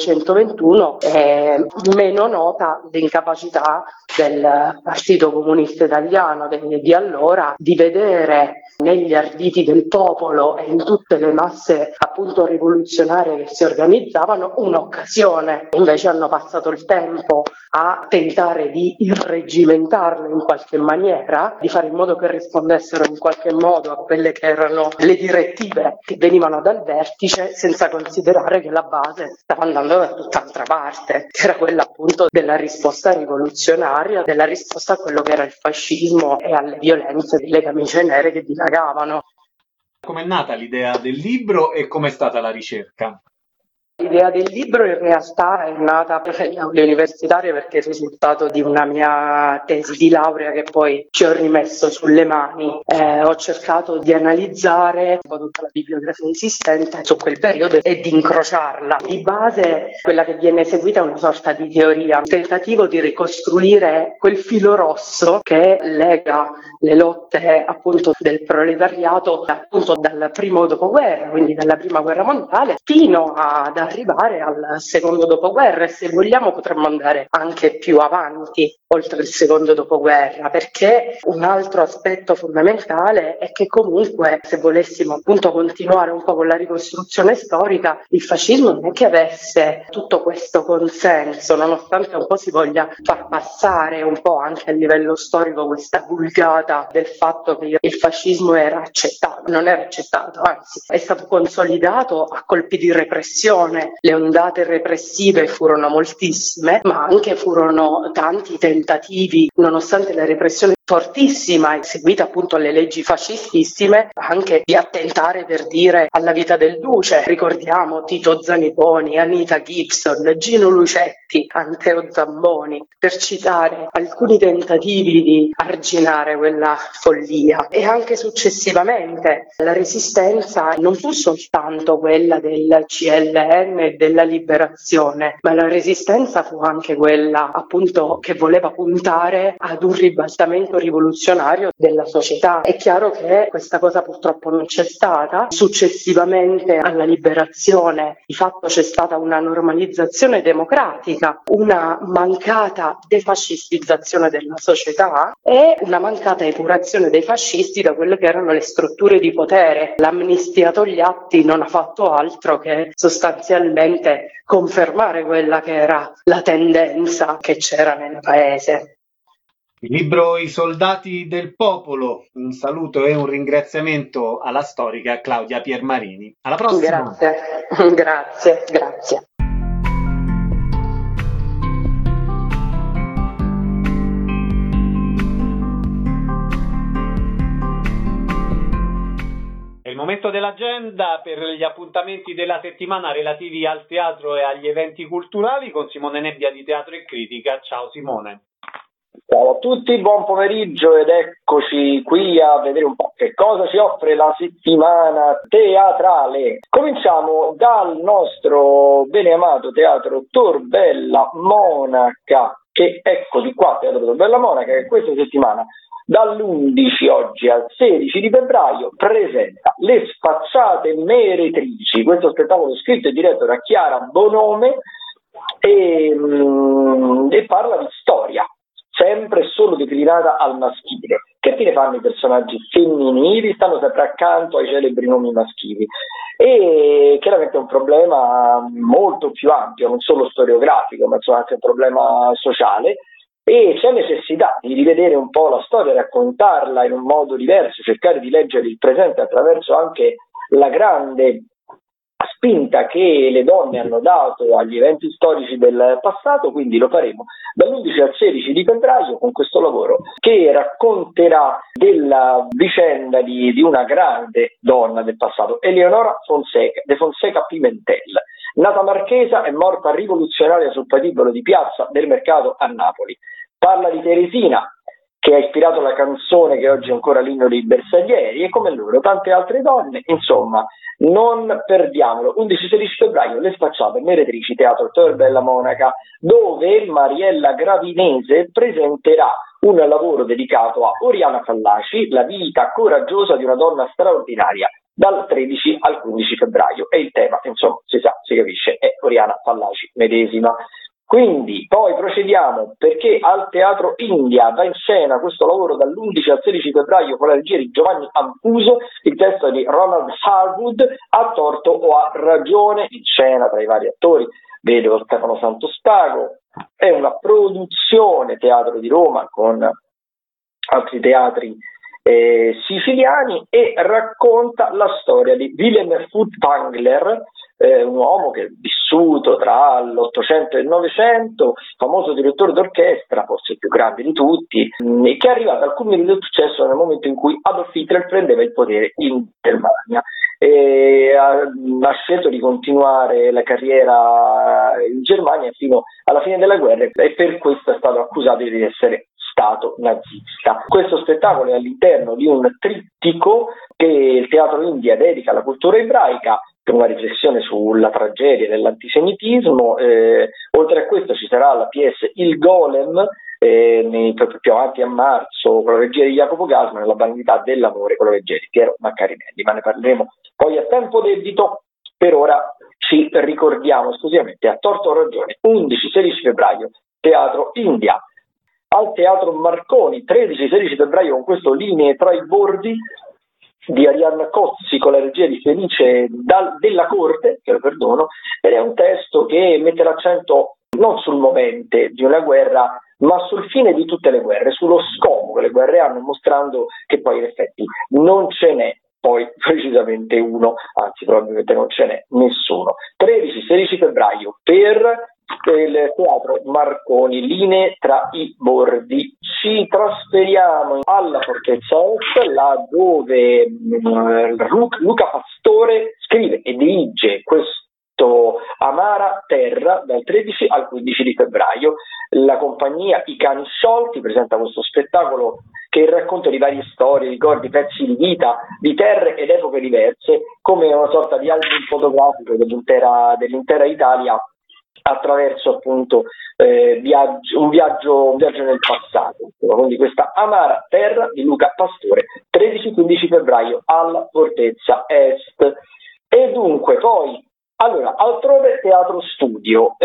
1921, e meno nota l'incapacità del Partito Comunista Italiano di allora di vedere negli arditi del popolo e in tutte le masse appunto rivoluzionarie che si organizzavano un'occasione. Invece hanno passato il tempo a tentare di irreggimentarle in qualche maniera, di fare in modo che rispondessero in qualche modo a quelle che erano le direttive che venivano dal vertice, senza considerare che la base stava andando da tutt'altra parte, che era quella appunto della risposta rivoluzionaria, della risposta a quello che era il fascismo e alle violenze delle camicie nere che dilagavano. Com'è nata l'idea del libro e com'è stata la ricerca? L'idea del libro in realtà è nata nelle aule universitarie perché è il risultato di una mia tesi di laurea che poi ci ho rimesso sulle mani. Ho cercato di analizzare un po' tutta la bibliografia esistente su quel periodo e di incrociarla. Di base quella che viene seguita è una sorta di teoria, un tentativo di ricostruire quel filo rosso che lega le lotte appunto del proletariato appunto dal primo dopoguerra, quindi dalla prima guerra mondiale, fino ad arrivare al secondo dopoguerra, e se vogliamo potremmo andare anche più avanti oltre il secondo dopoguerra, perché un altro aspetto fondamentale è che comunque, se volessimo appunto continuare un po' con la ricostruzione storica, il fascismo non è che avesse tutto questo consenso, nonostante un po' si voglia far passare un po' anche a livello storico questa vulgata del fatto che il fascismo era accettato. Non era accettato, anzi è stato consolidato a colpi di repressione. Le ondate repressive furono moltissime, ma anche furono tanti tentativi, nonostante la repressione fortissima seguita appunto alle leggi fascistissime, anche di attentare, per dire, alla vita del duce. Ricordiamo Tito Zaniponi, Anita Gibson, Gino Lucetti, Anteo Zamboni, per citare alcuni tentativi di arginare quella follia. E anche successivamente la resistenza non fu soltanto quella del CLN e della liberazione, ma la resistenza fu anche quella appunto che voleva puntare ad un ribaltamento rivoluzionario della società. È chiaro che questa cosa purtroppo non c'è stata. Successivamente alla liberazione di fatto c'è stata una normalizzazione democratica, una mancata defascistizzazione della società e una mancata epurazione dei fascisti da quelle che erano le strutture di potere. L'amnistia Togliatti non ha fatto altro che sostanzialmente confermare quella che era la tendenza che c'era nel paese. Il libro I soldati del popolo, un saluto e un ringraziamento alla storica Claudia Piermarini. Alla prossima! Grazie. È il momento dell'agenda per gli appuntamenti della settimana relativi al teatro e agli eventi culturali con Simone Nebbia di Teatro e Critica. Ciao Simone. Ciao a tutti, buon pomeriggio ed eccoci qui a vedere un po' che cosa ci offre la settimana teatrale. Cominciamo dal nostro beneamato teatro Tor Bella Monaca, che eccoli qua, teatro Tor Bella Monaca, che questa settimana dall'11 oggi al 16 di febbraio presenta Le Sfacciate Meretrici, questo spettacolo scritto e diretto da Chiara Bonome e parla di storia, sempre solo declinata al maschile. Che fine fanno i personaggi femminili? Stanno sempre accanto ai celebri nomi maschili, e chiaramente è un problema molto più ampio, non solo storiografico, ma insomma anche un problema sociale, e c'è necessità di rivedere un po' la storia, raccontarla in un modo diverso, cercare di leggere il presente attraverso anche la grande spinta che le donne hanno dato agli eventi storici del passato. Quindi lo faremo dall'11 al 16 di febbraio con questo lavoro che racconterà della vicenda di una grande donna del passato, Eleonora de Fonseca Pimentel. Nata marchesa, è morta rivoluzionaria sul patibolo di Piazza del Mercato a Napoli. Parla di Teresina, che ha ispirato la canzone che oggi è ancora l'inno dei bersaglieri, e come loro tante altre donne. Insomma, non perdiamolo. 11-16 febbraio, Le Sfacciate, Meretrici, Teatro Tor Bella Monaca, dove Mariella Gravinese presenterà un lavoro dedicato a Oriana Fallaci, la vita coraggiosa di una donna straordinaria, dal 13 al 15 febbraio. E il tema, insomma, si sa, si capisce, è Oriana Fallaci medesima. Quindi poi procediamo, perché al Teatro India va in scena questo lavoro dall'11 al 16 febbraio con la regia di Giovanni Ampuso, il testo di Ronald Harwood. A torto o a ragione, in scena tra i vari attori vedo Stefano Santospago. È una produzione Teatro di Roma con altri teatri siciliani, e racconta la storia di Willem Furtwängler, un uomo che è vissuto tra l'Ottocento e il Novecento, famoso direttore d'orchestra, forse il più grande di tutti, e che è arrivato al culmine del successo nel momento in cui Adolf Hitler prendeva il potere in Germania. Ha scelto di continuare la carriera in Germania fino alla fine della guerra, e per questo è stato accusato di essere stato nazista. Questo spettacolo è all'interno di un trittico che il Teatro India dedica alla cultura ebraica, per una riflessione sulla tragedia dell'antisemitismo. Oltre a questo ci sarà la pièce Il Golem, più avanti a marzo, con la regia di Jacopo Gasman, e La banalità dell'amore con la regia di Piero Maccarinelli, ma ne parleremo poi a tempo debito. Per ora ci ricordiamo esclusivamente, a torto o ragione, 11-16 febbraio, Teatro India. Al Teatro Marconi, 13-16 febbraio, con questo Linee tra i bordi di Arianna Cozzi, con la regia di Felice della Corte, che lo perdono, ed è un testo che mette l'accento non sul movente di una guerra, ma sul fine di tutte le guerre, sullo scopo che le guerre hanno, mostrando che poi in effetti non ce n'è poi precisamente uno, anzi probabilmente non ce n'è nessuno. 13-16 febbraio per il Teatro Marconi, Linee tra i bordi. Ci trasferiamo alla Fortezza Est, là dove Luca Pastore scrive e dirige questo Amara Terra dal 13 al 15 di febbraio. La compagnia I Cani Sciolti presenta questo spettacolo che è il racconto di varie storie, ricordi, pezzi di vita, di terre ed epoche diverse, come una sorta di album fotografico dell'intera Italia, attraverso appunto un viaggio nel passato. Quindi questa Amara Terra di Luca Pastore, 13-15 febbraio alla Fortezza Est. E dunque poi, allora, altrove Teatro Studio,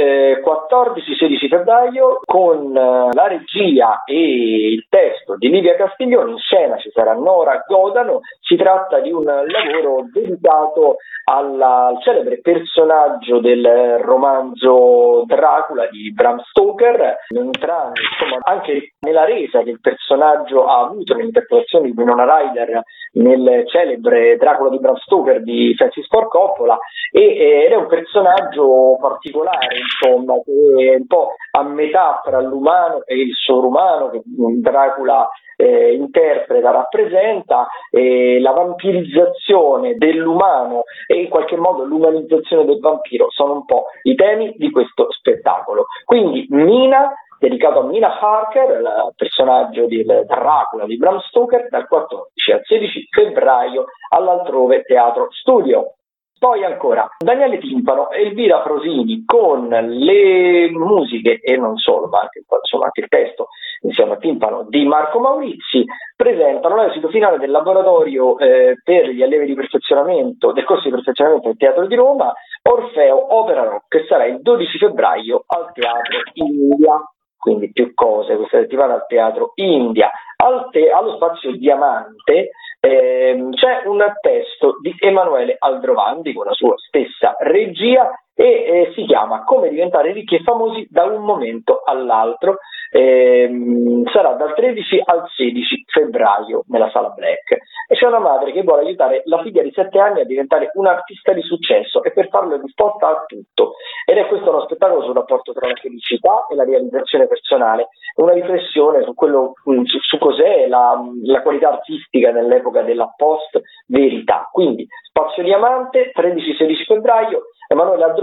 14-16 febbraio, con la regia e il testo di Livia Castiglioni. In scena ci sarà Nora Godano. Si tratta di un lavoro dedicato al celebre personaggio del romanzo Dracula di Bram Stoker, entrando insomma anche nella resa che il personaggio ha avuto nell'interpretazione di Winona Ryder nel celebre Dracula di Bram Stoker di Francis Ford Coppola, ed è un personaggio particolare, insomma, che è un po' a metà tra l'umano e il sovrumano, che Dracula interpreta, rappresenta, la vampirizzazione dell'umano e in qualche modo l'umanizzazione del vampiro sono un po' i temi di questo spettacolo. Quindi Mina, dedicato a Mina Harker, il personaggio del Dracula di Bram Stoker, dal 14 al 16 febbraio all'Altrove Teatro Studio. Poi ancora Daniele Timpano e Elvira Frosini, con le musiche e non solo, ma anche, insomma, anche il testo insieme a Timpano di Marco Maurizi, presentano l'esito finale del laboratorio per gli allievi di perfezionamento del corso di perfezionamento del Teatro di Roma, Orfeo Opera Rock, che sarà il 12 febbraio al Teatro India. Quindi più cose questa settimana al Teatro India. Allo Spazio Diamante c'è un testo di Emanuele Aldrovandi con la sua stessa regia, e si chiama Come diventare ricchi e famosi da un momento all'altro. Sarà dal 13 al 16 febbraio nella Sala Black, e c'è una madre che vuole aiutare la figlia di 7 anni a diventare un artista di successo, e per farlo è disposta a tutto. Ed è questo uno spettacolo sul rapporto tra la felicità e la realizzazione personale, una riflessione su quello, su cos'è la qualità artistica nell'epoca della post verità. Quindi Spazio Diamante, 13-16 febbraio, Emanuele Aldrovandi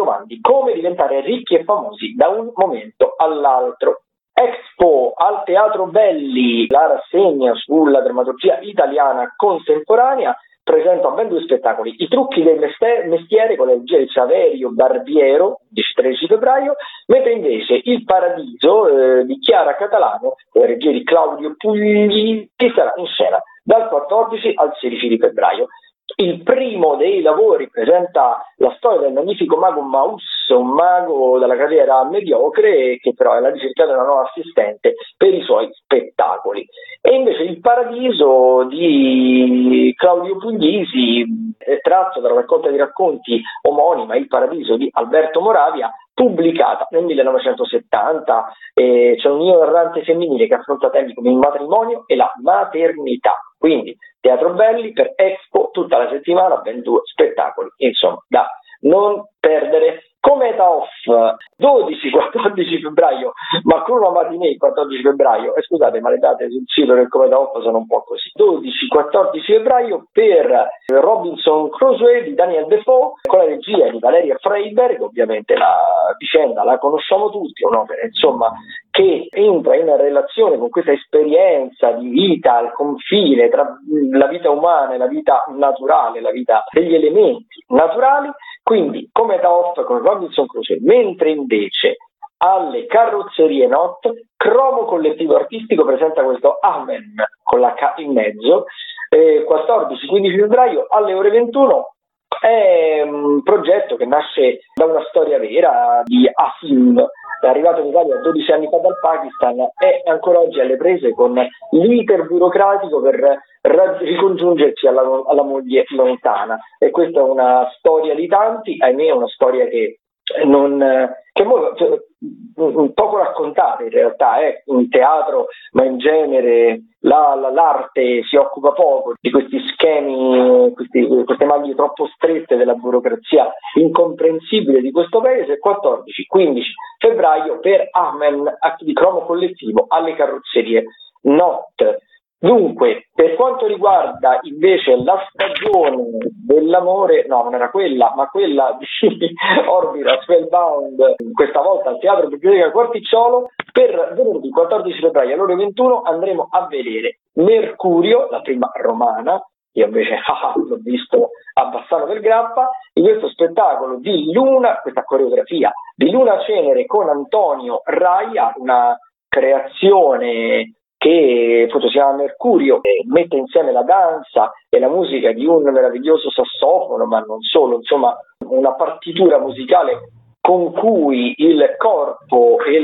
domandi come diventare ricchi e famosi da un momento all'altro. Expo al Teatro Belli, la rassegna sulla drammaturgia italiana contemporanea, presenta ben 2 spettacoli: I trucchi del mestiere con la regia di Saverio Barbiero, 13 febbraio, mentre invece Il Paradiso di Chiara Catalano, con la regia di Claudio Puglisi, che sarà in scena dal 14 al 16 di febbraio. Il primo dei lavori presenta la storia del magnifico mago Maus, un mago dalla carriera mediocre che però è alla ricerca della nuova assistente per i suoi spettacoli. E invece Il Paradiso di Claudio Puglisi è tratto dalla raccolta di racconti omonima Il Paradiso di Alberto Moravia, pubblicata nel 1970. C'è un io errante femminile che affronta temi come il matrimonio e la maternità. Quindi Teatro Belli per Expo tutta la settimana, ben 2 spettacoli, insomma, da non perdere. Cometa Off, 12-14 febbraio, ma con una matinée il 14 febbraio, scusate, ma le date sul sito del Cometa Off sono un po' così. 12-14 febbraio per Robinson Crusoe di Daniel Defoe, con la regia di Valeria Freiberg. Ovviamente la vicenda la conosciamo tutti, un'opera insomma che entra in relazione con questa esperienza di vita al confine tra la vita umana e la vita naturale, la vita degli elementi naturali. Quindi Cometa Off con Robinson Crusoe, mentre invece alle Carrozzerie Not, Cromo Collettivo Artistico presenta questo Amen con la K in mezzo, 14-15 febbraio alle ore 21. È un progetto che nasce da una storia vera di Asim, è arrivato in Italia 12 anni fa dal Pakistan, è ancora oggi alle prese con l'iter burocratico per ricongiungersi alla moglie lontana. E questa è una storia di tanti, ahimè, è una storia che poco raccontata in realtà, in teatro, ma in genere l'arte si occupa poco di questi schemi, queste maglie troppo strette della burocrazia incomprensibile di questo paese. 14-15 febbraio per Amen di Cromo Collettivo alle Carrozzerie Not. Dunque, per quanto riguarda invece la stagione dell'amore, no, non era quella, ma quella di Orbira Spellbound, questa volta al Teatro Biblioteca Quarticciolo, per venerdì 14 febbraio alle ore 21 andremo a vedere Mercurio, la prima romana. Io invece l'ho visto a Bassano del Grappa, in questo spettacolo di Luna, questa coreografia di Luna Cenere con Antonio Raia, una creazione che appunto si chiama Mercurio, e mette insieme la danza e la musica di un meraviglioso sassofono, ma non solo, insomma una partitura musicale con cui il corpo e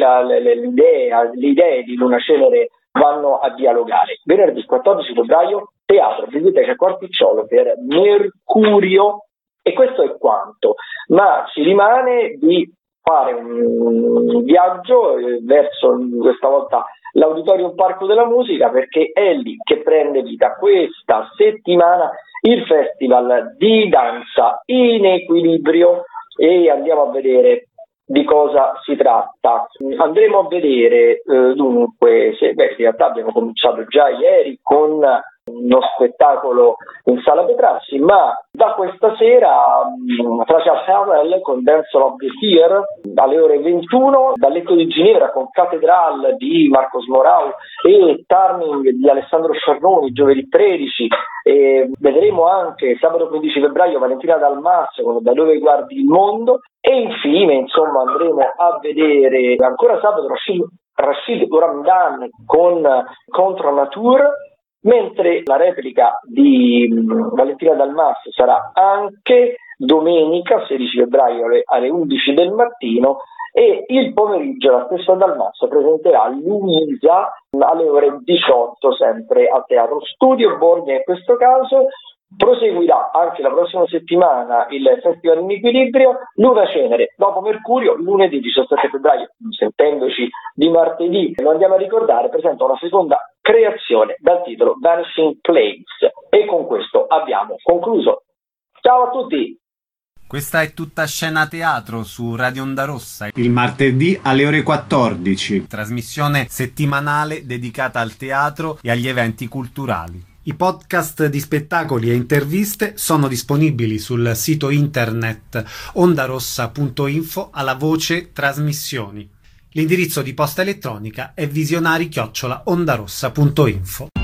le idee di Luna Cenere vanno a dialogare. Venerdì 14 febbraio, Teatro Biblioteca Quarticciolo per Mercurio. E questo è quanto, ma ci rimane di fare un viaggio verso questa volta l'Auditorium Parco della Musica, perché è lì che prende vita questa settimana il Festival di Danza in Equilibrio, e andiamo a vedere di cosa si tratta. Andremo a vedere dunque, in realtà abbiamo cominciato già ieri con uno spettacolo in Sala Petrassi, ma da questa sera Francia Farrell con Dance of the Year alle ore 21, dall'Eco di Ginevra con Catedral di Marcos Morau e Turning di Alessandro Sciarroni giovedì 13, e vedremo anche sabato 15 febbraio Valentina Dalmas con Da dove guardi il mondo, e infine insomma andremo a vedere ancora sabato Rashid Ramdan con Contre Nature, mentre la replica di Valentina Dalmas sarà anche domenica 16 febbraio alle 11 del mattino, e il pomeriggio la stessa Dalmas presenterà Luisa alle ore 18 sempre al Teatro Studio Borgna. In questo caso proseguirà anche la prossima settimana il Festival in Equilibrio. Luna Cenere dopo Mercurio, lunedì 17 febbraio, sentendoci di martedì, lo andiamo a ricordare, presenta una seconda creazione dal titolo Vanishing Place. E con questo abbiamo concluso. Ciao a tutti! Questa è Tutta Scena Teatro su Radio Onda Rossa, il martedì alle ore 14, trasmissione settimanale dedicata al teatro e agli eventi culturali. I podcast di spettacoli e interviste sono disponibili sul sito internet ondarossa.info alla voce trasmissioni. L'indirizzo di posta elettronica è visionari@ondarossa.info.